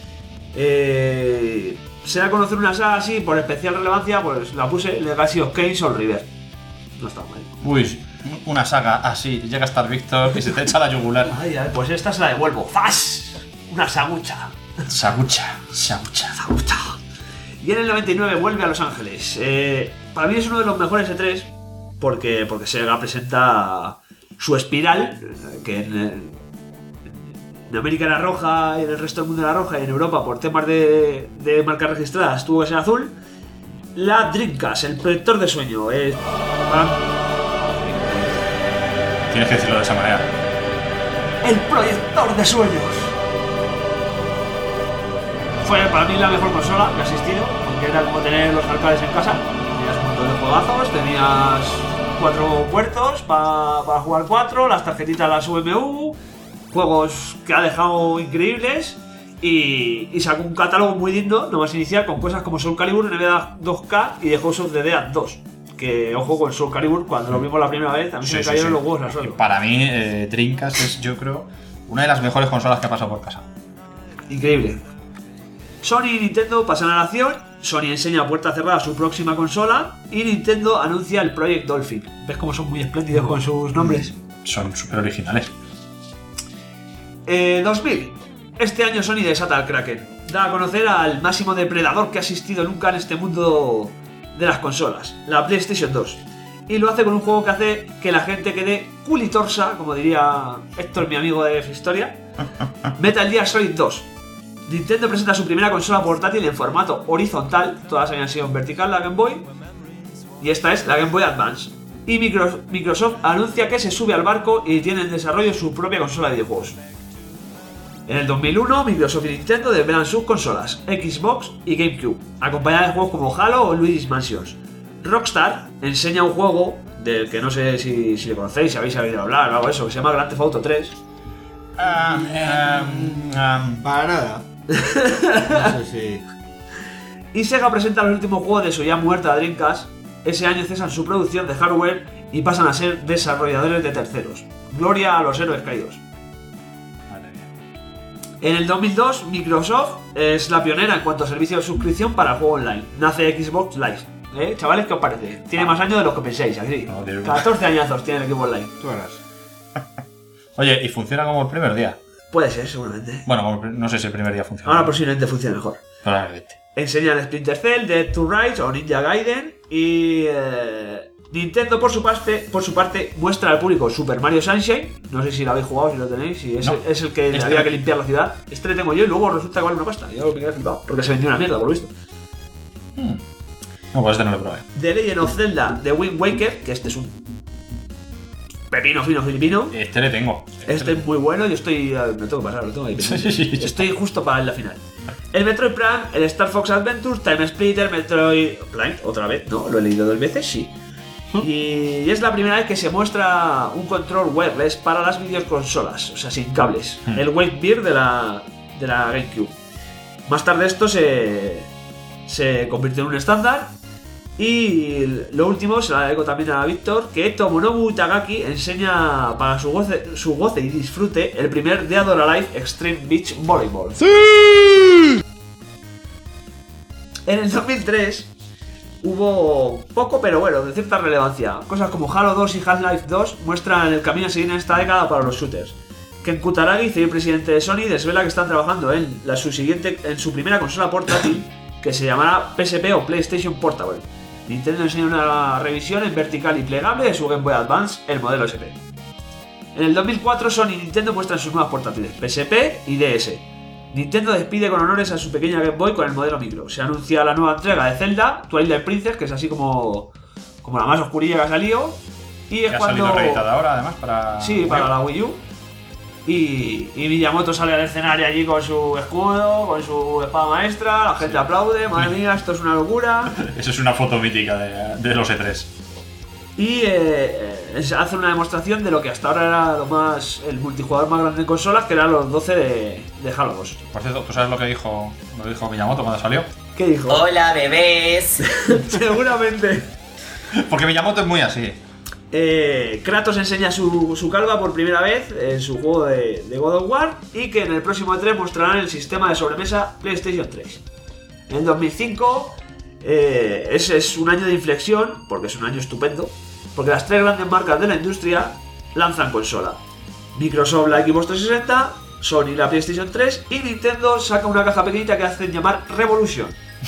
Eh, se da a conocer una saga así por especial relevancia, pues la puse Legacy of Kain Soul River. No está mal. Uy, una saga así, llega a estar Víctor y se te echa la yugular. Ay, ay, pues esta se la devuelvo. ¡Fas! Una sagucha. Sagucha, sagucha, sagucha. Y en el noventa y nueve vuelve a Los Ángeles. Eh, para mí es uno de los mejores E tres porque, porque Sega presenta su espiral, que en, en América era roja y en el resto del mundo era roja, y en Europa por temas de, de marcas registradas tuvo que ser azul. La Dreamcast, el proyector de sueño. Eh, para... Tienes que decirlo de esa manera. El proyector de sueños. Fue para mí la mejor consola que ha existido, porque era como tener los arcades en casa. Tenías un montón de juegazos, tenías cuatro puertos pa, para jugar cuatro, las tarjetitas, las U M U, juegos que ha dejado increíbles, y, y sacó un catálogo muy lindo, nomás inicial, con cosas como Soul Calibur, N B A dos K y The House of the Dead dos. Que ojo con Soul Calibur, cuando lo vimos la primera vez, a mí sí, se me cayeron sí, sí. los huevos al suelo. Para mí, eh, Dreamcast es, yo creo, una de las mejores consolas que ha pasado por casa. Increíble. Sony y Nintendo pasan a la acción. Sony enseña a puerta cerrada su próxima consola y Nintendo anuncia el Project Dolphin. ¿Ves cómo son muy espléndidos con sus nombres? Son súper originales. Eh, dos mil. Este año Sony desata al Kraken. Da a conocer al máximo depredador que ha existido nunca en este mundo de las consolas, la PlayStation dos. Y lo hace con un juego que hace que la gente quede culitorsa, como diría Héctor, mi amigo de Historia. Metal Gear Solid dos. Nintendo presenta su primera consola portátil en formato horizontal, todas habían sido en vertical, la Game Boy, y esta es la Game Boy Advance. Y Microsoft anuncia que se sube al barco y tiene en desarrollo su propia consola de videojuegos. En el dos mil uno, Microsoft y Nintendo desvelan sus consolas, Xbox y GameCube, acompañadas de juegos como Halo o Luigi's Mansion. Rockstar enseña un juego del que no sé si, si le conocéis, si habéis oído hablar o algo de eso, que se llama Grand Theft Auto tres. Um, um, um, para nada. No sé si... Y Sega presenta los últimos juegos de su ya muerta Dreamcast. Ese año cesan su producción de hardware y pasan a ser desarrolladores de terceros. Gloria a los héroes caídos. En el dos mil dos, Microsoft es la pionera en cuanto a servicio de suscripción para el juego online. Nace Xbox Live. ¿Eh? Chavales, ¿qué os parece? Tiene más años de los que penséis, ¿aquí? No, catorce añazos tiene el equipo online. Tú verás. Oye, ¿y funciona como el primer día? Puede ser, seguramente. Bueno, no sé si el primer día funciona. Ahora posiblemente funcione mejor. Probablemente. Enseñan Splinter Cell, Dead to Rise o Ninja Gaiden. Y eh, Nintendo, por su, parte, por su parte, muestra al público Super Mario Sunshine. No sé si lo habéis jugado, si lo tenéis. Si es, no. es el que este había que limpiar la ciudad. Este le tengo yo y luego resulta que vale una pasta. Yo lo quería flipado, porque se vendió una mierda, por lo visto. Hmm. No, pues este no lo probé. The Legend of Zelda, The Wind Waker, que este es un pepino fino filipino. Este le tengo. Este, este es muy bueno. Yo estoy. Me tengo que pasar, lo tengo ahí. Sí, sí, sí. Estoy justo para la final. El Metroid Prime, el Star Fox Adventures, Time Splitter, Metroid Prime, otra vez, no, lo he leído dos veces, sí. Y es la primera vez que se muestra un control wireless para las videoconsolas, o sea, sin cables. El Wave Beer de la, de la GameCube. Más tarde esto se, se convirtió en un estándar. Y lo último se lo dedico también a Víctor, que Tomonobu Itagaki enseña para su goce, su goce y disfrute el primer Dead or Alive Extreme Beach Volleyball. ¡Sí! En el dos mil tres hubo poco, pero bueno, de cierta relevancia. Cosas como Halo dos y Half-Life dos muestran el camino a seguir en esta década para los shooters. Ken Kutaragi, C E O presidente de Sony, desvela que están trabajando en, la, su, siguiente, en su primera consola portátil, que se llamará P S P o PlayStation Portable. Nintendo enseña una revisión en vertical y plegable de su Game Boy Advance, el modelo S P. En el dos mil cuatro, Sony y Nintendo muestran sus nuevas portátiles, P S P y D S. Nintendo despide con honores a su pequeña Game Boy con el modelo micro. Se anuncia la nueva entrega de Zelda, Twilight Princess, que es así como, como la más oscurilla que ha salido. Y es que cuando... ha salido reeditada ahora, además, para... Sí, para la Wii U. Y, y Miyamoto sale al escenario allí con su escudo, con su espada maestra, la gente sí. aplaude, madre mía, esto es una locura. Eso es una foto mítica de, de los E tres. Y eh, eh, hace una demostración de lo que hasta ahora era lo más el multijugador más grande en consolas, que eran los doce de, de Halo dos. Por cierto, ¿tú sabes lo que dijo, lo que dijo Miyamoto cuando salió? ¿Qué dijo? ¡Hola, bebés! Seguramente. Porque Miyamoto es muy así. Eh, Kratos enseña su, su calva por primera vez en su juego de, de God of War, y que en el próximo E tres mostrarán el sistema de sobremesa PlayStation tres. En el dos mil cinco eh, ese es un año de inflexión, porque es un año estupendo, porque las tres grandes marcas de la industria lanzan consola. Microsoft la Xbox trescientos sesenta, Sony la PlayStation tres y Nintendo saca una caja pequeñita que hacen llamar Revolution.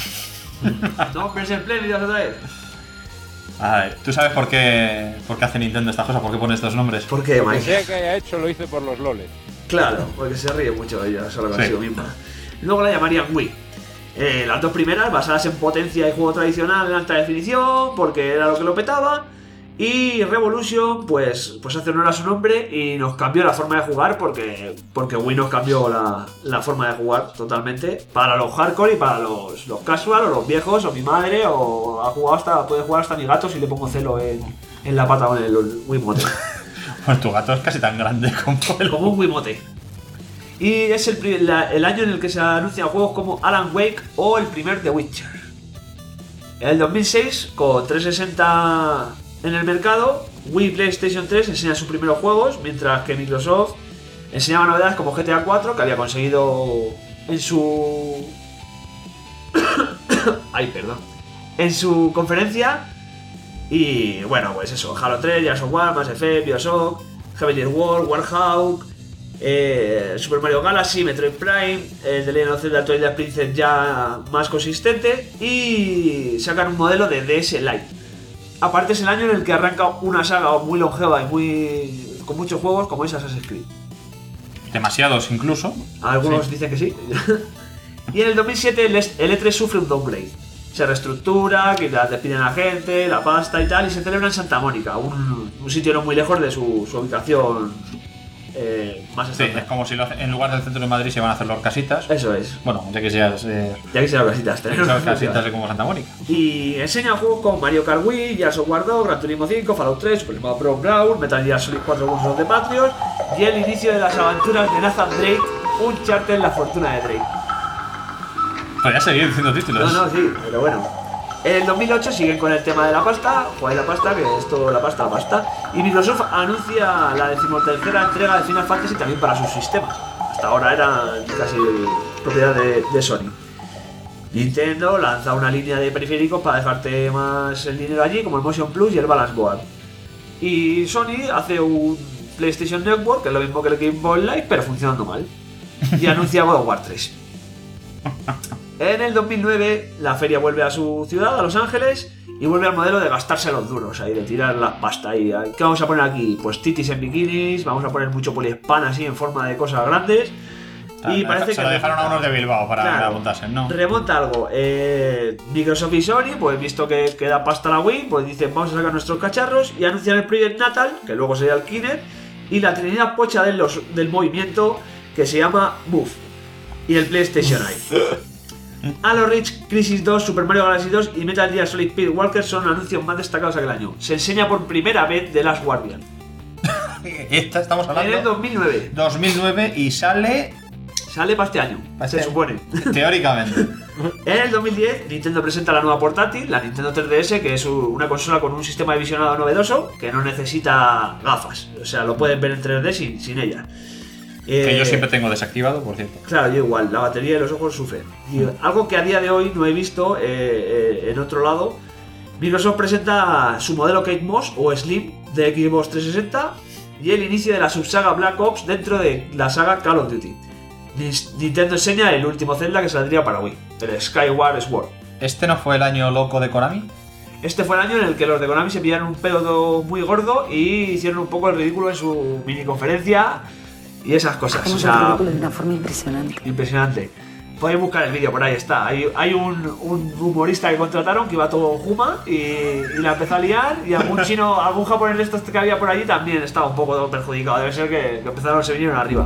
¿No? ¿Ves el Play otra vez? Ay, ¿tú sabes por qué, por qué hace Nintendo estas cosas? ¿Por qué pone estos nombres? ¿Por qué, Lo que Mike? sea que haya hecho lo hice por los loles. Claro, porque se ríe mucho de ella, solo Sí. consigo misma. Luego la llamarían Wii. Eh, las dos primeras basadas en potencia y juego tradicional en alta definición, porque era lo que lo petaba. Y Revolution, pues, pues hace honor a su nombre y nos cambió la forma de jugar, porque, porque Wii nos cambió la, la forma de jugar totalmente. Para los hardcore y para los, los casual, o los viejos, o mi madre, o ha jugado hasta, puede jugar hasta mi gato si le pongo celo en, en la pata con el Wiimote. Pues tu gato es casi tan grande como el... Como un Wiimote. Y es el, pri- la- el año en el que se anuncian juegos como Alan Wake o el primer The Witcher. En el dos mil seis, con trescientos sesenta en el mercado, Wii y PlayStation tres enseñan sus primeros juegos, mientras que Microsoft enseñaba novedades como G T A cuatro, que había conseguido en su... Ay, perdón. En su conferencia. Y bueno, pues eso, Halo tres, Gears of War, Mass Effect, Bioshock, Heavenly World, Warhawk, eh, Super Mario Galaxy, Metroid Prime, el de Legend of Zelda Twilight Princess ya más consistente, y sacan un modelo de D S Lite. Aparte es el año en el que arranca una saga muy longeva y muy con muchos juegos como es Assassin's Creed. Demasiados incluso. Algunos Sí. dicen que sí. Y en el dos mil siete el E tres sufre un downgrade. Se reestructura, que la despiden a la gente, la pasta y tal, y se celebra en Santa Mónica, un, un sitio no muy lejos de su, su ubicación eh, más Sí, estándar. es como si lo hace- en lugar del centro de Madrid se van a hacer los casitas. Eso es. Bueno, ya que seas... Eh, Ya quisiera casitas, ya que tener seas casitas de como Santa Mónica. Y enseña juegos como Mario Kart Wii, Gears of War dos, Gran Turismo cinco, Fallout tres, Super Mario Bros. Brawl, Metal Gear Solid cuatro Guns of the Patriot y el inicio de las aventuras de Nathan Drake, Uncharted, la fortuna de Drake. Podría seguir diciendo títulos. No, no, sí, pero bueno. En el dos mil ocho siguen con el tema de la pasta, jugáis la pasta, que es todo la pasta, la pasta. Y Microsoft anuncia la decimotercera entrega de Final Fantasy también para sus sistemas. Hasta ahora era casi propiedad de, de Sony. Nintendo lanza una línea de periféricos para dejarte más el dinero allí, como el Motion Plus y el Balance Board. Y Sony hace un PlayStation Network, que es lo mismo que el Game Boy Live, pero funcionando mal. Y anuncia God of War tres. En el dos mil nueve la feria vuelve a su ciudad, a Los Ángeles, y vuelve al modelo de gastarse los duros, ahí, de tirar la pasta ahí. ¿Qué vamos a poner aquí? Pues titis en bikinis, vamos a poner mucho poliespan así en forma de cosas grandes. Y Ah, parece se que lo dejaron a remonta- unos de Bilbao para Claro. que apuntasen, ¿no? Remonta algo. Eh, Microsoft y Sony, pues visto que queda pasta la Wii, pues dicen vamos a sacar nuestros cacharros y anuncian el Project Natal, que luego sería el Kinect, y la trinidad pocha de los, del movimiento que se llama Move. Y el PlayStation Eye. Halo Reach, Crisis dos, Super Mario Galaxy dos y Metal Gear Solid Speed Walker son los anuncios más destacados aquel año. Se enseña por primera vez The Last Guardian. Esta estamos hablando. En el dos mil nueve. dos mil nueve y sale. Sale para este año, Pa' se este- supone. Teóricamente. En el dos mil diez, Nintendo presenta la nueva portátil, la Nintendo tres D S, que es una consola con un sistema de visionado novedoso que no necesita gafas. O sea, lo pueden ver en tres D sin, sin ella. Que Eh, yo siempre tengo desactivado, por cierto. Claro, yo igual, la batería de los ojos sufre. Y algo que a día de hoy no he visto eh, eh, en otro lado, Microsoft presenta su modelo Kate Moss o Slim de Xbox trescientos sesenta y el inicio de la subsaga Black Ops dentro de la saga Call of Duty. Nintendo enseña el último Zelda que saldría para Wii, el Skyward Sword. ¿Este no fue el año loco de Konami? Este fue el año en el que los de Konami se pillaron un pedo muy gordo y hicieron un poco el ridículo en su mini conferencia y esas cosas. O sea, de una forma impresionante. impresionante. Podéis buscar el vídeo, por ahí está. Hay, hay un, un humorista que contrataron que iba todo Juma y, y la empezó a liar. Y algún chino, algún japonés de estos que había por allí también estaba un poco perjudicado. Debe ser que, que empezaron, se vinieron arriba.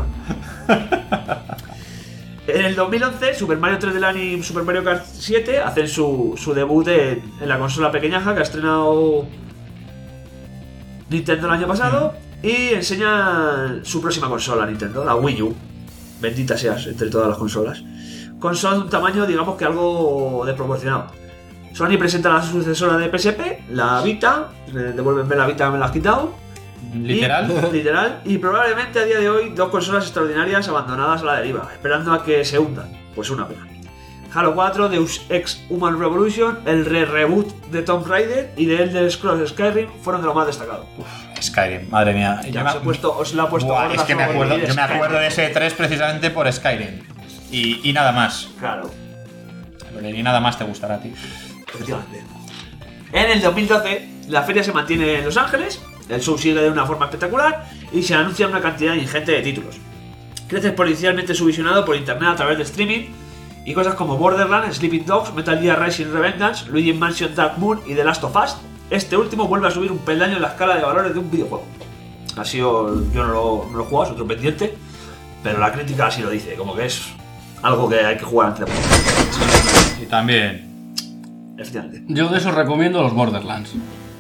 En el dos mil once, Super Mario tres D Land y Super Mario Kart siete hacen su, su debut en, en la consola pequeñaja que ha estrenado Nintendo el año pasado. Y enseñan su próxima consola, Nintendo, la Wii U. Bendita seas entre todas las consolas. Consola de un tamaño, digamos que algo desproporcionado. Sony presenta la sucesora de P S P, la Vita. Devuélveme la Vita, me la has quitado. ¿Literal? Y, literal. Y probablemente a día de hoy dos consolas extraordinarias abandonadas a la deriva, esperando a que se hundan. Pues una pena. Halo cuatro, Deus Ex Human Revolution, el re-reboot de Tomb Raider y de Elder Scrolls Skyrim fueron de lo más destacado. Skyrim, madre mía. Ya me... os, he puesto, os la he puesto Buah, gorda es que me solo acuerdo, porque yo me acuerdo Skyrim. de ese E tres precisamente por Skyrim. Y, y nada más. Claro. Y nada más te gustará a ti. Efectivamente. En el dos mil doce, la feria se mantiene en Los Ángeles, el show sigue de una forma espectacular y se anuncia una cantidad ingente de títulos. Crece exponencialmente su visionado por internet a través de streaming y cosas como Borderlands, Sleeping Dogs, Metal Gear Rising Revengeance, Luigi's Mansion Dark Moon y The Last of Us. Este último vuelve a subir un peldaño en la escala de valores de un videojuego. Ha sido, yo no lo, no lo he jugado, es otro pendiente, pero la crítica así lo dice, como que es algo que hay que jugar antes de... Y también... Efectivamente. Yo de eso recomiendo los Borderlands.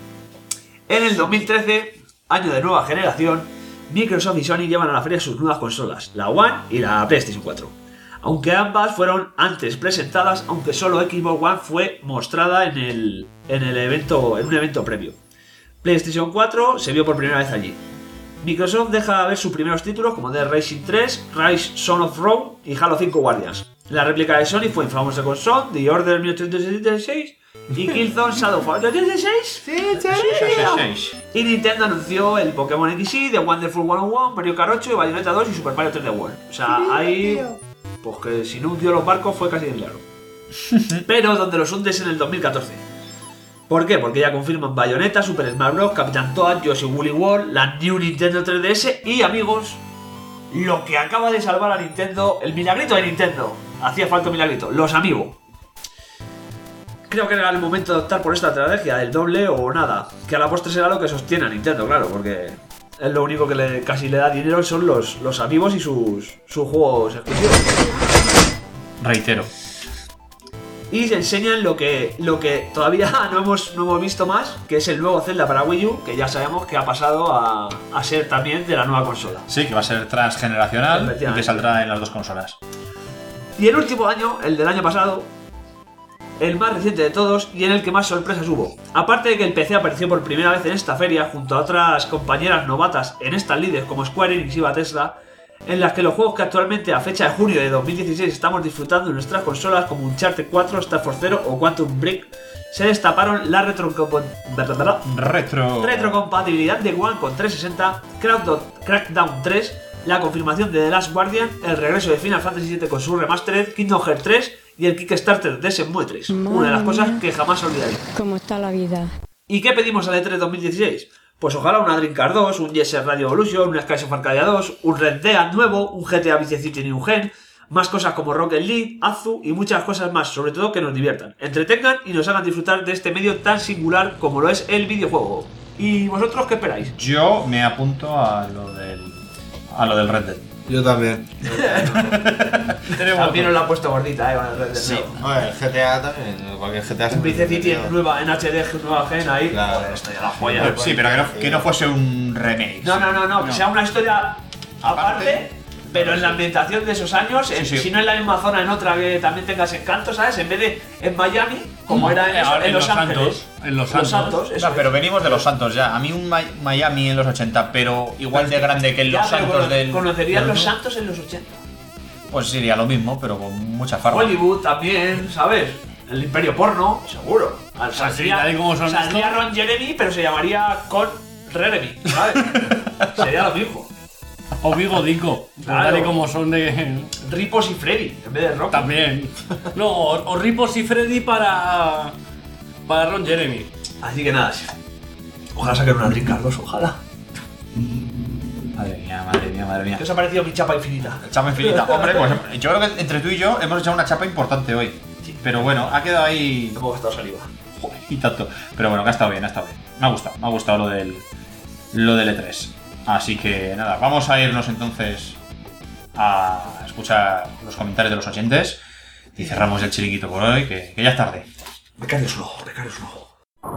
En el dos mil trece, año de nueva generación, Microsoft y Sony llevan a la feria sus nuevas consolas, la One y la PlayStation cuatro. Aunque ambas fueron antes presentadas, aunque solo Xbox One fue mostrada en el, en el evento, en un evento previo. PlayStation cuatro se vio por primera vez allí. Microsoft deja ver sus primeros títulos como Dead Racing tres, Rise Son of Rome y Halo cinco Guardians. La réplica de Sony fue Infamous Second Son, The Order mil ochocientos setenta y seis y Killzone Shadowfall. ¿ochenta y seis? Sí, sí, Y Nintendo anunció el Pokémon X Y, The Wonderful ciento uno, Mario Kart ocho, y Bayonetta dos y Super Mario tres D World. O sea, ahí... Pues que si no hundió los barcos fue casi de milagro. Pero donde los hundes en el dos mil catorce. ¿Por qué? Porque ya confirman Bayonetta, Super Smash Bros, Capitán Toad, Yoshi Woolly World, la New Nintendo tres D S y, amigos, lo que acaba de salvar a Nintendo, el milagrito de Nintendo. Hacía falta un milagrito, los amigos. Creo que era el momento de optar por esta estrategia, el doble o nada. Que a la postre será lo que sostiene a Nintendo, claro, porque es lo único que le, casi le da dinero son los, los amigos y sus, sus juegos exclusivos. Reitero. Y se enseñan lo que, lo que todavía no hemos, no hemos visto más, que es el nuevo Zelda para Wii U, que ya sabemos que ha pasado a, a ser también de la nueva consola. Sí, que va a ser transgeneracional y que saldrá en las dos consolas. Y el último año, el del año pasado, el más reciente de todos y en el que más sorpresas hubo. Aparte de que el P C apareció por primera vez en esta feria junto a otras compañeras novatas en estas líderes como Square Enix y Bethesda, en las que los juegos que actualmente a fecha de junio de dos mil dieciséis estamos disfrutando en nuestras consolas como Uncharted cuatro, Star Fox Zero o Quantum Break, se destaparon la retro... Retro... retrocompatibilidad de One con trescientos sesenta, Crackdown tres, la confirmación de The Last Guardian, el regreso de Final Fantasy siete con su remastered, Kingdom Hearts tres y el Kickstarter de Shenmue tres. Una de las cosas que jamás olvidaré. ¿Cómo está la vida? ¿Y qué pedimos al E tres dos mil dieciséis? Pues ojalá una Dreamcast dos, un Yes Radio Evolution, un Skies of Arcadia dos, un Red Dead nuevo, un G T A Vice City New Gen, más cosas como Rocket League, Azu y muchas cosas más, sobre todo que nos diviertan, entretengan y nos hagan disfrutar de este medio tan singular como lo es el videojuego. ¿Y vosotros qué esperáis? Yo me apunto a lo del, a lo del Red Dead. Yo también. También os la he puesto gordita, eh, con el Red Dead. Sí, bueno, el G T A también, cualquier G T A. Un Vice City en, nueva, en H D, nueva gen ahí. Claro. Joder, esto ya la joya. Sí, pero que no, que no fuese un remake. No, no, no, no, que sea una historia aparte, pero en la ambientación de esos años, en- sí. si no en la misma zona, en otra que también tengas encanto, ¿sabes? En vez de en Miami, como era en, eso, Ahora en Los Ángeles. Santos, en Los Santos. eso No, pero es. venimos de los Santos ya. A mí un Mi- Miami en los ochenta, pero igual de grande que en Ya, los pero Santos cono- del... Conocerías del- Los Santos en los ochenta. Pues sería lo mismo, pero con mucha farma. Hollywood también, ¿sabes? El imperio porno, seguro. Al- sí, Saldría, tal y como son saldría estos. Ron Jeremy, pero se llamaría Con Jeremy, ¿sabes? Sería lo mismo. O Bigodico, Claro. tal y como son de. Ripos y Freddy, en vez de Rocky. También. No, o, o Ripos y Freddy para. Para Ron Jeremy. Así que nada, sí. Ojalá saquen una Drink Carlos, ojalá. Madre mía, madre mía, madre mía. ¿Qué os ha parecido mi chapa infinita? Chapa infinita. Hombre, pues yo creo que entre tú y yo hemos echado una chapa importante hoy. Pero bueno, ha quedado ahí... Hemos gastado saliva. Joder, y tanto. Pero bueno, que ha estado bien, ha estado bien. Me ha gustado, me ha gustado lo del... Lo del E tres. Así que nada, vamos a irnos entonces a escuchar los comentarios de los oyentes. Y cerramos el chiringuito por hoy, que, que ya es tarde. Becario Slow, Becario Slow.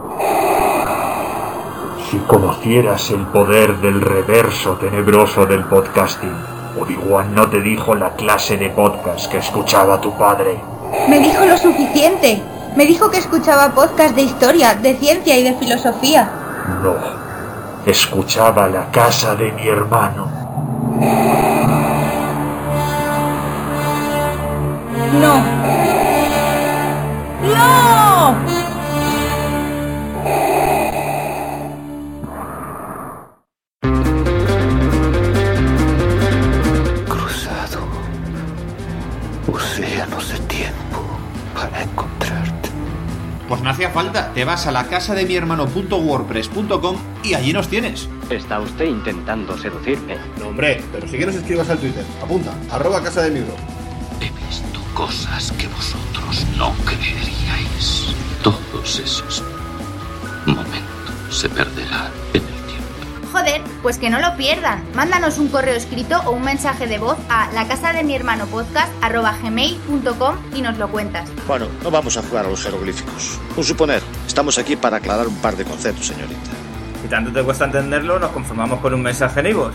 Si conocieras el poder del reverso tenebroso del podcasting, Obi-Wan no te dijo la clase de podcast que escuchaba tu padre. Me dijo lo suficiente. Me dijo que escuchaba podcast de historia, de ciencia y de filosofía. No, escuchaba la casa de mi hermano. No. ¡No! Cruzado océanos de tiempo para encontrarte. Pues no hacía falta, te vas a la casa de mi hermano punto wordpress punto com y allí nos tienes. ¿Está usted intentando seducirme? No, hombre, pero si quieres escribas al Twitter. Apunta, arroba casa de mi bro. He visto cosas que vosotros no creeríais. Todos esos momentos se perderán en el tiempo. Joder, pues que no lo pierdan. Mándanos un correo escrito o un mensaje de voz a la casa de mi hermano podcast arroba gmail punto com y nos lo cuentas. Bueno, no vamos a jugar a los jeroglíficos. Un suponer, estamos aquí para aclarar un par de conceptos, señorita. Si tanto te cuesta entenderlo, nos conformamos con un mensaje en iVoox.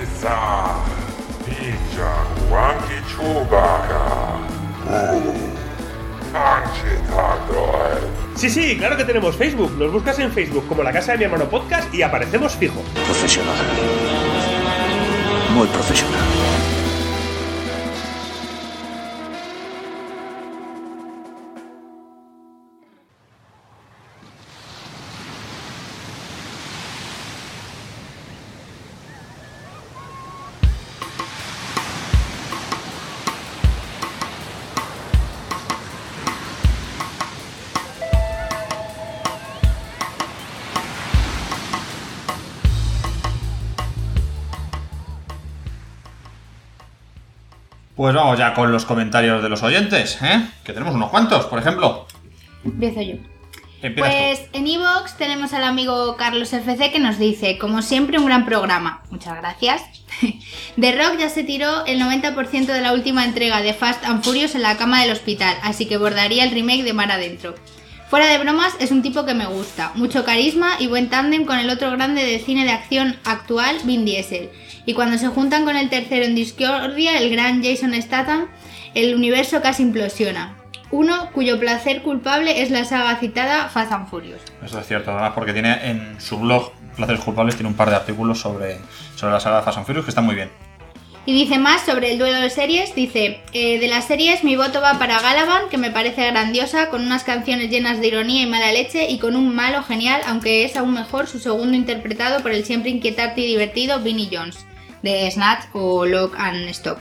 Sí, sí, claro que tenemos Facebook. Nos buscas en Facebook como La Casa de mi Hermano Podcast y aparecemos fijo. Profesional. Muy profesional. Pues vamos ya con los comentarios de los oyentes, ¿eh? Que tenemos unos cuantos, por ejemplo. Empiezo yo. Empiezas Pues en iVoox tenemos al amigo Carlos F C que nos dice, como siempre, un gran programa. Muchas gracias. The Rock ya se tiró el noventa por ciento de la última entrega de Fast and Furious en la cama del hospital, así que bordaría el remake de Mar Adentro. Fuera de bromas, es un tipo que me gusta. Mucho carisma y buen tándem con el otro grande del cine de acción actual, Vin Diesel. Y cuando se juntan con el tercero en discordia, el gran Jason Statham, el universo casi implosiona. Uno cuyo placer culpable es la saga citada Fast and Furious. Eso es cierto, además porque tiene en su blog Placeres Culpables tiene un par de artículos sobre, sobre la saga Fast and Furious que están muy bien. Y dice más sobre el duelo de series, dice, eh, de las series mi voto va para Galavan, que me parece grandiosa, con unas canciones llenas de ironía y mala leche y con un malo genial, aunque es aún mejor su segundo interpretado por el siempre inquietante y divertido Vinnie Jones, de Snatch o Lock and Stock.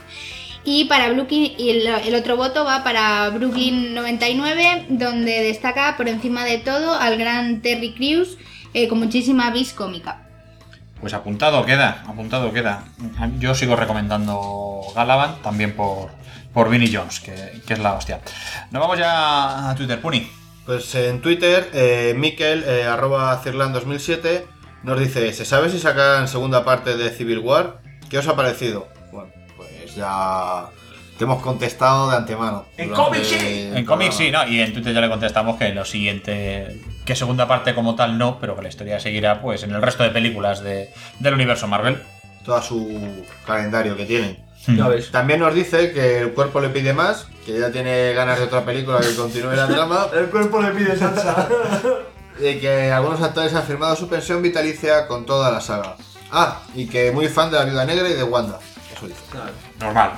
Y para Brooklyn, y el, el otro voto va para Brooklyn noventa y nueve, donde destaca por encima de todo al gran Terry Crews, eh, con muchísima vis cómica. Pues apuntado queda, apuntado queda. Yo sigo recomendando Galavan, también por, por Vinnie Jones, que, que es la hostia. Nos vamos ya a Twitter, Puni. Pues en Twitter, eh, Mikel, eh, arroba Cirlan dos mil siete, nos dice, ¿se sabe si sacan segunda parte de Civil War? ¿Qué os ha parecido? Bueno, pues ya te hemos contestado de antemano. En Durante cómics sí. el En cómics sí, programa. ¿no? Y en Twitter ya le contestamos que lo siguiente, que segunda parte como tal no, pero que la historia seguirá pues en el resto de películas de, del universo Marvel. Todo su calendario que tienen. Ya ves. También nos dice que el cuerpo le pide más, que ya tiene ganas de otra película que continúe la trama. El cuerpo le pide salsa. Y que algunos actores han firmado su pensión vitalicia con toda la saga. Ah, y que muy fan de la Viuda Negra y de Wanda. Eso dice. Claro. Normal.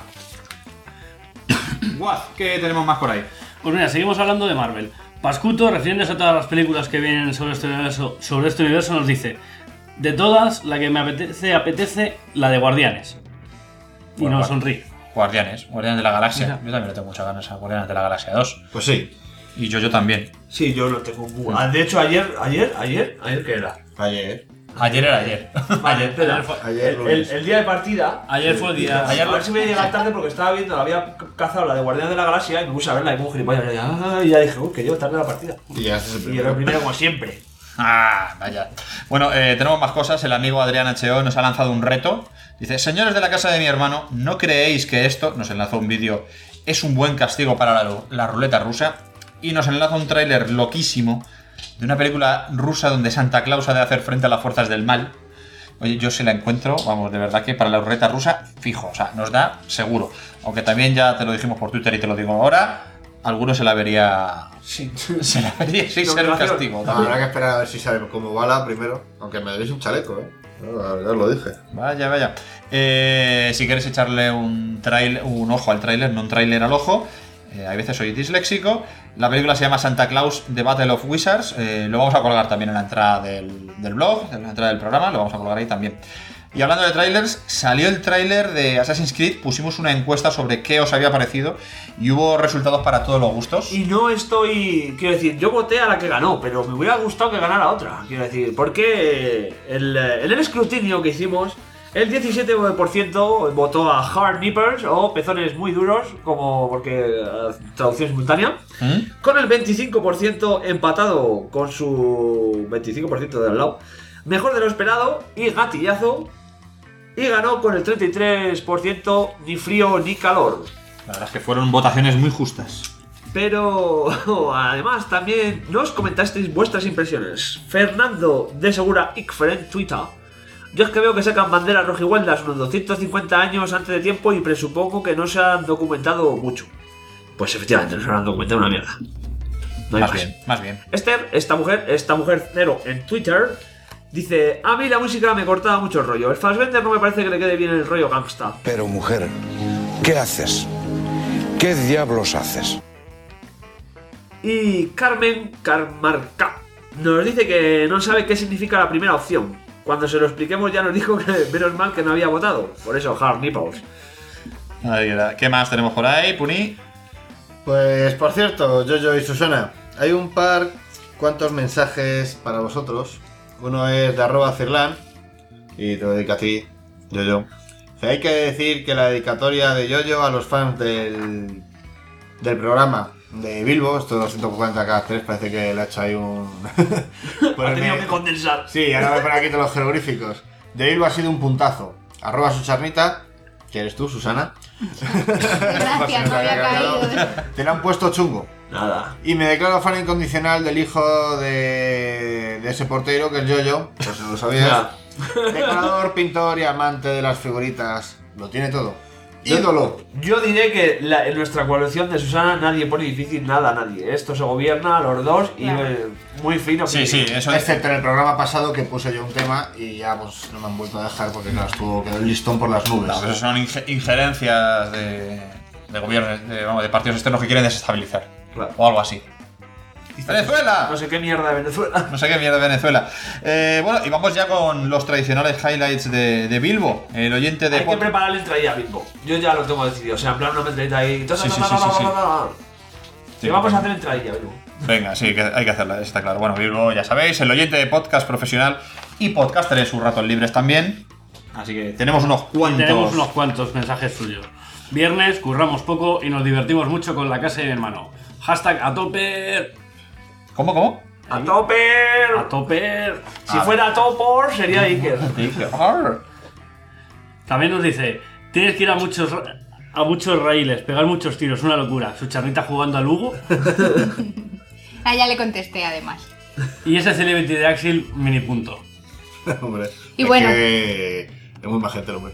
Guaz, ¿qué tenemos más por ahí? Pues mira, seguimos hablando de Marvel. Pascuto, refiriéndose a todas las películas que vienen sobre este universo, sobre este universo, nos dice: de todas, la que me apetece, apetece la de Guardianes. Y Bueno, nos bueno. sonríe. Guardianes, Guardianes de la Galaxia. Mira. Yo también le tengo muchas ganas a Guardianes de la Galaxia dos. Pues sí. Y yo, yo también. Sí, yo lo tengo muy... Ah, de hecho, ayer, ayer, ayer, ayer, ¿qué era? Ayer. Ayer era ayer. Vale, ayer, espera. ayer fue- Ayer, El, el, lunes. el día de partida. Ayer fue el día- Ayer a ver si voy a llegar tarde porque estaba viendo, había cazado la de Guardianes de la Galaxia y me puse a verla y como gilipollas. Y ya, ah, y ya dije, uy, que llego tarde a la partida. Y ya es el Y primero. era el primero como siempre. Ah, vaya. Bueno, eh, tenemos más cosas. El amigo Adrián H O nos ha lanzado un reto. Dice: señores de la casa de mi hermano, ¿no creéis que esto, nos enlazó un vídeo, es un buen castigo para la, la ruleta rusa? Y nos enlaza un tráiler loquísimo de una película rusa donde Santa Claus ha de hacer frente a las fuerzas del mal. Oye, yo si la encuentro, vamos, de verdad que para la ruleta rusa, fijo, o sea, nos da seguro. Aunque también ya te lo dijimos por Twitter y te lo digo ahora, alguno se la vería... Sí. Se la vería sin No, ser un gracias. castigo. No, también. habrá que esperar a ver si sabe cómo va la primero. Aunque me deis un chaleco, eh. No, ya os lo dije. Vaya, vaya. Eh, si quieres echarle un, trail, un ojo al tráiler, no un tráiler al ojo, eh, hay veces soy disléxico. La película se llama Santa Claus The Battle of Wizards. Eh, lo vamos a colgar también en la entrada del, del blog, en la entrada del programa, lo vamos a colgar ahí también. Y hablando de trailers, salió el tráiler de Assassin's Creed, pusimos una encuesta sobre qué os había parecido y hubo resultados para todos los gustos. Y no estoy... Quiero decir, yo voté a la que ganó, pero me hubiera gustado que ganara otra. Quiero decir, porque el, en el escrutinio que hicimos, el diecisiete por ciento votó a Hard Nippers o pezones muy duros, como porque eh, traducción simultánea, ¿Mm? con el veinticinco por ciento empatado con su veinticinco por ciento del lado. Mejor de lo esperado y gatillazo. Y ganó con el treinta y tres por ciento ni frío ni calor. La verdad es que fueron votaciones muy justas. Pero además también nos comentasteis vuestras impresiones. Fernando de Segura Icfer en Twitter: yo es que veo que sacan banderas rojigualdas unos doscientos cincuenta años antes de tiempo y presupongo que no se han documentado mucho. Pues efectivamente no se han documentado una mierda. No hay Más más. bien, más bien. Esther, esta mujer, esta mujer cero en Twitter, dice: a mí la música me cortaba mucho el rollo. El Fassbender no me parece que le quede bien el rollo gangsta. Pero mujer, ¿qué haces? ¿Qué diablos haces? Y Carmen Carmarca nos dice que no sabe qué significa la primera opción. Cuando se lo expliquemos ya nos dijo que menos mal que no había votado. Por eso, Hard Nipples. Ahí era. ¿Qué más tenemos por ahí, Puni? Pues por cierto, Jojo y Susana, hay un par cuantos mensajes para vosotros. Uno es de arroba Cirlan y te lo dedico a ti, Jojo. O sea, hay que decir que la dedicatoria de Jojo a los fans del, del programa de Bilbo, estos doscientos cuarenta caracteres, parece que le ha hecho ahí un... Ha tenido que condensar. Sí, ahora me ponen aquí todos los jeroglíficos. De Bilbo ha sido un puntazo. Arroba Susarnita, que eres tú, Susana. Gracias, no había caído. Te lo han puesto chungo. Nada. Y me declaro fan incondicional del hijo de, de ese portero, que es Jojo, pues si no lo sabías. Decorador, pintor y amante de las figuritas. Lo tiene todo. Ídolo. Yo diré que la- en nuestra coalición de Susana nadie pone difícil nada a nadie. Esto se gobierna a los dos y Claro. eh, muy fino. Sí, sí, eso es. Excepto en el programa pasado que puse yo un tema y ya pues no me han vuelto a dejar porque claro, estuvo quedó el listón por las nubes. No, eso son inge- injerencias de, de gobiernos, de, vamos, de partidos externos que quieren desestabilizar. Claro. O algo así. ¡Venezuela! No sé qué mierda de Venezuela. No sé qué mierda de Venezuela. Eh, bueno, y vamos ya con los tradicionales highlights de, de Bilbo. El oyente de... Hay que pod- preparar la entradilla, Bilbo. Yo ya lo tengo decidido. O sea, en plan una entradilla ahí. ta, ta, Sí, ta, sí, ta, sí, ta, sí, ta, sí. ta, ta. Sí, Que vamos que- a hacer entradilla, Bilbo. Venga, sí, que hay que hacerla, está claro. Bueno, Bilbo, ya sabéis, el oyente de podcast profesional y podcaster en sus ratos libres también. Así que tenemos unos cuantos... Tenemos unos cuantos mensajes suyos. Viernes, curramos poco y nos divertimos mucho con la casa de mi hermano. Hashtag a tope. ¿Cómo, cómo? ¡A tope! A tope. Si fuera a topor, sería Iker. También nos dice: tienes que ir a muchos ra- a muchos raíles, pegar muchos tiros, una locura. Su charrita jugando a Lugo Ah, ya le contesté además. y ese celebrity de Axel mini punto. Hombre. Y es bueno. que es muy majete el hombre.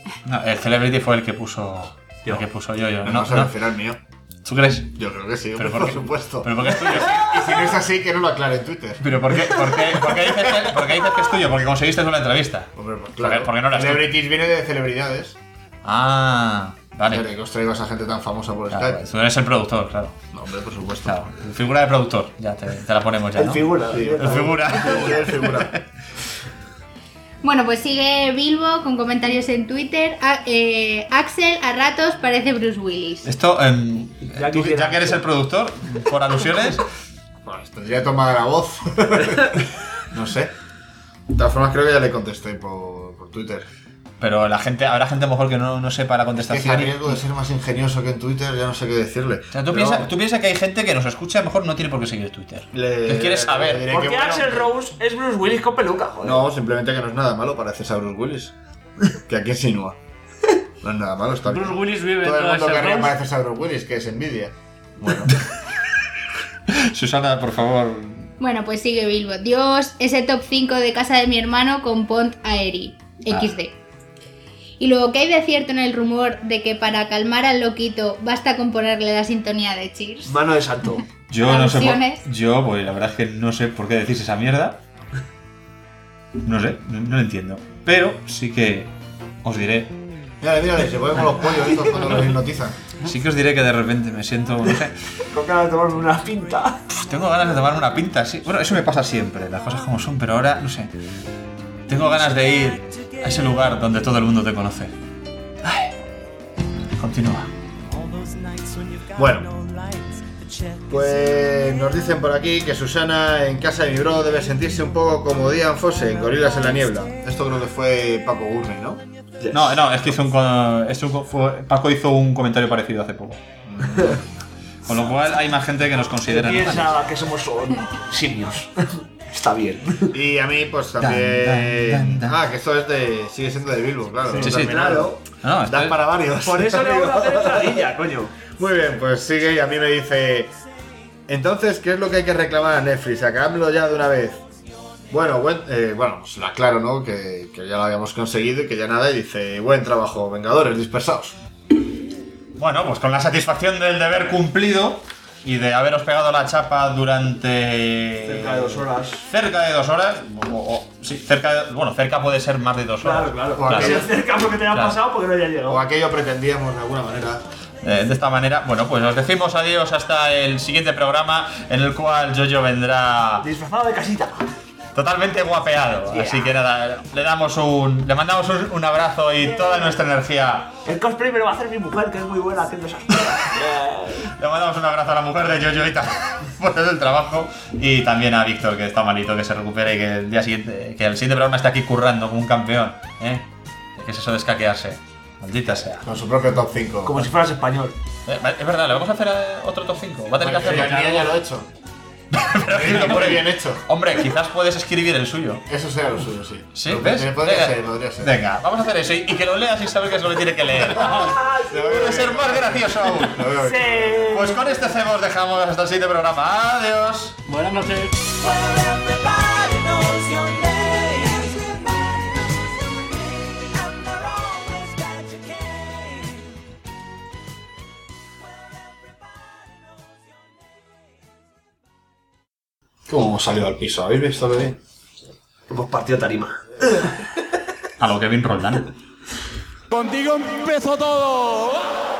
No, el Celebrity fue el que puso. El que puso yo, yo. No, No, no se no. refiere al mío. ¿Tú crees? Yo creo que sí, ¿Pero por, por qué? supuesto. ¿Pero por qué es tuyo? Y si no es así, que no lo aclare en Twitter. ¿Pero por qué, por qué, por qué, dices, que, por qué dices que es tuyo? Porque conseguiste tú la entrevista. Hombre, pues Claro. ¿Por qué no la Celebrities viene de celebridades. Ah, vale. Claro, que os traigo a esa gente tan famosa por Claro, Skype. tú eres el productor, claro. No, hombre, por supuesto. Claro, figura de productor, ya te, te la ponemos ya, El ¿no? figura, Sí, el figura. El figura. Bueno, pues sigue Bilbo con comentarios en Twitter. A- eh, Axel a ratos parece Bruce Willis. Esto, em, Ya tú, quisiera. ya que eres el productor, por alusiones, Bueno, tendría que tomar la voz. No sé. De todas formas, creo que ya le contesté por, por Twitter. pero la gente, habrá gente mejor que no, no sepa la Es que contestación. a y- riesgo de ser más ingenioso que en Twitter, ya no sé qué decirle. O sea, tú, Pero piensas, tú piensas que hay gente que nos escucha, mejor no tiene por qué seguir Twitter. Le- ¿Qué quieres le saber? diré ¿Por que qué bueno, Axl Rose es Bruce Willis con peluca? Joder. No, simplemente que no es nada malo, pareces a Bruce Willis. Que aquí insinúa. No es nada malo, está bien. Bruce Willis vive Todo el dentro de mundo Axl querría Rose. parecerse a Bruce Willis, que es envidia. Bueno, Susana, por favor. Bueno, pues sigue Bilbo. Dios, ese top cinco de casa de mi hermano con Pont Aeri. equis de. Y luego, ¿qué hay de cierto en el rumor de que para calmar al loquito basta con ponerle la sintonía de Cheers? Mano de santo. Yo no sé por, Alusiones. yo, pues la verdad es que no sé por qué decís esa mierda. No sé, no, no lo entiendo. Pero sí que os diré, mírale, mírale, se ponen con los pollos estos cuando los hipnotizan. sí que os diré que de repente me siento, no sé, Con ganas de tomarme una pinta. tengo ganas de tomarme una pinta, sí. Bueno, eso me pasa siempre, las cosas como son, pero ahora, no sé. Tengo ganas de ir a ese lugar donde todo el mundo te conoce. Ay, continúa. Bueno, pues nos dicen por aquí que Susana en casa de mi bro debe sentirse un poco como Dian Fosse en Gorilas en la Niebla. Esto creo que fue Paco Gurney, ¿no? No, no, es que hizo un, co- es un- fue- Paco hizo un comentario parecido hace poco. Con lo cual hay más gente que nos considera. Piensa que somos simios. Está bien. Y a mí, pues también. Dan, dan, dan. Ah, que esto es de. Sigue siendo de Bilbo, claro. Sí, no sí, terminado. No, esto Das es- para varios. Por eso le vamos a hacer entradilla, coño. Muy bien, pues sigue y a mí me dice. Entonces, ¿qué es lo que hay que reclamar a Netflix? Acabámoslo ya de una vez. Bueno, buen, eh, bueno, pues la aclaro, ¿no? Que, que ya lo habíamos conseguido y que ya nada. Y dice: buen trabajo, Vengadores dispersados. Bueno, pues con la satisfacción del deber cumplido y de haberos pegado la chapa durante... Cerca de dos horas. Cerca de dos horas. O, o- sí, cerca de... Bueno, cerca puede ser más de dos horas. Claro, claro. O Que aquello- se acerca porque te haya Claro. pasado porque no haya O llegado. aquello pretendíamos de alguna manera. Eh, de esta manera, bueno, pues os decimos adiós hasta el siguiente programa en el cual Jojo vendrá Disfrazado de casita. totalmente guapeado. Yeah. Así que nada, le damos un... Le mandamos un, un abrazo y toda nuestra energía. El cosplay me lo va a hacer mi mujer, que es muy buena haciendo esas cosas. Le mandamos un abrazo a la mujer de Jojo y tal, por todo el trabajo. Y también a Víctor, que está malito, que se recupere y que el día siguiente, que el siguiente programa esté aquí currando como un campeón. ¿Eh? ¿Qué es eso de escaquearse? Maldita sea. Con su propio top cinco. Como si fueras español. Eh, Es verdad, ¿le vamos a hacer eh, otro top cinco? Va a tener que hacerlo. Ya, ya lo he hecho. Lo pone bien hecho. Hombre, quizás puedes escribir el suyo. Eso sea lo suyo, sí. ¿Sí? Pero ¿Ves? Podría Venga. ser, podría ser. Venga, vamos a hacer eso y, y que lo leas y sabes qué es lo que tiene que leer. Puede ser más gracioso aún. Lo veo bien. Pues con este cebo os dejamos hasta el siguiente programa. Adiós. Buenas noches. ¿Cómo hemos salido al piso? ¿Habéis visto lo bien? Hemos partido tarima. A lo Kevin Roldán. Contigo empezó todo.